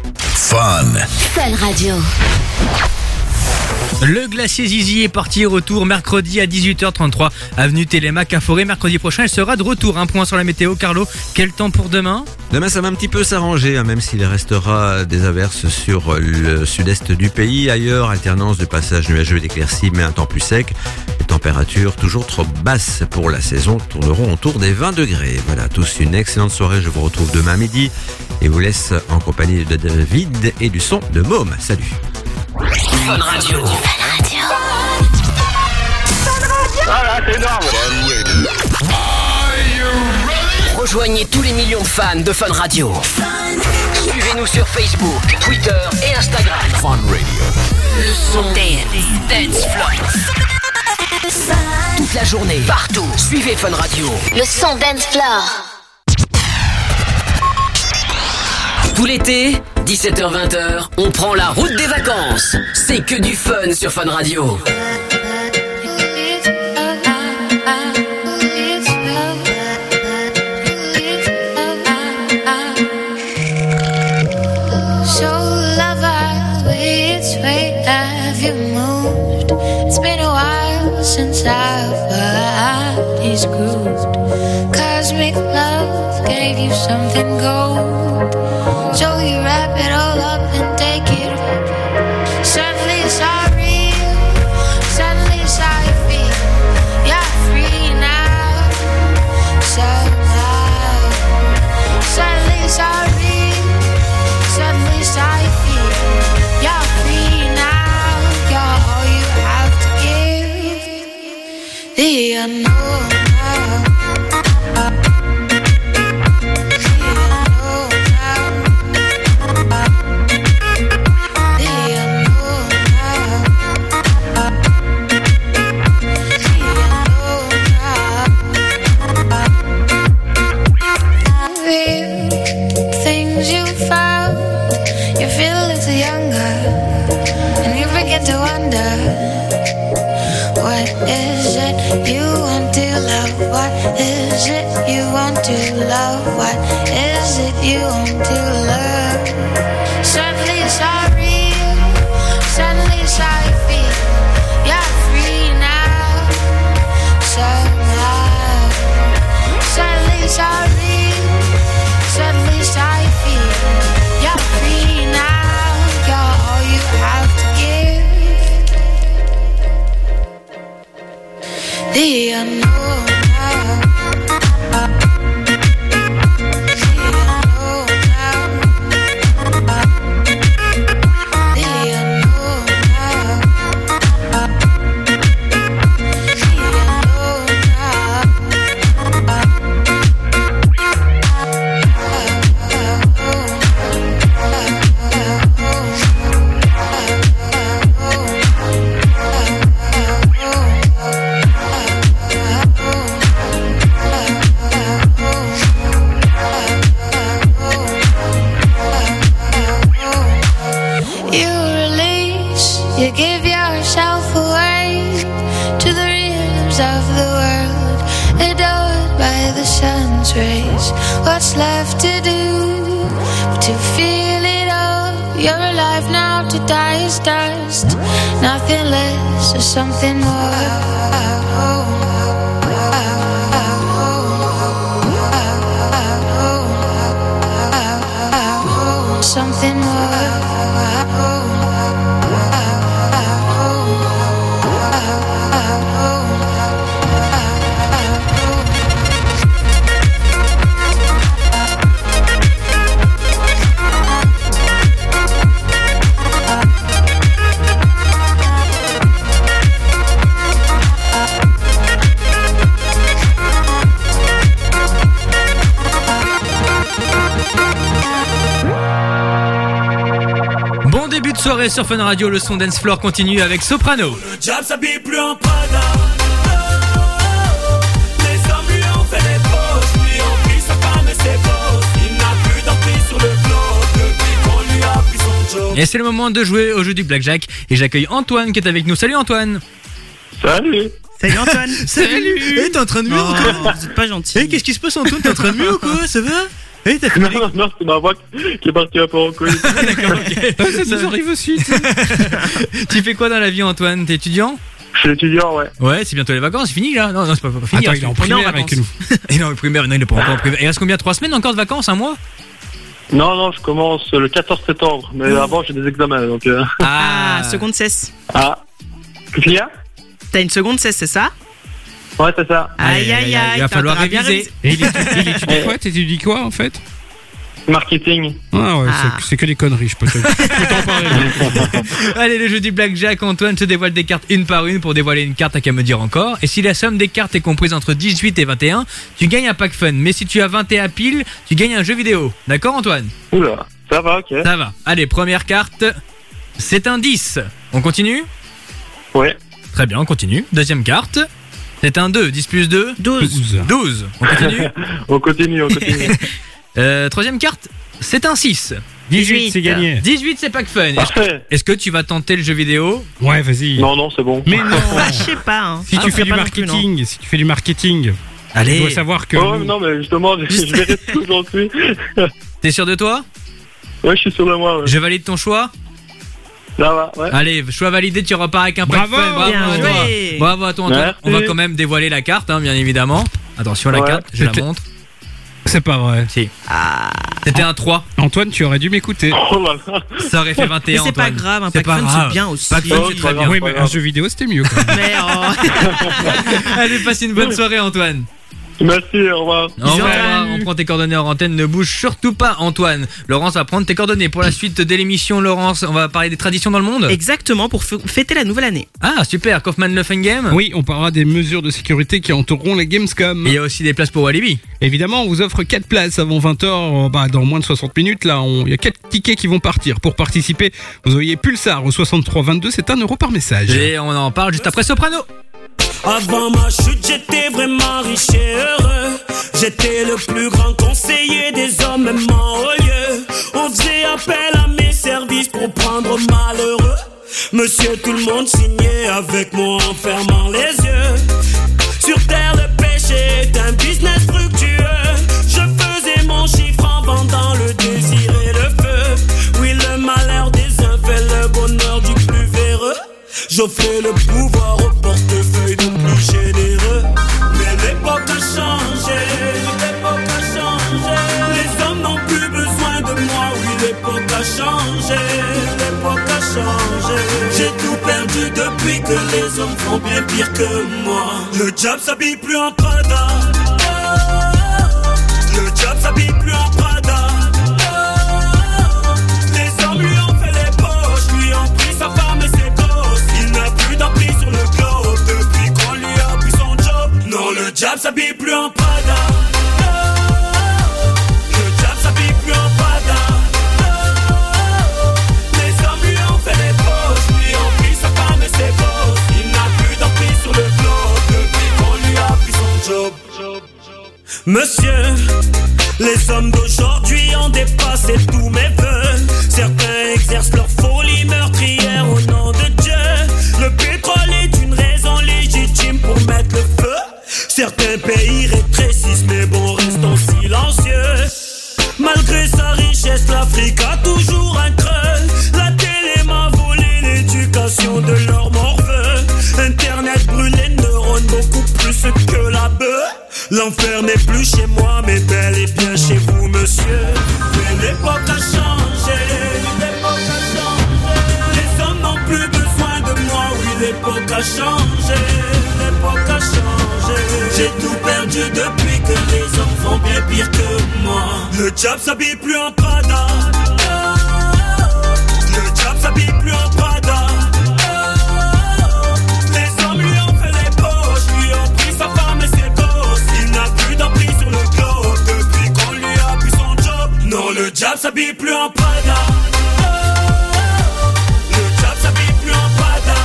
Fun. Fun Radio. Le glacier Zizi est parti au retour mercredi à dix-huit heures trente-trois, avenue Télémac à Forêt. Mercredi prochain, elle sera de retour. Un point sur la météo. Carlo, quel temps pour demain? Demain, ça va un petit peu s'arranger, hein, même s'il restera des averses sur le sud-est du pays. Ailleurs, alternance de passages nuageux et d'éclaircies, mais un temps plus sec. Les températures toujours trop basses pour la saison tourneront autour des vingt degrés. Voilà, à tous une excellente soirée. Je vous retrouve demain midi et vous laisse en compagnie de David et du son de Môme. Salut. Fun Radio. Voilà, c'est énorme. Rejoignez tous les millions de fans de Fun Radio. Suivez-nous sur Facebook, Twitter et Instagram. Fun Radio. Le son Dance, Dance Floor. Toute la journée, partout. Suivez Fun Radio. Le son Dance Floor. Tout l'été, dix-sept heures vingt, on prend la route des vacances. C'est que du fun sur Fun Radio. Since our bodies grooved, cosmic love gave you something gold, so you wrap it all up and take it. Suddenly it's all Things you found, you feel a little younger, and you begin to wonder, what is it you want to love? What is it you want to love? What is it you want to love? Suddenly it's all real, suddenly it's how you feel. You're free now, somehow. Suddenly it's all real, suddenly it's how you feel. You're free now, you're all you have to give. The unknown now. You release, you give yourself away to the rhythms of the world, adored by the sun's rays. What's left to do but to feel it all? You're alive now, to die is dust. Nothing less or something more. Something Bon début de soirée sur Fun Radio, le son Dance Floor continue avec Soprano. Le diable s'habille plus en Prada. Oh, les hommes lui ont fait des fausses, lui ont pris sa femme et ses bosses. Il n'a plus d'emprise sur le flot depuis qu'on lui a pris son job. Et c'est le moment de jouer au jeu du Blackjack. Et j'accueille Antoine qui est avec nous. Salut Antoine. Salut. Salut Antoine. Salut. Eh, t'es en train de mieux ou quoi? Vous êtes pas gentil. Eh, qu'est-ce qui se passe Antoine? T'es en train de mieux ou quoi? Ça va? Eh, t'as fait Non, non, non, c'est ma voix qui est partie un peu en couille. Ah, d'accord, ok. Ça nous arrive aussi. Tu fais quoi dans la vie Antoine? T'es étudiant? Je suis étudiant, ouais. Ouais, c'est bientôt les vacances, c'est fini là? Non, non, c'est pas, pas fini. Attends, hein, il est en on primaire vacances. avec nous. Et non, le primaire, non, il est pas encore en primaire. Il reste combien? Trois semaines encore de vacances? Un mois? Non, non, je commence le quatorze septembre, mais avant j'ai des examens, donc... Euh... Ah, seconde cesse. Ah, qu'est-ce qu'il y a? T'as une seconde cesse, c'est ça? Ouais, c'est ça. Aïe, aïe, aïe. Il va falloir t'auras bien réviser. Et il étudie, il étudie quoi? T'étudies quoi en fait? Marketing. Ah ouais, Ah. c'est- c'est que des conneries, je peux te je peux t'en parler. Allez, le jeu du Blackjack, Antoine te dévoile des cartes une par une. Pour dévoiler une carte, t'as qu'à me dire encore. Et si la somme des cartes est comprise entre dix-huit et vingt et un, tu gagnes un pack fun. Mais si tu as vingt et un piles, tu gagnes un jeu vidéo. D'accord Antoine? Oula, ça va, ok. Ça va. Allez, première carte, c'est un dix. On continue? Ouais. Très bien, on continue. Deuxième carte, c'est un deux. dix plus deux? douze. douze. On continue? On continue, on continue. Euh, troisième carte, c'est un six. dix-huit, c'est gagné. dix-huit, c'est pack fun. Est-ce que, Parfait. est-ce que tu vas tenter le jeu vidéo? Ouais, vas-y. Non, non, c'est bon. Mais non. Ah, je sais pas. Hein. Si Ah, tu on fais fait du pas non plus, non. marketing, si tu fais du marketing, Allez. tu dois savoir que. Oh, non, mais justement, je, je verrai tout j'en suis. T'es sûr de toi? Ouais, je suis sûr de moi, ouais. Je valide ton choix? Ça va, ouais. Allez, choix validé, tu repars avec un pack Bravo, fun. Bravo bien à joué. toi. Bravo à toi Antoine. Merci. On va quand même dévoiler la carte, hein, bien évidemment. Attention, la Ouais. carte, je la C'était- montre. C'est pas vrai. Si. Ah. C'était un trois. Antoine, tu aurais dû m'écouter. Oh là là. Ça aurait fait vingt et Mais un c'est pas Antoine. grave, un C'est pack pas fun grave. c'est bien aussi. Pack fun, Oh, c'est c'est très pas bien. grave. Oui, mais un jeu vidéo, c'était mieux quand même. Mais oh. Allez, passe une bonne soirée Antoine. Merci, au revoir. Au revoir, on prend tes coordonnées en antenne, ne bouge surtout pas Antoine. Laurence va prendre tes coordonnées pour la suite de l'émission. Laurence, on va parler des traditions dans le monde. Exactement, pour f- fêter la nouvelle année. Ah super, Kaufman Love and Game. Oui, on parlera des mesures de sécurité qui entoureront les Gamescom. Et il y a aussi des places pour Walibi. Évidemment, on vous offre quatre places avant vingt heures, bah, dans moins de soixante minutes. Là, on- il y a quatre tickets qui vont partir. Pour participer, vous auriez Pulsar au soixante-trois vingt-deux, c'est un euro par message. Et on en parle juste après Soprano. Avant ma chute, j'étais vraiment riche et heureux. J'étais le plus grand conseiller des hommes, même en haut lieu. On faisait appel à mes services pour prendre malheureux. Monsieur, tout le monde signait avec moi en fermant les yeux. Sur terre, le péché est un business fructueux. Je faisais mon chiffre en vendant le désir et le feu. Oui, le malheur des uns fait le bonheur du plus véreux. J'offrais le pouvoir au portefeuille de plus généreux. Mais l'époque a changé, l'époque a changé. Les hommes n'ont plus besoin de moi, oui l'époque a changé, l'époque a changé. J'ai tout perdu depuis que les hommes font bien pire que moi. Le diable s'habille plus en Prada. Le diable s'habille plus en Prada. Les hommes lui ont fait les poches, lui ont pris sa femme et ses gosses. Il n'a plus d'emprise sur le globe depuis qu'on lui a pris son job. Non, le diable s'habille plus en Prada. Le diable s'habille plus en Prada. Les hommes lui ont fait les poches, lui ont pris sa femme et ses gosses. Il n'a plus d'emprise sur le globe depuis qu'on lui a pris son job. Monsieur, les hommes d'aujourd'hui ont dépassé tous mes vœux. Certains exercent leur folie meurtrière au nom de Dieu. Le pétrole est une raison légitime pour mettre le feu. Certains pays rétrécissent, mais bon, restons silencieux. Malgré sa richesse, l'Afrique a toujours un creux. La télé m'a volé l'éducation de leur morveux. Internet brûle les neurones beaucoup plus que la bœuf. L'enfer n'est plus chez moi, mais bel et bien chez vous, monsieur. Mais l'époque a changé, l'époque a changé. Les hommes n'ont plus besoin de moi, oui, l'époque a changé, l'époque a changé. J'ai tout perdu depuis que les hommes font bien pire que moi. Le diable s'habille plus en Prada. Le diable s'habille plus en Prada. Les hommes lui ont fait les poches, lui ont pris sa femme et ses gosses. Il n'a plus d'emprise sur le globe depuis qu'on lui a pris son job. Non, le diable s'habille plus en Prada. Le diable s'habille plus en Prada.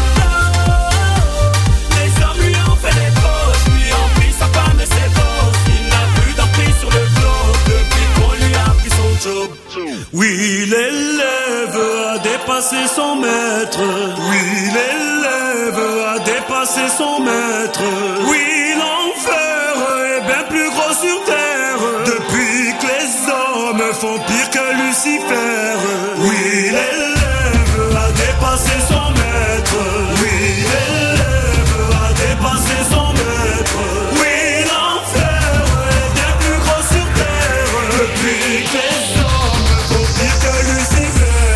Les hommes lui ont fait les poches, lui ont pris sa femme et ses gosses. Il n'a plus d'emprise sur le globe depuis qu'on lui a pris son job. Oui, l'élève a dépassé son maître. Oui, l'élève a dépassé son maître. Oui, l'enfer est bien plus gros sur terre depuis que les hommes font pire que Lucifer. Oui, l'élève a dépassé son maître. Oui, l'élève a dépassé son maître. Oui, l'enfer est bien plus gros sur terre depuis que les hommes font pire que Lucifer.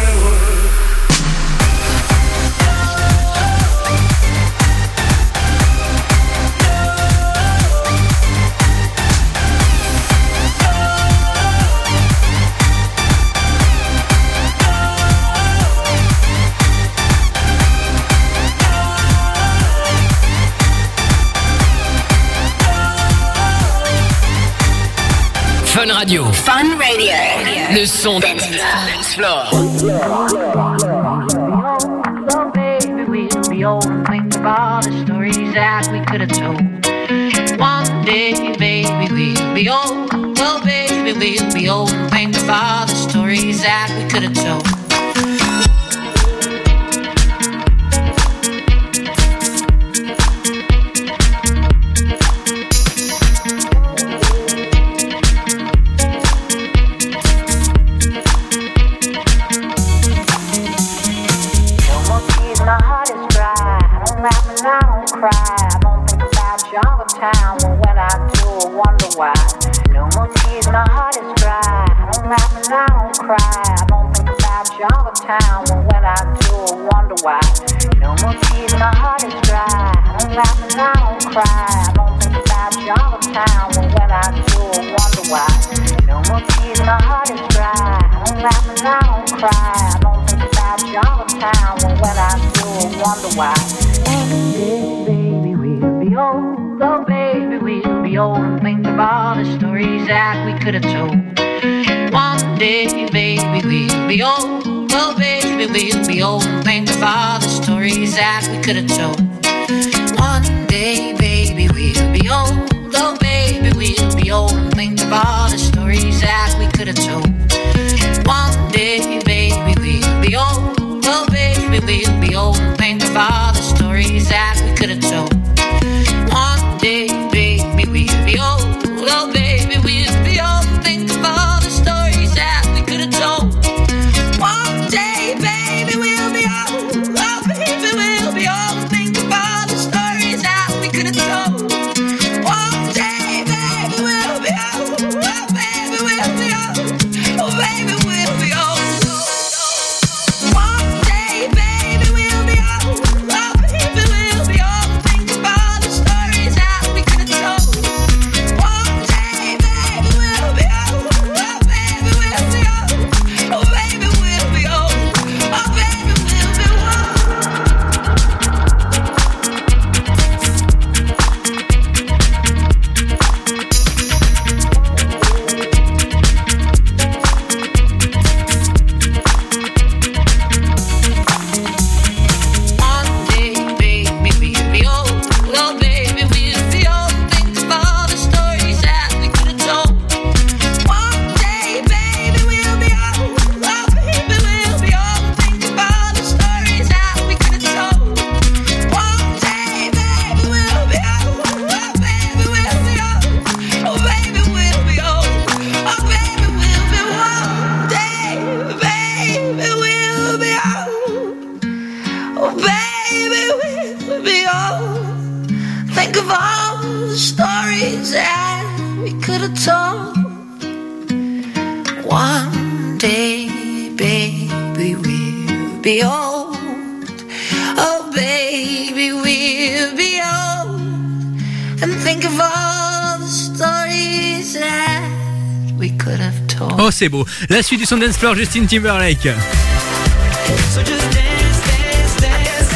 Fun Radio. Fun Radio. Le son dance floor. So baby, we'll be old and think of all the stories that we could have told. One day, baby, we'll be old. Oh, baby, we'll be old and think of all the stories that we could have told. Cry. I don't think about Jungle Town when I do, I wonder why. No more tears, my heart is dry. I don't laugh and I don't cry. I don't think about Jungle Town when I do, I wonder why. No more tears, my heart is dry. I don't laugh and I don't cry. I don't think about Jungle Town wonder why. One day, baby, we'll be old. Oh, baby, we'll be old and think of all the stories that we could have told. One day, baby, we'll be old. Oh, baby, we'll be old and think of all the stories that we could have told. One day, baby, we'll be old. Oh, baby, we'll be old and think of all the stories that we could have told. One day, baby, we'll be old. Oh, baby, we'll be old and think of all the stories that we could have told. One day, baby, we'll be old. Oh, baby, we'll be old and think of all the stories that we could have told. One day, baby, we'll be old. Oh, baby, we'll be old and think of all the stories that we could have told. One day, baby, we'll be old. Oh, baby, we'll be old. Oh, baby, we'll be old. One day, baby, we'll be old. Oh, baby, we'll be old and think of all the stories that we could have told. One day, baby, we'll be old. Oh, baby, we'll be old. Oh, baby, we'll be old. Oh, baby, we'll be old. One day, baby, we'll be old. Oh, baby, we'll be old. Think of all the stories that we could have told. One day, baby, we'll be old. Oh, baby, we'll be old. Think of all the stories that we could have told. One day, baby, we'll be old. Oh, baby, we'll be old. Oh, baby, we'll be old. Oh, baby, we'll be one day, baby, we'll be old. Oh, baby, we'll be old. Think of all the stories that we could have told. One day, baby, we'll be old. Oh, baby, we'll be old. And think of all the stories that we could have told. Oh, c'est beau. La suite du son dance floor, Justin Timberlake. So just dance, dance, dance.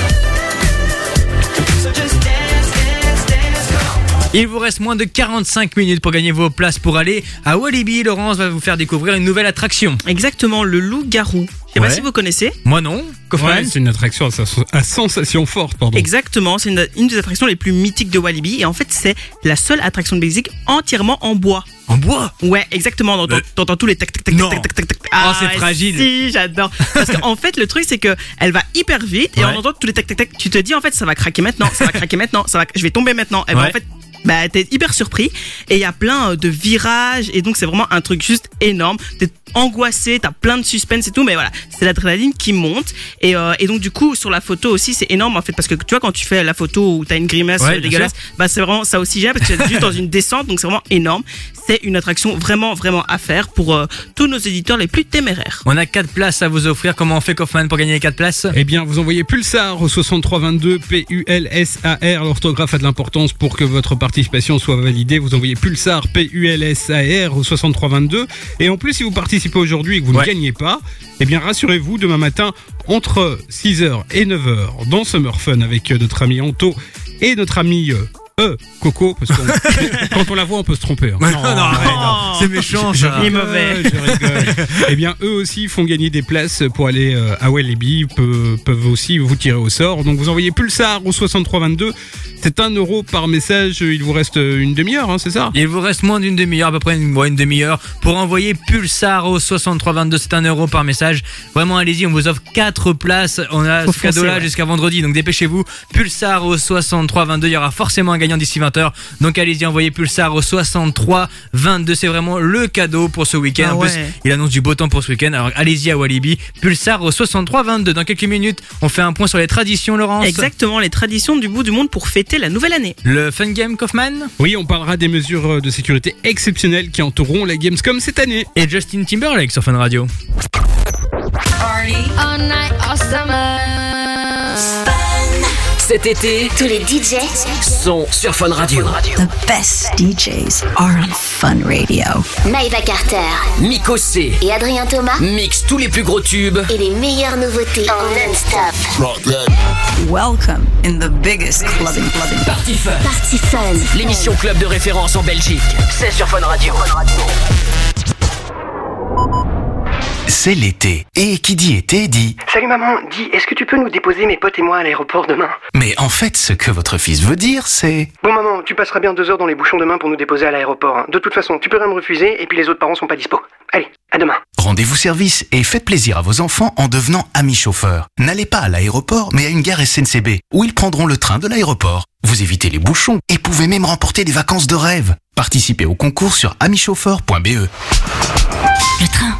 So just dance, dance, dance. Go. Il vous reste moins de quarante-cinq minutes pour gagner vos places pour aller à Walibi. Laurence va vous faire découvrir une nouvelle attraction. Exactement, le loup-garou. Je sais Ouais. pas si vous connaissez. Moi non. Kaufman. Ouais, c'est une attraction à, sens- à sensation forte, pardon. Exactement, c'est une, une des attractions les plus mythiques de Walibi. Et en fait, c'est la seule attraction de Belgique entièrement en bois. En bois? Ouais, exactement. T'entends, t'entends tous les tac tac tac Non. tac tac tac tac. Oh, c'est fragile. Si, j'adore. Parce qu'en fait, le truc, c'est que elle va hyper vite et Ouais. en entendant tous les tac tac tac, tu te dis en fait, ça va craquer maintenant, ça va craquer maintenant, ça va, je vais tomber maintenant. Et ben Ouais. en fait. Bah, t'es hyper surpris et il y a plein euh, de virages et donc c'est vraiment un truc juste énorme. T'es angoissé, t'as plein de suspense et tout, mais voilà, c'est l'adrénaline qui monte et, euh, et donc du coup sur la photo aussi c'est énorme en fait parce que tu vois quand tu fais la photo où t'as une grimace Ouais, euh, bien dégueulasse, sûr. bah c'est vraiment ça aussi génial parce que c'est juste dans une descente donc c'est vraiment énorme. C'est une attraction vraiment vraiment à faire pour euh, tous nos éditeurs les plus téméraires. On a quatre places à vous offrir. Comment on fait, Kaufman, pour gagner les quatre places? Eh bien, vous envoyez Pulsar au soixante-trois vingt-deux, P U L S A R. L'orthographe a de l'importance pour que votre participation soit validée. Vous envoyez Pulsar, P U L S A R au soixante-trois vingt-deux. Et en plus, si vous participez aujourd'hui et que vous Ouais. ne gagnez pas, eh bien, rassurez-vous, demain matin, entre six heures et neuf heures, dans Summer Fun avec euh, notre ami Anto et notre ami euh, euh, Coco, parce que quand on la voit, on peut se tromper. hein. Non, non, arrête, non. C'est méchant, Je ça. Il est rigole, mauvais. je rigole. Eh bien, eux aussi font gagner des places pour aller euh, à Walibi, peuvent, peuvent aussi vous tirer au sort. Donc, vous envoyez Pulsar au soixante-trois vingt-deux. C'est un euro par message. Il vous reste une demi-heure, hein, c'est ça? Il vous reste moins d'une demi-heure, à peu près une, ouais, une demi-heure pour envoyer Pulsar au soixante-trois vingt-deux. C'est un euro par message. Vraiment, allez-y, on vous offre quatre places. On a Faut ce cadeau-là foncer, ouais. jusqu'à vendredi, donc dépêchez-vous. Pulsar au soixante-trois vingt-deux. Il y aura forcément un gagnant d'ici vingt heures. Donc allez-y, envoyez Pulsar au soixante-trois vingt-deux. C'est vraiment le cadeau pour ce week-end. Ah En plus, ouais. il annonce du beau temps pour ce week-end. Alors allez-y à Walibi. Pulsar au soixante-trois vingt-deux. Dans quelques minutes, on fait un point sur les traditions, Laurence. Exactement, les traditions du bout du monde pour fêter la nouvelle année. Le Fun Game, Kaufman. Oui, on parlera des mesures de sécurité exceptionnelles qui entoureront la Gamescom cette année. Et Justin Timberlake sur Fun Radio. Party all night, all summer. Fun. Cet été, Tous les D J sont sur Fun Radio. The best D Js are on Fun Radio. Maïva Carter Miko C et Adrien Thomas mixent tous les plus gros tubes et les meilleures nouveautés en non-stop. Welcome in the biggest clubbing clubbing. Party Fun. Party Fun. L'émission club de référence en Belgique. C'est sur Fun Radio. C'est l'été. Et qui dit été dit... Salut maman, dis, est-ce que tu peux nous déposer mes potes et moi à l'aéroport demain? Mais en fait, ce que votre fils veut dire, c'est... Bon maman, tu passeras bien deux heures dans les bouchons demain pour nous déposer à l'aéroport. hein. De toute façon, tu peux rien me refuser et puis les autres parents sont pas dispo. Allez, à demain. Rendez-vous service et faites plaisir à vos enfants en devenant amis chauffeurs. N'allez pas à l'aéroport, mais à une gare S N C B, où ils prendront le train de l'aéroport. Vous évitez les bouchons et pouvez même remporter des vacances de rêve. Participez au concours sur ami chauffeur point b e. Le train.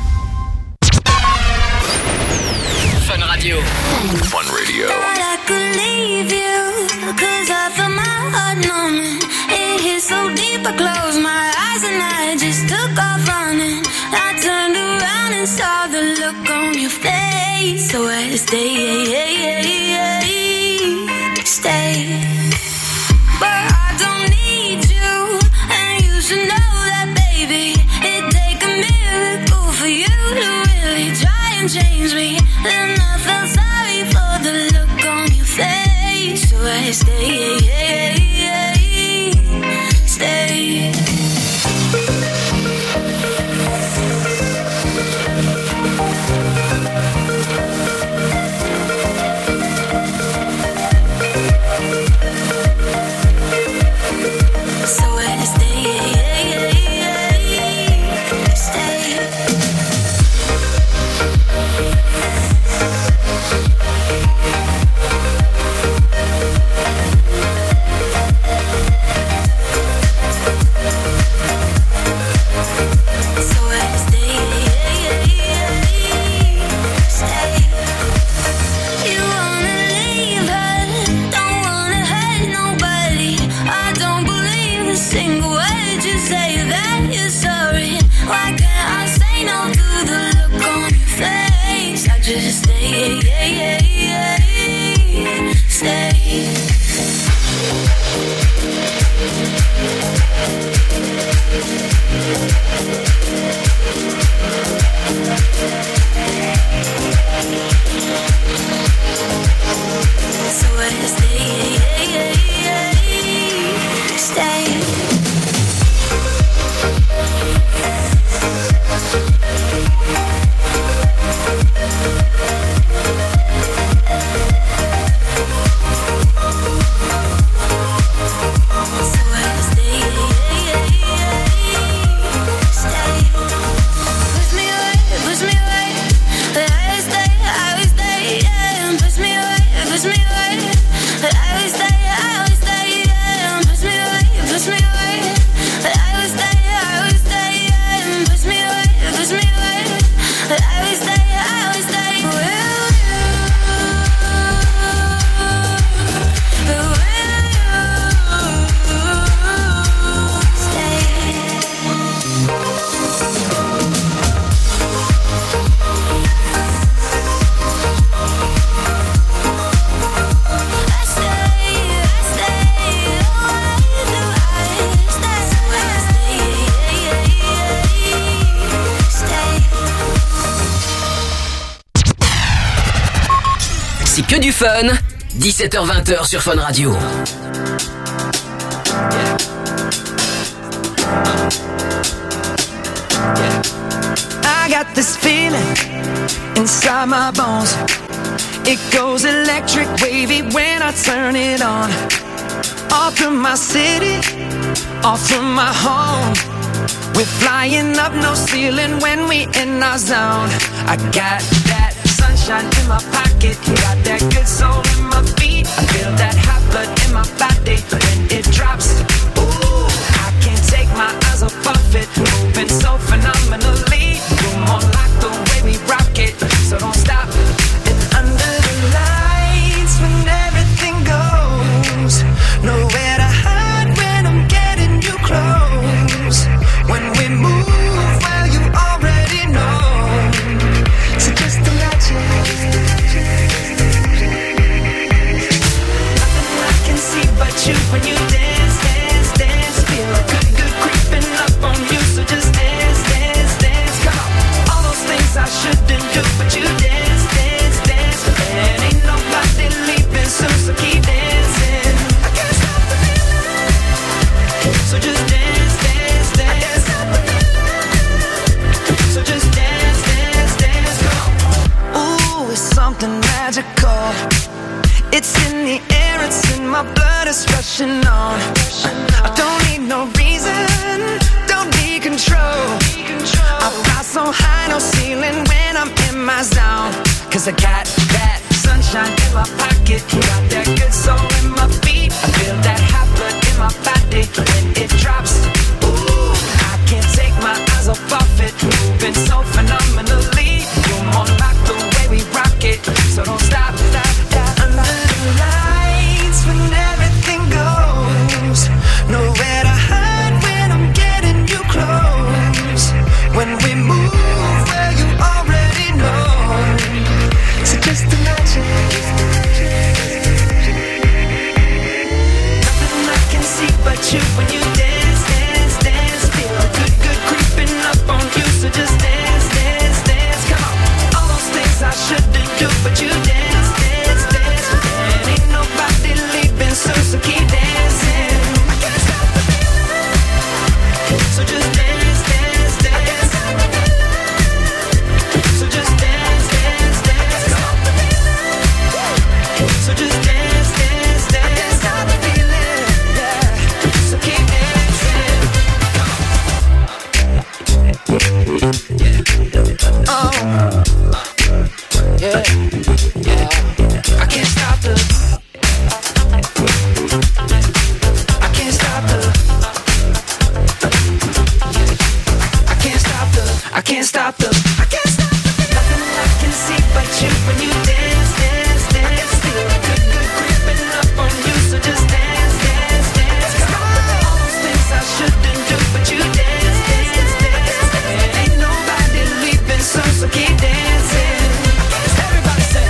Fun Radio. Fun Radio. I could leave you, cause I feel my heart numbing. It hit so deep, I closed my eyes and I just took off running. I turned around and saw the look on your face. So I stay, stay. But I don't need you, and you should know that, baby. It'd take a miracle for you to really try and change me. Then I felt sorry for the look on your face. So I stay, stay. So I stay, stay. Just stay, stay. So I stay, stay. C'est que du fun. dix-sept heures vingt sur Fun Radio. I got this feeling inside my bones. It goes electric wavy when I turn it on. Off from my city, off from my home. We're flying up, no ceiling when we in our zone. I got that sunshine in my pocket, got that good soul in my feet. I feel that hot blood in my body when it drops. Ooh, I can't take my eyes off of it, moving so phenomenally. You're more like the way we rock it, so don't stop. And under the lights, when everything goes, nowhere to hide when I'm getting you close. When we move, well, you already know. So just imagine. Nothing rushing on. I don't need no reason, don't need control. I fly so high, no ceiling when I'm in my zone. Cause I got that sunshine in my pocket, got that good soul in my feet. I feel that hot blood in my body when it drops. Ooh, I can't take my eyes off of it, moving so phenomenally. You're more like the way we rock it, so don't stop, stop, stop. Under the lights when everything goes, nowhere to hide when I'm getting you close. When we move, well you already know. So just imagine. Nothing I can see but you when you dance, dance, dance. Feel a good, good creeping up on you. So just dance, dance, dance. Come on. All those things I shouldn't do, but you dance, dance, dance. And ain't nobody leaving soon, so keep dancing. I can't stop the feeling. So just dance, dance, dance. So just dance, dance, dance. Come on. So just dance, dance, dance. I can't stop the feeling. Yeah. So keep dancing. Oh. Yeah. Yeah. I can't stop the. I can't stop the. I can't stop the. I can't stop the. I can't stop the. Nothing I can see but you when you dance, dance, dance. Feel a good, good creeping up on you. So just dance, dance, dance. Come on. All those things I shouldn't do, but you dance, dance, dance. And ain't nobody leaving soon, so keep dancing. Everybody say.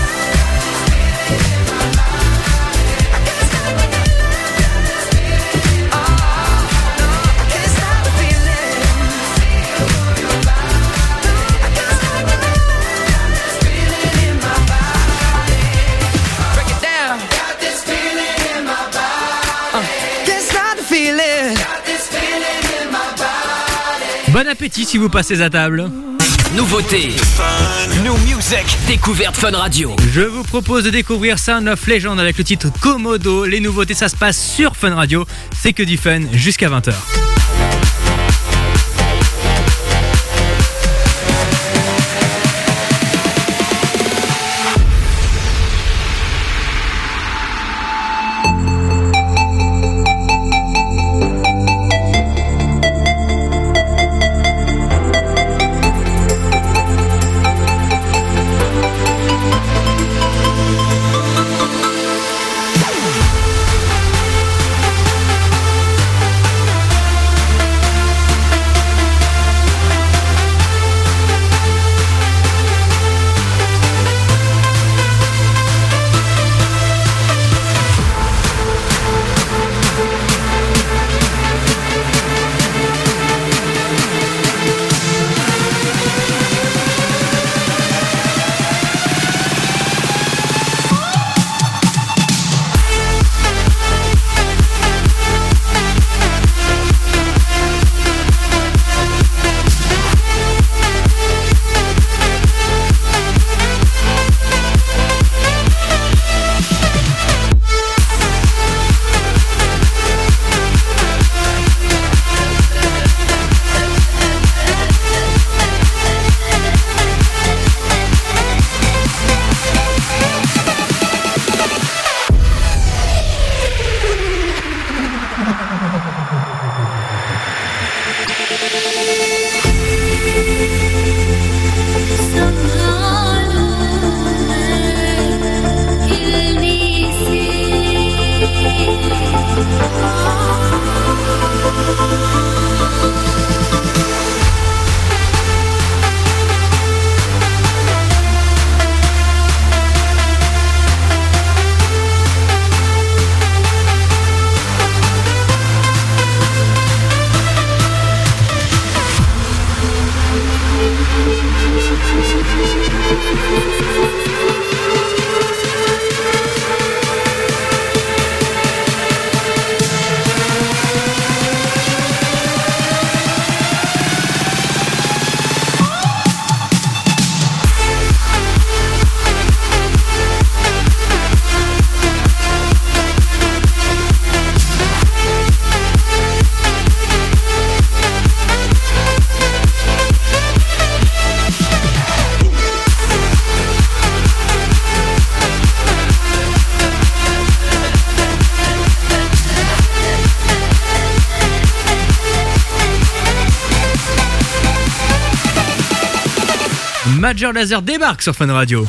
Break it down. Got this feeling in my body. Uh, can't stop the feeling. Got this feeling in my body. Bon appétit si vous passez à table. Nouveauté, New Music, découverte Fun Radio. Je vous propose de découvrir Sound of Legend avec le titre Komodo. Les nouveautés, ça se passe sur Fun Radio. C'est que du fun jusqu'à vingt heures. Major Lazer débarque sur Fun Radio.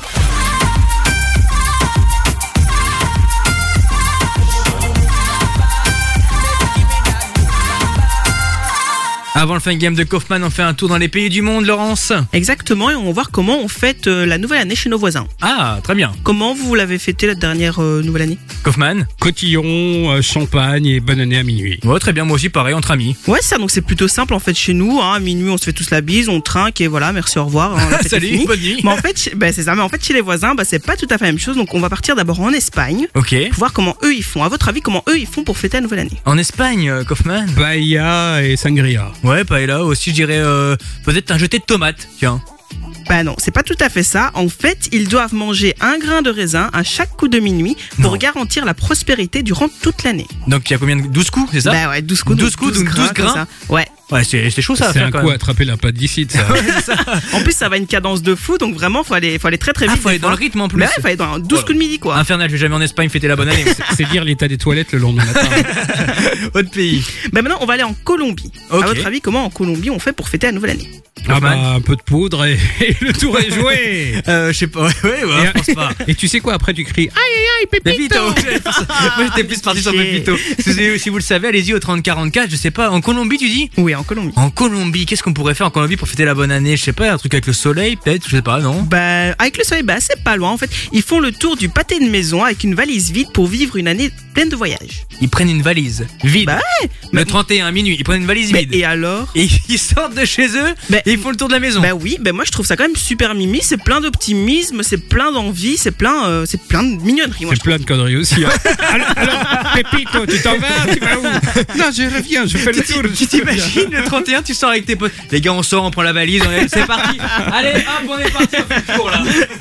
Avant le Fun Game de Kaufman, on fait un tour dans les pays du monde, Laurence. Exactement, et on va voir comment on fête euh, la nouvelle année chez nos voisins. Ah, très bien. Comment vous l'avez fêté la dernière euh, nouvelle année? Kaufman. Cotillon, euh, champagne et bonne année à minuit. Ouais, très bien, moi aussi pareil, entre amis. Ouais, ça, donc c'est plutôt simple en fait chez nous. Hein, à minuit, on se fait tous la bise, on trinque et voilà, merci, au revoir. Hein, la fête est Salut, finie. bonne nuit. Mais en fait, chez- bah, c'est ça. Mais en fait, chez les voisins, bah, c'est pas tout à fait la même chose. Donc, on va partir d'abord en Espagne. Ok. Pour voir comment eux ils font. À votre avis, comment eux ils font pour fêter la nouvelle année? En Espagne, euh, Kaufman. Paella et sangria. Ouais, paella aussi, je dirais euh, peut-être un jeté de tomates, tiens. Bah non, c'est pas tout à fait ça. En fait, ils doivent manger un grain de raisin à chaque coup de minuit pour Non. garantir la prospérité durant toute l'année. Donc il y a combien de douze coups, c'est ça? Bah ouais, douze coups, douze donc coups, donc douze comme grains. ça. Ouais. Ouais, c'est c'est chaud ça à C'est faire un quand coup à même. attraper la pâte d'ici, ça. En plus, ça va une cadence de fou, donc vraiment, faut aller, faut aller très très Ah, vite. faut des aller dans fois. le rythme en plus. Mais ouais, faut aller dans douze coups de midi, quoi. Infernal, je vais jamais en Espagne fêter la bonne année. C'est dire l'état des toilettes le lendemain matin. Autre pays. Bah maintenant, on va aller en Colombie. Ok. À votre avis, comment en Colombie on fait pour fêter la nouvelle année? Ah bah, un peu de poudre et, et le tour est joué. Euh, je sais pas, ouais, ouais, ouais, Et- je pense pas. Et tu sais quoi, après tu cries aïe aïe aïe Pépito. Pépito. Moi j'étais plus parti sur Pépito. Si, vous- si vous le savez, allez-y au trente quarante-quatre, je sais pas. En Colombie, tu dis? Oui, en Colombie. En Colombie, qu'est-ce qu'on pourrait faire en Colombie pour fêter la bonne année? Je sais pas, un truc avec le soleil, peut-être, je sais pas, non? Bah, avec le soleil, bah, c'est pas loin. En fait, ils font le tour du pâté de maison avec une valise vide pour vivre une année pleine de voyages. Ils prennent une valise vide. Bah ouais. Le trente et un minuit, ils prennent une valise Bah, vide. et alors? Et ils sortent de chez eux Bah, et ils font le tour de la maison. Bah oui, bah moi je trouve ça quand même super mimi. C'est plein d'optimisme, c'est plein d'envie, c'est plein, euh, c'est plein de mignonnerie. Moi, C'est plein de conneries aussi. Hein. alors, alors, Pépito, tu t'en vas? Tu vas où? Non, je reviens, je fais le tour. Tu t'imagines le trente et un, tu sors avec tes potes. Les gars, on sort, on prend la valise, on est- c'est parti. Allez, hop, on est parti, on fait le tour là.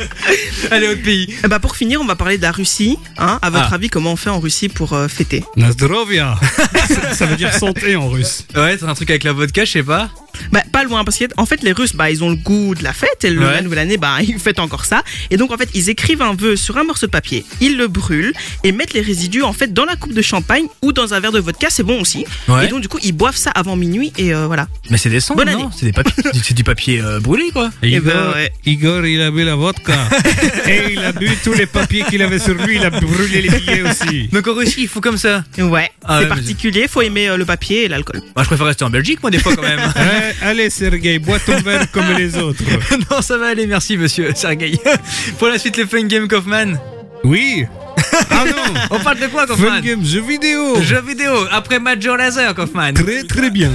Allez, autre pays. Eh bah pour finir, on va parler de la Russie. Hein. À votre Ah. avis, comment on fait en Russie pour euh, fêter? Nazdrovia. ça, ça veut dire santé en russe. Ouais, c'est un truc avec la vodka, je sais pas. Bah pas loin, parce qu'en fait les Russes, bah ils ont le goût de la fête et le, Ouais. la nouvelle année, bah ils fêtent encore ça. Et donc en fait ils écrivent un vœu sur un morceau de papier, ils le brûlent et mettent les résidus en fait dans la coupe de champagne ou dans un verre de vodka, c'est bon aussi. Ouais. Et donc du coup ils boivent ça avant minuit et euh, voilà. Mais c'est des cendres, Bonne non? année. C'est des papiers, c'est du papier euh, brûlé, quoi. Eh Igor, ben, ouais. Igor, il a bu la vodka. Et il a bu tous les papiers qu'il avait sur lui, il a brûlé les billets aussi. Donc en Russie, il faut comme ça. Ouais, Ah c'est ouais, mais particulier, faut aimer euh, le papier et l'alcool. Moi, je préfère rester en Belgique, moi, des fois, quand même. Ouais, allez, Sergei, bois ton verre comme les autres. Non, ça va aller, merci, monsieur Sergei. Pour la suite, le Fun Game Kaufman. Oui. Ah non. On parle de quoi, Fun Kaufman? game, jeux vidéo. Jeux vidéo, après Major Lazer, Kaufman. Très très bien.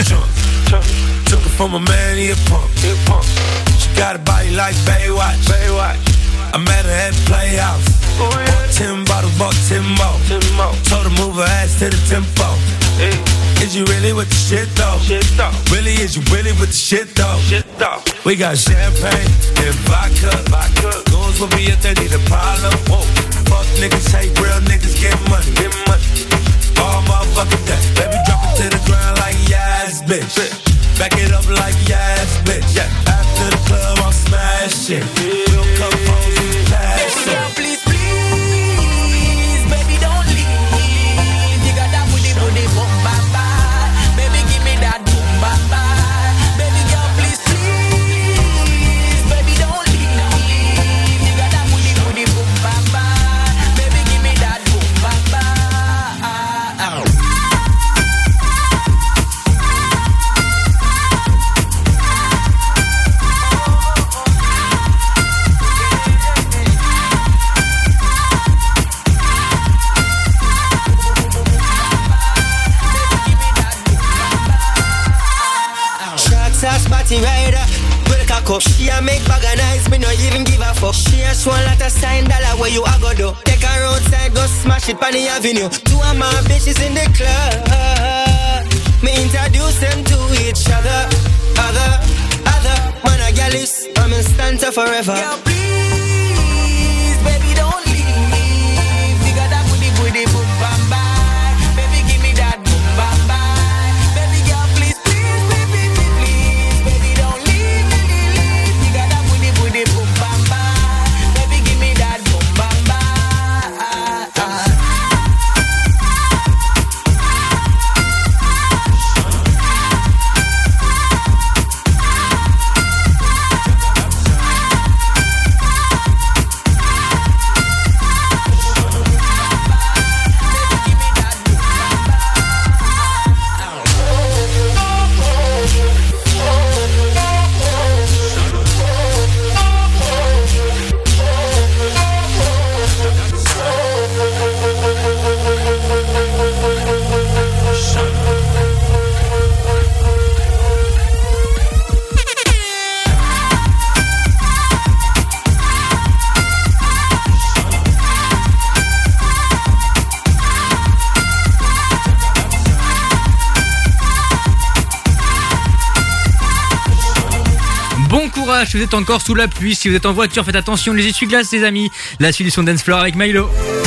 Took it from a man, he a punk. He a punk. She got a body like Baywatch. Baywatch. I met her at the Playhouse. Oh, yeah. Bought ten bottles, bought ten more. ten more. Told her move her ass to the tempo. Hey. Is you really with the shit though? Shit though. Really, is you really with the shit though? Shit though. We got champagne and vodka. Vodka. Goons will be if they need a problem. Whoa. Fuck niggas, hate real niggas, get money. Get money. All motherfucking day. Baby, drop it to the ground like yes, bitch. Back it up like yes, bitch. Yeah. After the club, I'm smashing. We'll come home and pass it. Please, please, baby, don't leave. You got that booty, booty, boom, bye, bye. Baby, give me that boom, bye, bye. Baby girl, please, please, baby, don't leave. You got that booty, booty, boom, bye, bye. Baby, give me that boom, bye, bye. Shots a spotty rider. Well, cock up. She a make bag of nice, me no even give a fuck. She a show a lot of sign dollar where you a go do. Take her outside, go smash it on the avenue. Two of my bitches in the club. Me introduce them to each other. Other, other. Man a gal is, I'm in stanza forever. Girl, please, baby, don't leave. You got that booty, booty, boom, bam, bye. Baby, give me that boom, bam, bye. Baby girl, please, please, baby, please, please. Baby, don't leave, leave, leave. You got that booty, booty, boom, bam, bye. Baby, give me that boom, bam, bye. l'orage, si vous êtes encore sous la pluie, si vous êtes en voiture, faites attention, les essuie-glaces les amis. La suite du son Dance Floor avec Milo.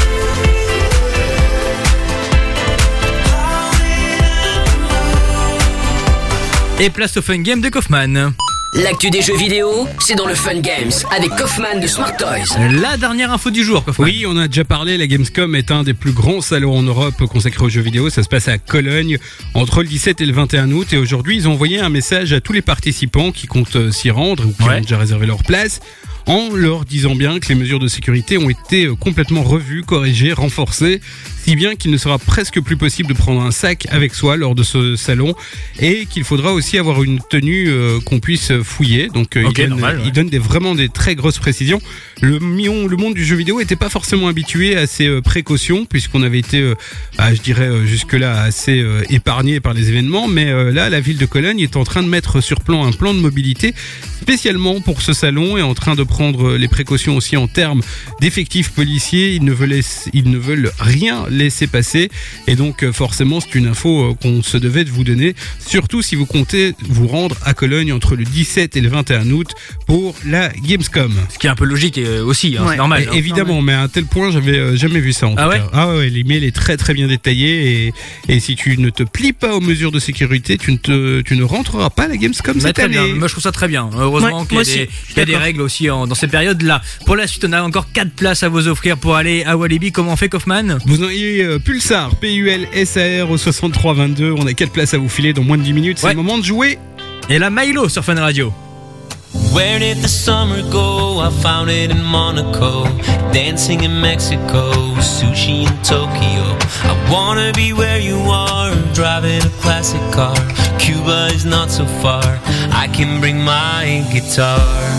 Et place au Fun Game de Kaufman. L'actu des jeux vidéo, c'est dans le Fun Games avec Kaufman de Smart Toys. La dernière info du jour, Kaufman. Oui, on a déjà parlé, la Gamescom est un des plus grands salons en Europe consacrés aux jeux vidéo. Ça se passe à Cologne entre le dix-sept et le vingt et un août. Et aujourd'hui, ils ont envoyé un message à tous les participants qui comptent s'y rendre ou qui Ouais. ont déjà réservé leur place, en leur disant bien que les mesures de sécurité ont été complètement revues, corrigées, renforcées, si bien qu'il ne sera presque plus possible de prendre un sac avec soi lors de ce salon et qu'il faudra aussi avoir une tenue euh, qu'on puisse fouiller. Donc euh, Ok, il donne, normal, ouais. il donne des, vraiment des très grosses précisions. Le, million, le monde du jeu vidéo n'était pas forcément habitué à ces euh, précautions puisqu'on avait été, euh, ah, je dirais euh, jusque-là, assez euh, épargné par les événements. Mais euh, là, la ville de Cologne est en train de mettre sur plan un plan de mobilité spécialement pour ce salon et en train de prendre les précautions aussi en termes d'effectifs policiers. Ils ne veulent, laisser- ils ne veulent rien laisser passer et donc euh, forcément c'est une info euh, qu'on se devait de vous donner, surtout si vous comptez vous rendre à Cologne entre le dix-sept et le vingt et un août pour la Gamescom. Ce qui est un peu logique euh, aussi, hein, Ouais. c'est normal. Et hein. évidemment, mais à un tel point, j'avais euh, jamais vu ça. En Ah tout ouais cas. Ah ouais, l'email est très très bien détaillé et, et si tu ne te plies pas aux mesures de sécurité, tu ne te, tu ne rentreras pas à la Gamescom Mais cette très année. bien. Moi je trouve ça très bien. Heureusement Ouais, qu'il y a, moi aussi, des, je suis il y a des d'accord. règles aussi en- dans ces périodes-là. Pour la suite, on a encore quatre places à vous offrir pour aller à Walibi. Comment on fait, Kaufman? Vous en avez euh, Pulsar, P U L S A R au soixante-trois vingt-deux. On a quatre places à vous filer dans moins de dix minutes. C'est Ouais. le moment de jouer. Et la Milo sur Fun Radio. Where did the summer go? I found it in Monaco, dancing in Mexico, sushi in Tokyo. I wanna be where you are, driving a classic car. Cuba is not so far, I can bring my guitar.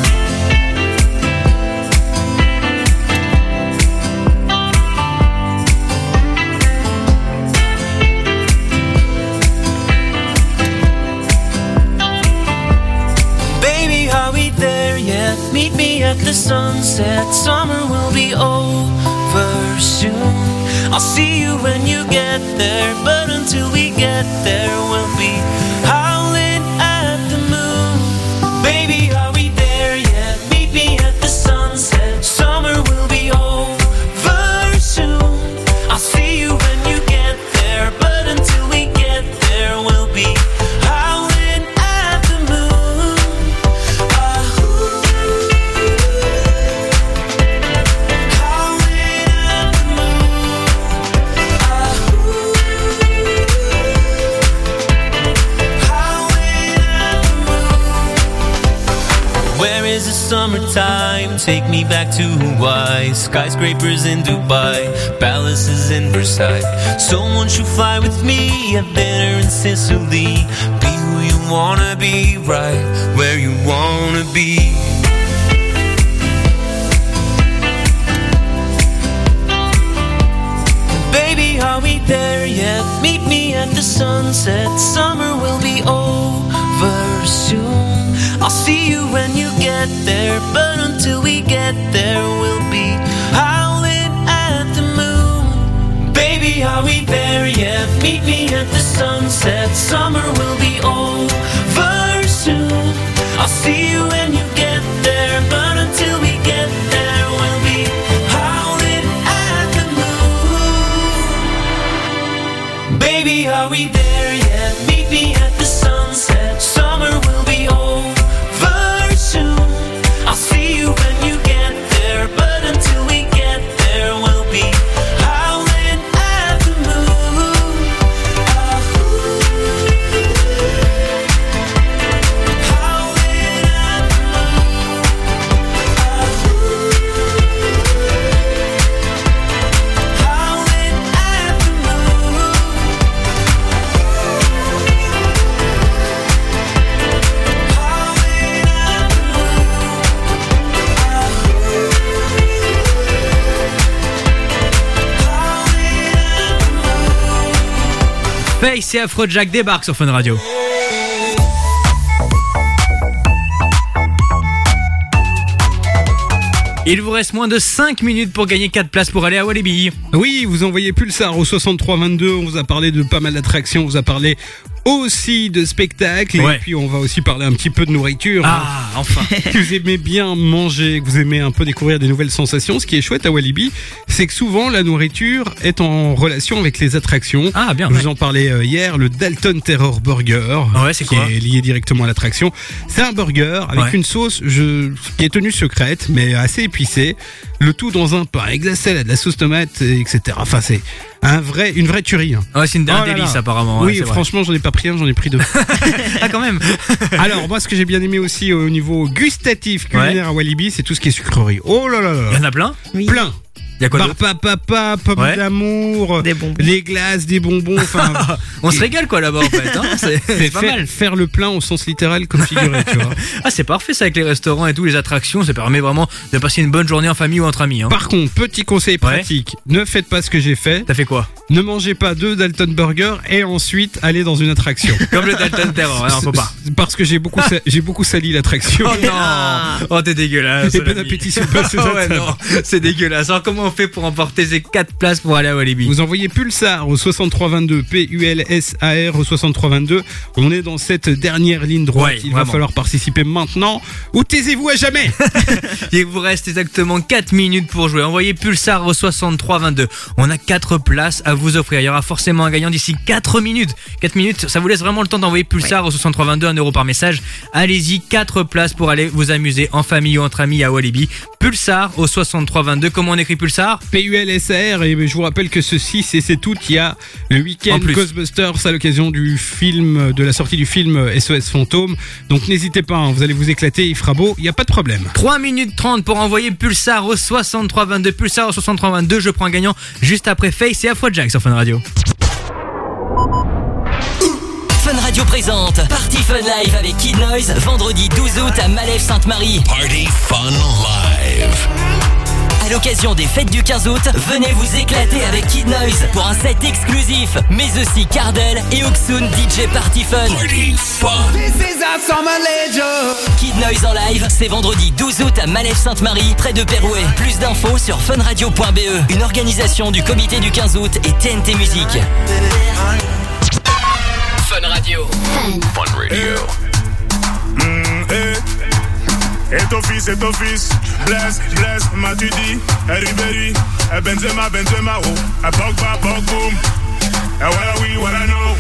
Baby, are we there yet? Meet me at the sunset. Summer will be over soon. I'll see you when you get there, but until we get there, we'll be howling at the moon. Baby, are we there yet? Meet me at the sunset. Summer will be over soon. I'll see you when you get there, but until we get there, we'll be howling at the moon. Where is the summertime? Take me back to Hawaii. Skyscrapers in Dubai, palaces in Versailles. Someone should fly with me, have dinner in Sicily. Be who you wanna be, right where you wanna be. Baby, are we there yet? Meet me at the sunset. Summer will be over soon. I'll see you when you get there, but until we get there, we'll be howling at the moon. Baby, are we there yet? Meet me at the sunset. Summer will be over soon. I'll see you when you get there, but until we get there, we'll be howling at the moon. Baby, are we there yet? Meet me at the sunset. Summer will be over soon. I'll see you when you get there, but until we get there, we'll be howling at the moon. Howling at the moon. Howling at the moon. Face et Afrojack débarquent sur Fun Radio. Il vous reste moins de cinq minutes pour gagner quatre places pour aller à Walibi. Oui, vous envoyez Pulsar au soixante-trois vingt-deux. On vous a parlé de pas mal d'attractions. On vous a parlé aussi de spectacle. Ouais. Et puis on va aussi parler un petit peu de nourriture. Ah, enfin. Que vous aimez bien manger, que vous aimez un peu découvrir des nouvelles sensations. Ce qui est chouette à Walibi, c'est que souvent la nourriture est en relation avec les attractions. Ah, bien. Je ouais. vous en parlais euh, hier, le Dalton Terror Burger. Ouais, c'est qui quoi est lié directement à l'attraction. C'est un burger avec Ouais. une sauce je, qui est tenue secrète, mais assez épicée. Le tout dans un pain avec de la salade, de la sauce tomate, et cetera. Enfin, c'est un vrai, une vraie tuerie. Hein. Ouais, c'est une, un Oh là délice là. apparemment. ouais, Oui, c'est vrai. franchement, j'en ai pas pris un, j'en ai pris deux. Ah, quand même. Alors, moi, ce que j'ai bien aimé aussi au niveau gustatif culinaire à Walibi, c'est tout ce qui est sucrerie. Oh là là là. Il y en a plein. Plein. Il y a quoi Bar d'autre papa, papa, pommes Ouais. d'amour, Des bonbons. les glaces, des bonbons, enfin. On se régale quoi là-bas en fait. Hein c'est c'est C'est pas faire, mal. faire le plein au sens littéral comme figuré, tu vois. Ah, c'est parfait ça avec les restaurants et tout, les attractions. Ça permet vraiment de passer une bonne journée en famille ou entre amis. Hein. Par contre, petit conseil pratique, ne faites pas ce que j'ai fait. T'as fait quoi? Ne mangez pas deux Dalton Burger et ensuite allez dans une attraction. Comme le Dalton Terror. Non, faut pas. Parce que j'ai beaucoup, sa- j'ai beaucoup sali l'attraction. Oh non. Oh, t'es dégueulasse. Et bon l'ami. appétit si vous passez Oh, à ouais, table. non, c'est dégueulasse. Alors comment on fait pour emporter ces quatre places pour aller à Walibi? Vous envoyez Pulsar au soixante-trois vingt-deux, P U L S A R au soixante-trois vingt-deux. On est dans cette dernière ligne droite. Ouais, Il vraiment. va falloir participer maintenant ou taisez-vous à jamais. Il vous reste exactement quatre minutes pour jouer. Envoyez Pulsar au soixante-trois vingt-deux. On a quatre places à vous offrir. Il y aura forcément un gagnant d'ici quatre minutes. quatre minutes, ça vous laisse vraiment le temps d'envoyer Pulsar au soixante-trois vingt-deux, un euro par message. Allez-y, quatre places pour aller vous amuser en famille ou entre amis à Walibi. Pulsar au soixante-trois vingt-deux. Comment on écrit Pulsar? P U L S A R. Et je vous rappelle que ceci, c'est c'est tout. Il y a le En week-end plus. Ghostbusters à l'occasion du film, de la sortie du film S O S Fantôme. Donc n'hésitez pas, hein, vous allez vous éclater, il fera beau, il n'y a pas de problème. trois minutes trente pour envoyer Pulsar au soixante-trois vingt-deux. Pulsar au soixante-trois vingt-deux. Je prends un gagnant juste après Face et Afrojack sur Fun Radio. Fun Radio présente Party Fun Live avec Kid Noise, vendredi douze août à Malève-Sainte-Marie. Party Fun Live. À l'occasion des fêtes du quinze août, venez vous éclater avec Kid Noise pour un set exclusif, mais aussi Cardel et Oxun D J Party Fun. Party Fun. Kid Noise en live, c'est vendredi douze août à Malève-Sainte-Marie, près de Pérouet. Plus d'infos sur funradio point b e, une organisation du comité du quinze août et T N T Musique. Fun Radio. Fun Radio. Mm, eh. Et ton fils, et ton fils, bless, bless, m'as-tu dit, eh, Ribéry, eh, Benzema, Benzema, oh, eh, Pogba, Pogboum, eh, voilà oui, voilà no.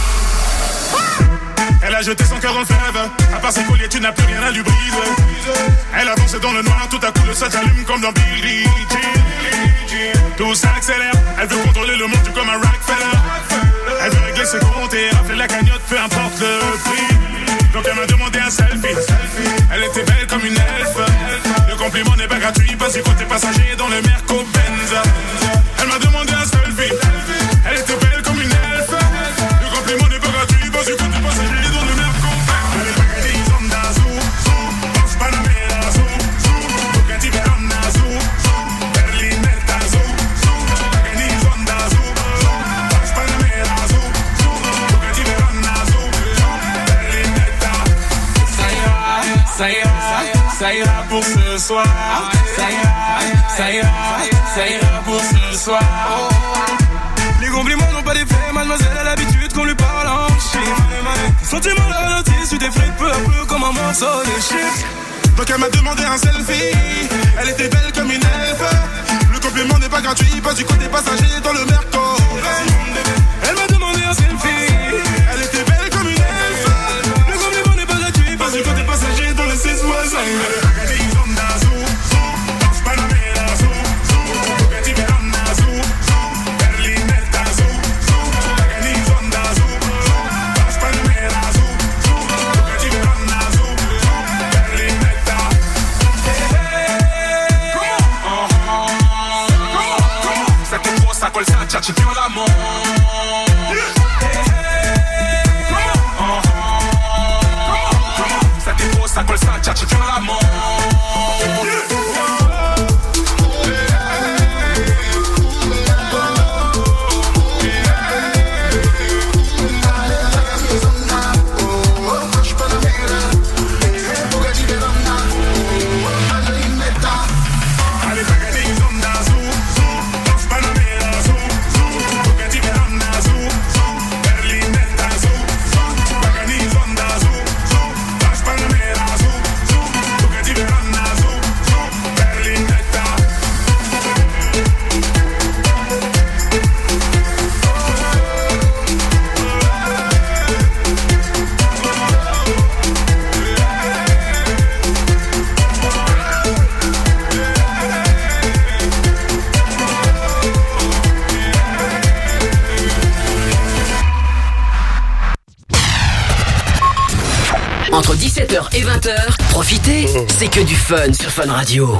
Elle a jeté son cœur en fève, à part ses colliers, tu n'as plus rien à lui briser. Elle a dansé dans le noir, tout à coup le sol s'allume comme dans Billie Jean. Tout s'accélère, elle veut contrôler le monde comme un Rockefeller. Elle veut régler ses comptes et rafler la cagnotte, peu importe le prix. Donc elle m'a demandé un selfie. Elle était belle comme une elfe. Le compliment n'est pas gratuit, pas si côté passager dans le Merco Benz. Elle m'a demandé un selfie. Elle était belle comme une elfe. Le compliment n'est pas gratuit, pas si côté passager dans le Merco Benz. Elle est bagadise en Dazou, Box Panamera, Zou, Zou, Bugatti Verona, Zou, Berliner Dazou, bagadise en Dazou, Box Panamera, Zou, Zou, Bugatti Verona, Zou, Berliner Dazou. Ça ira, ça ira, ça ira pour ce soir. Ça ira, ça ira, ça ira pour ce soir. Les compliments n'ont pas d'effet, mademoiselle a l'habitude qu'on lui parle en chiffres. Sentiment ralenti sur des frites peu à peu comme un morceau de chips. Donc elle m'a demandé un selfie. Elle était belle comme une elfe. Le compliment n'est pas gratuit, pas du côté passager dans le Merco. Elle m'a demandé un selfie. Elle était belle comme une elfe. Le compliment n'est pas gratuit, pas du côté passager dans le seize voisins. Ça et vingt heures, profitez, c'est que du fun sur Fun Radio.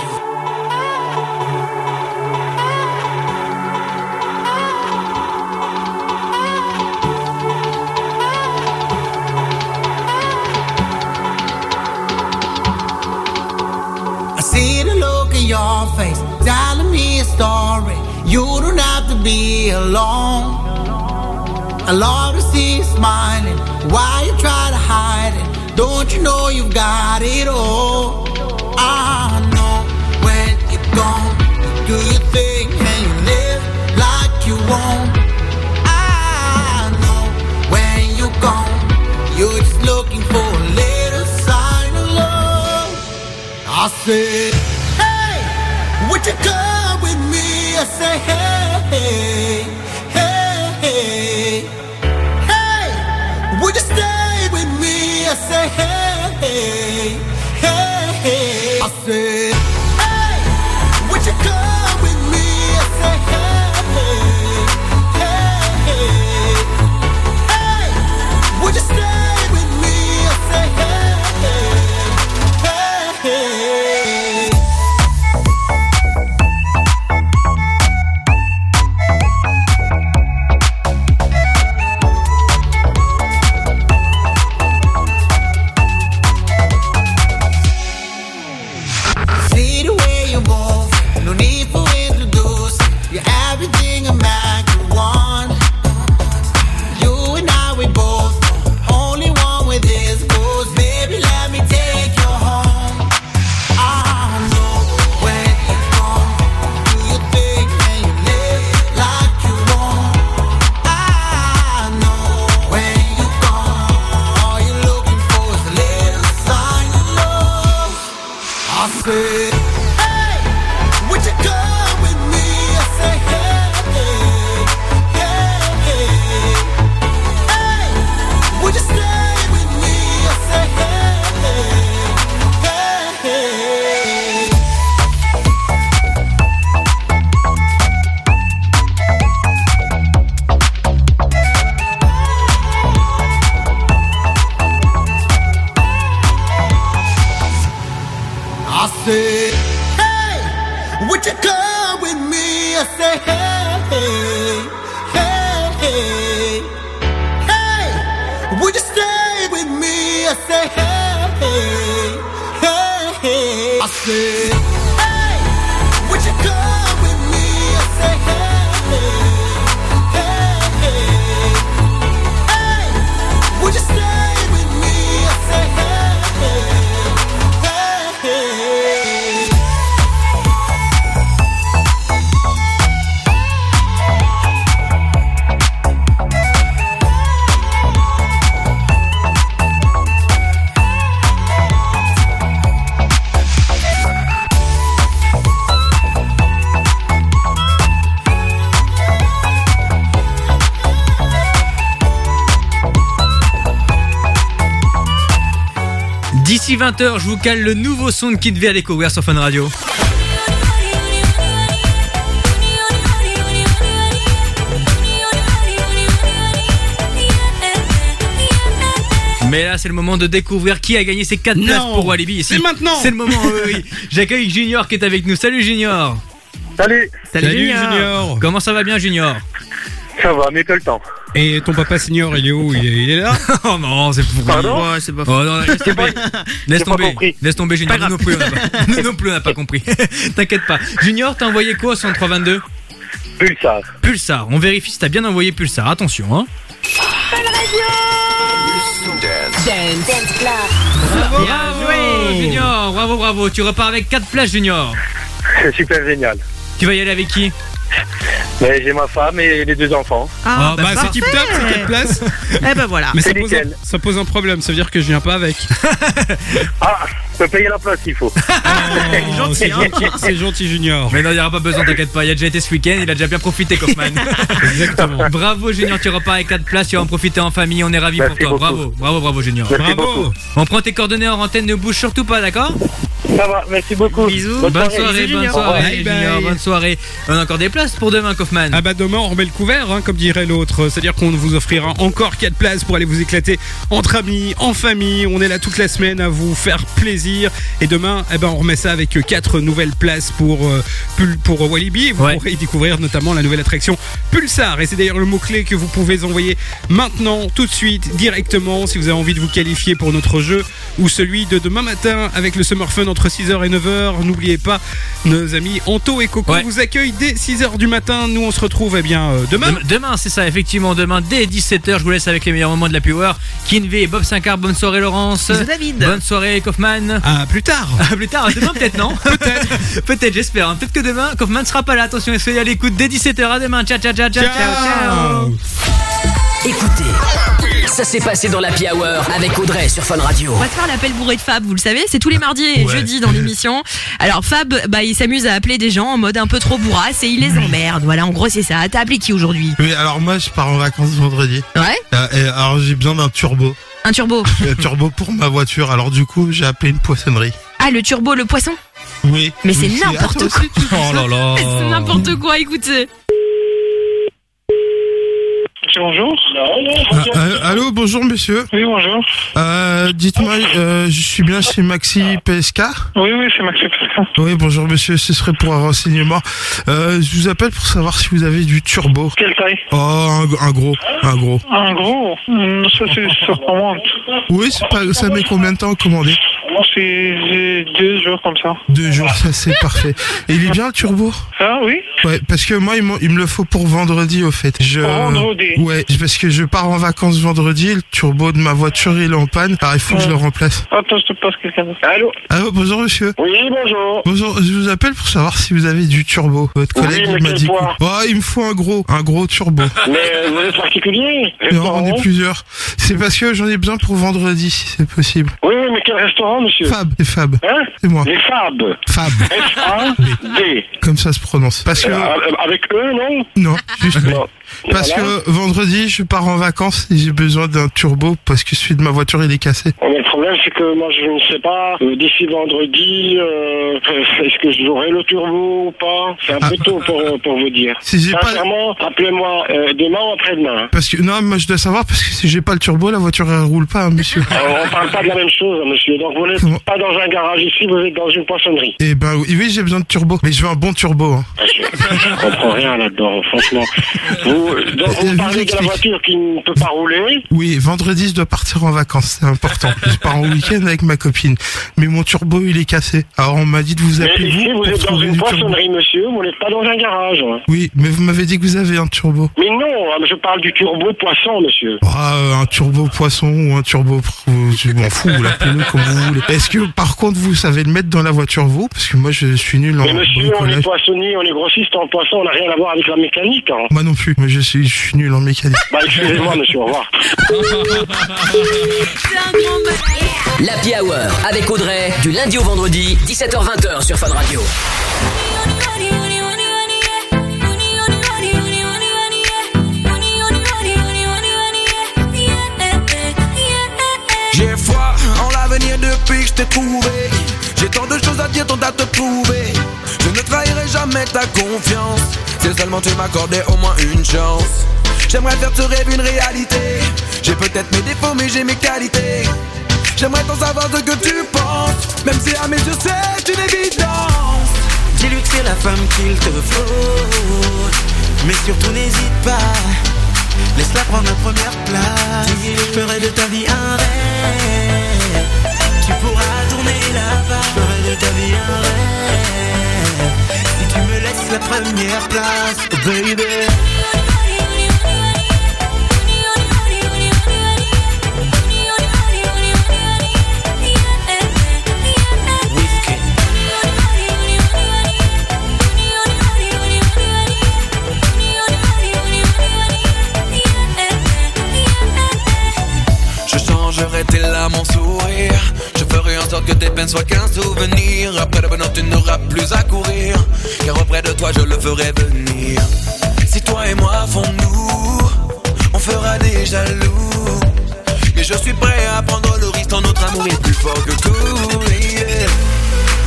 I see the look in your face, telling me a story. You don't have to be alone. I love to see you smiling. Why you try to hide it? Don't you know you've got it all? I know when you're gone, you do your thing and you live like you won't. I know when you're gone, you're just looking for a little sign of love. I said, hey, would you come with me? I say, hey, hey, hey, hey, would you stay with me? I say, hey, hey, hey, hey. I said, hey, would you come with me? I say, hey, hey, hey, hey, would you stay with me? I say, hey, hey, hey, hey. See the way you move, no need for introduce. You're everything a man could want. You and I, we both only one with this goes. Baby, let me take you home. I know when you're gone, do your thing and you live like you want. I know when you're gone, all you're looking for is a little sign of love. I said, hey, would you come with me? I say, hey, hey, hey, hey, would you stay with me? I say, hey, hey, hey, hey. I said, hey, would you come with me? I say, hey, hey, hey, hey, would you stay with me? I say, hey, hey, hey. I said, hey, would you come with me? I say, hey, hey, hey, would you stay with me? I say, hey, hey, hey. D'ici vingt heures, je vous cale le nouveau son de Kid V à découvrir sur Fun Radio. Mais là, c'est le moment de découvrir qui a gagné ces quatre places pour Walibi ici. C'est maintenant. C'est le moment, oui, oui. J'accueille Junior qui est avec nous. Salut Junior. Salut. Salut, Junior. Junior. Comment ça va bien Junior? Ça va, mieux que le temps. Et ton papa senior, il est où? Il est, il est là? Oh non, c'est pourri. Pardon? Ouais, c'est pas Oh non, laisse tomber. Laisse J'ai pas tomber. compris. Laisse tomber Junior. Nous non plus, on n'a pas. Nous non plus, on n'a pas compris. T'inquiète pas. Junior, t'as envoyé quoi au soixante-trois vingt-deux? Pulsar. Pulsar. On vérifie si t'as bien envoyé Pulsar. Attention, hein. Dance Club. Bravo, bravo Junior. Bravo, bravo. Tu repars avec quatre places, Junior. C'est super génial. Tu vas y aller avec qui? Mais j'ai ma femme et les deux enfants. Ah, bah, c'est tip top, c'est quatre places. Eh ben voilà. Mais ça C'est pose, un, nickel. ça pose un problème, ça veut dire que je viens pas avec. Ah, je peux payer la place s'il faut. Oh, gentil, c'est hein. gentil, c'est gentil Junior. Mais non, il n'y aura pas besoin, t'inquiète pas. Il a déjà été ce week-end, il a déjà bien profité, Kaufman. Exactement. Bravo, Junior, tu repars avec quatre places, tu vas en profiter en famille, on est ravis Merci pour toi. beaucoup. Bravo, bravo, bravo, Junior. Merci Bravo. beaucoup. On prend tes coordonnées en antenne, ne bouge surtout pas, d'accord? Ça va, merci beaucoup. Bisous. Bonne, bonne soirée, Bisous, bonne Junior. soirée, Bye bye. Junior, bonne soirée. On a encore des places pour demain, Kaufman. Ah bah demain on remet le couvert, hein, comme dirait l'autre. C'est-à-dire qu'on vous offrira encore quatre places pour aller vous éclater entre amis, en famille. On est là toute la semaine à vous faire plaisir. Et demain, eh ben on remet ça avec quatre nouvelles places pour euh, Pul- pour Walibi. Vous Ouais. pourrez y découvrir notamment la nouvelle attraction Pulsar. Et c'est d'ailleurs le mot clé que vous pouvez envoyer maintenant, tout de suite, directement, si vous avez envie de vous qualifier pour notre jeu ou celui de demain matin avec le Summer Fun entre six heures et neuf heures. N'oubliez pas, nos amis Anto et Coco Ouais. vous accueillent dès six heures du matin. Nous on se retrouve eh bien euh, demain. Demain, demain, c'est ça, effectivement, demain dès dix-sept heures, je vous laisse avec les meilleurs moments de la Power. Kinvé et Bob Sinclair, bonne soirée Laurence. Bisous, David. Bonne soirée Kaufman. À plus tard. À plus tard, demain peut-être non. Peut-être. Peut-être, j'espère. hein. Peut-être que demain, Kaufman sera pas là. Attention, soyez à l'écoute dès dix-sept heures. À demain. Ciao, ciao, ciao, ciao, ciao, ciao. Écoutez, ça s'est passé dans l'Happy Hour avec Audrey sur Fun Radio. On va se faire l'appel bourré de Fab, vous le savez, c'est tous les mardis et Ouais. jeudis dans l'émission. Alors Fab, bah il s'amuse à appeler des gens en mode un peu trop bourrasse et il les emmerde. Voilà, en gros c'est ça. T'as appelé qui aujourd'hui? Oui, alors moi je pars en vacances vendredi. Ouais. Euh, et alors j'ai besoin d'un turbo. Un turbo. Un turbo pour ma voiture. Alors du coup j'ai appelé une poissonnerie. Ah, le turbo, le poisson? Oui. Mais c'est Oui, n'importe ah, toi quoi. aussi, tu fais Oh là là. C'est n'importe quoi, écoutez. Bonjour. Ah, euh, allô, bonjour monsieur. Oui, bonjour. Euh, dites-moi, euh, je suis bien chez Maxi P S K? Oui, oui, c'est Maxi P S K. Oui, bonjour monsieur, ce serait pour un renseignement. Euh, je vous appelle pour savoir si vous avez du turbo. Quelle taille? Oh, un, un gros, un gros. Un gros? Hum, Ça, c'est sur commande. Oui, c'est pas, ça met combien de temps à commander? C'est j'ai deux jours comme ça. Deux jours, ça c'est parfait. Et il est bien le turbo? Ah oui? Ouais, parce que moi, il, m'en- il me le faut pour vendredi, au fait. Je... Pour vendredi? Ouais, parce que je pars en vacances vendredi, le turbo de ma voiture, il est en panne. Alors, il faut que je le remplace. Attends, je te passe quelqu'un d'autre. Allô? Allô, bonjour, monsieur. Oui, bonjour. Bonjour, je vous appelle pour savoir si vous avez du turbo. Votre Oui, collègue, mais il m'a quel dit... poids? Oh, il me faut un gros, un gros turbo. Mais vous êtes particulier? Non, on est plusieurs. C'est parce que j'en ai besoin pour vendredi, si c'est possible. Oui, oui, mais quel restaurant, monsieur? Fab, c'est Fab. Hein? C'est moi. Les Fab. Fab. F A B. Comme ça se prononce. Parce que... Euh, avec eux, non? Non, juste Non. parce Voilà. que vendredi, je pars en vacances et j'ai besoin d'un turbo parce que celui de ma voiture, il est cassé. Mais le problème, c'est que moi, je ne sais pas, euh, d'ici vendredi, euh, est-ce que j'aurai le turbo ou pas? C'est un peu tôt pour, pour vous dire. Si j'ai pas- Sincèrement, appelez-moi euh, demain ou après-demain. Parce que, non, moi je dois savoir parce que si j'ai pas le turbo, la voiture elle roule pas, hein, monsieur. Alors, on parle pas de la même chose, hein, monsieur. Donc, vous n'êtes Comment pas dans un garage ici, vous êtes dans une poissonnerie. Eh ben oui, oui, j'ai besoin de turbo. Mais je veux un bon turbo. Hein. Je, je comprends rien là-dedans, franchement. Vous, donc, Euh, vous je parlez de la explique. voiture qui ne peut pas rouler. Oui, vendredi, je dois partir en vacances, c'est important. Je pars en week-end avec ma copine. Mais mon turbo, il est cassé. Alors on m'a dit de vous Mais appeler ici, vous vous pour êtes dans trouver une du turbo. poissonnerie, monsieur. Vous n'êtes pas dans un garage. hein. Oui, mais vous m'avez dit que vous avez un turbo. Mais non, hein, je parle du turbo poisson, monsieur. Ah, euh, un turbo poisson ou un turbo... pr- Je m'en fous, vous l'appelez-le comme vous voulez. Est-ce que, par contre, vous savez le mettre dans la voiture, vous? Parce que moi, je suis nul en Mais monsieur, on est bricolage. poissonnier, on est grossiste en poisson, on n'a rien à voir avec la mécanique. Hein. Moi non plus. Moi, je suis, je suis nul en mécanique. Bah, excusez-moi, monsieur, au revoir. L'Happy Hour avec Audrey, du lundi au vendredi, dix-sept heures vingt sur Fun Radio. J'ai foi en l'avenir depuis que je t'ai trouvé. J'ai tant de choses à dire, tant à te prouver. Je ne trahirai jamais ta confiance. Si seulement tu m'accordais au moins une chance. J'aimerais faire ce rêve une réalité. J'ai peut-être mes défauts mais j'ai mes qualités. J'aimerais t'en savoir ce que tu penses. Même si à mes yeux c'est une évidence. Dis-lui que c'est la femme qu'il te faut. Mais surtout n'hésite pas. Laisse-la prendre la première place. Je ferai de ta vie un rêve. Tu pourras tourner la page. Je ferai de ta vie un rêve. Si tu me laisses la première place, oh baby. Je changerai tes larmes en sourire. Je ferai en sorte que tes peines soient qu'un souvenir. Après le bonheur tu n'auras plus à courir. Car auprès de toi je le ferai venir. Si toi et moi font-nous, on fera des jaloux. Mais je suis prêt à prendre le risque, tant notre amour est plus fort que tout. Yeah.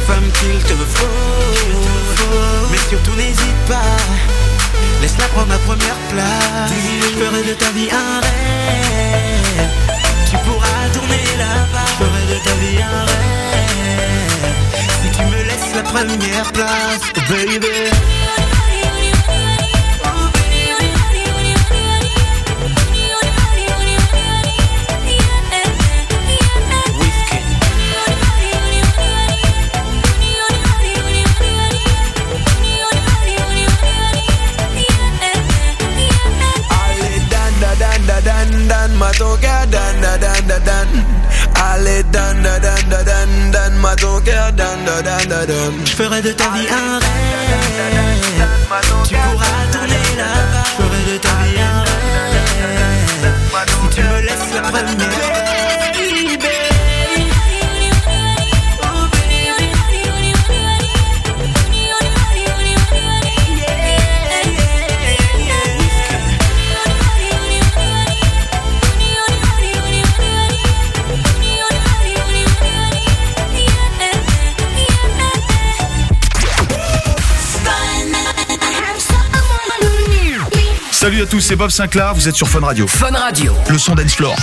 femme qu'il te faut. Mais surtout n'hésite pas, laisse-la prendre la première place. Je ferai de ta vie un rêve. Tu pourras tourner la page. Je ferai de ta vie un rêve. Si tu me laisses la première place, oh baby. Dan dan ma ton cœur dan dan dan dan dan. Allez dan dan dan dan dan dan ma ton cœur dan dan dan dan dan. Je ferai de ta vie un rêve. Tu pourras tourner la page. Je ferai de ta vie un rêve. Si tu me laisses la première. Salut à tous, c'est Bob Sinclair, vous êtes sur Fun Radio. Fun Radio. Le son dance floor.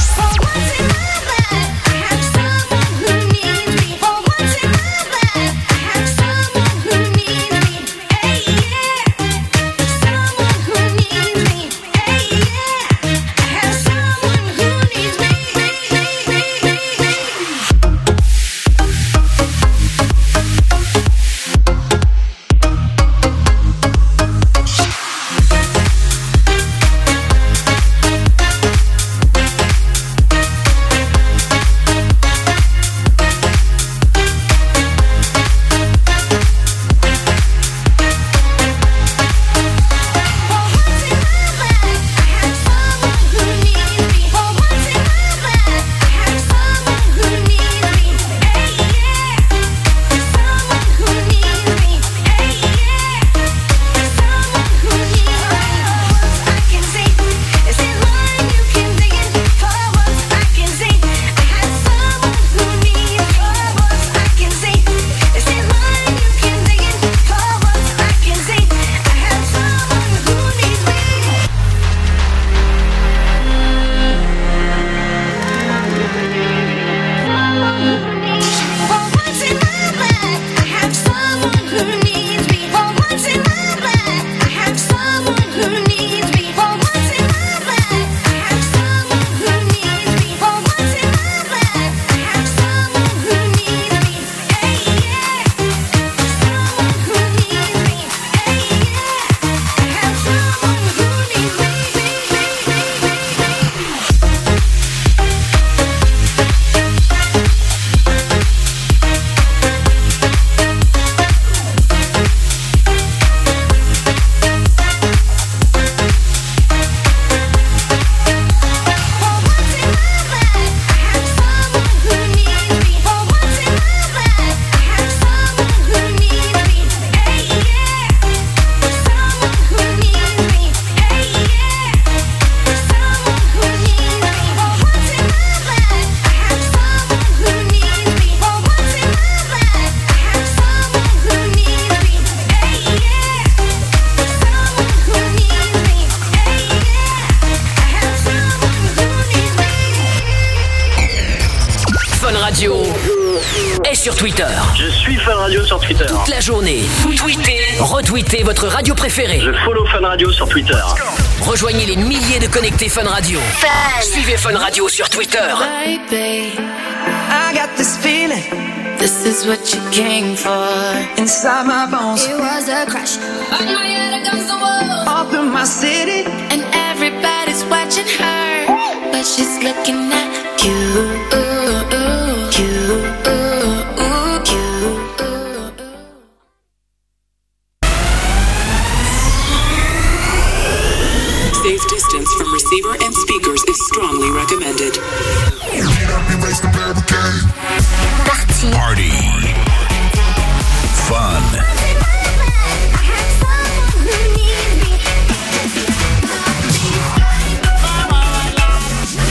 Sur Twitter. Je suis Fun Radio sur Twitter. Toute la journée. Tweetez, retweetez votre radio préférée. Je follow Fun Radio sur Twitter. Rejoignez les milliers de connectés Fun Radio. Fun. Suivez Fun Radio sur Twitter. Baby, I got this feeling. This is what you came for. Inside my bones. It was a crush. Bang my head against the wall. All through my city. And everybody's watching her. But she's looking at you.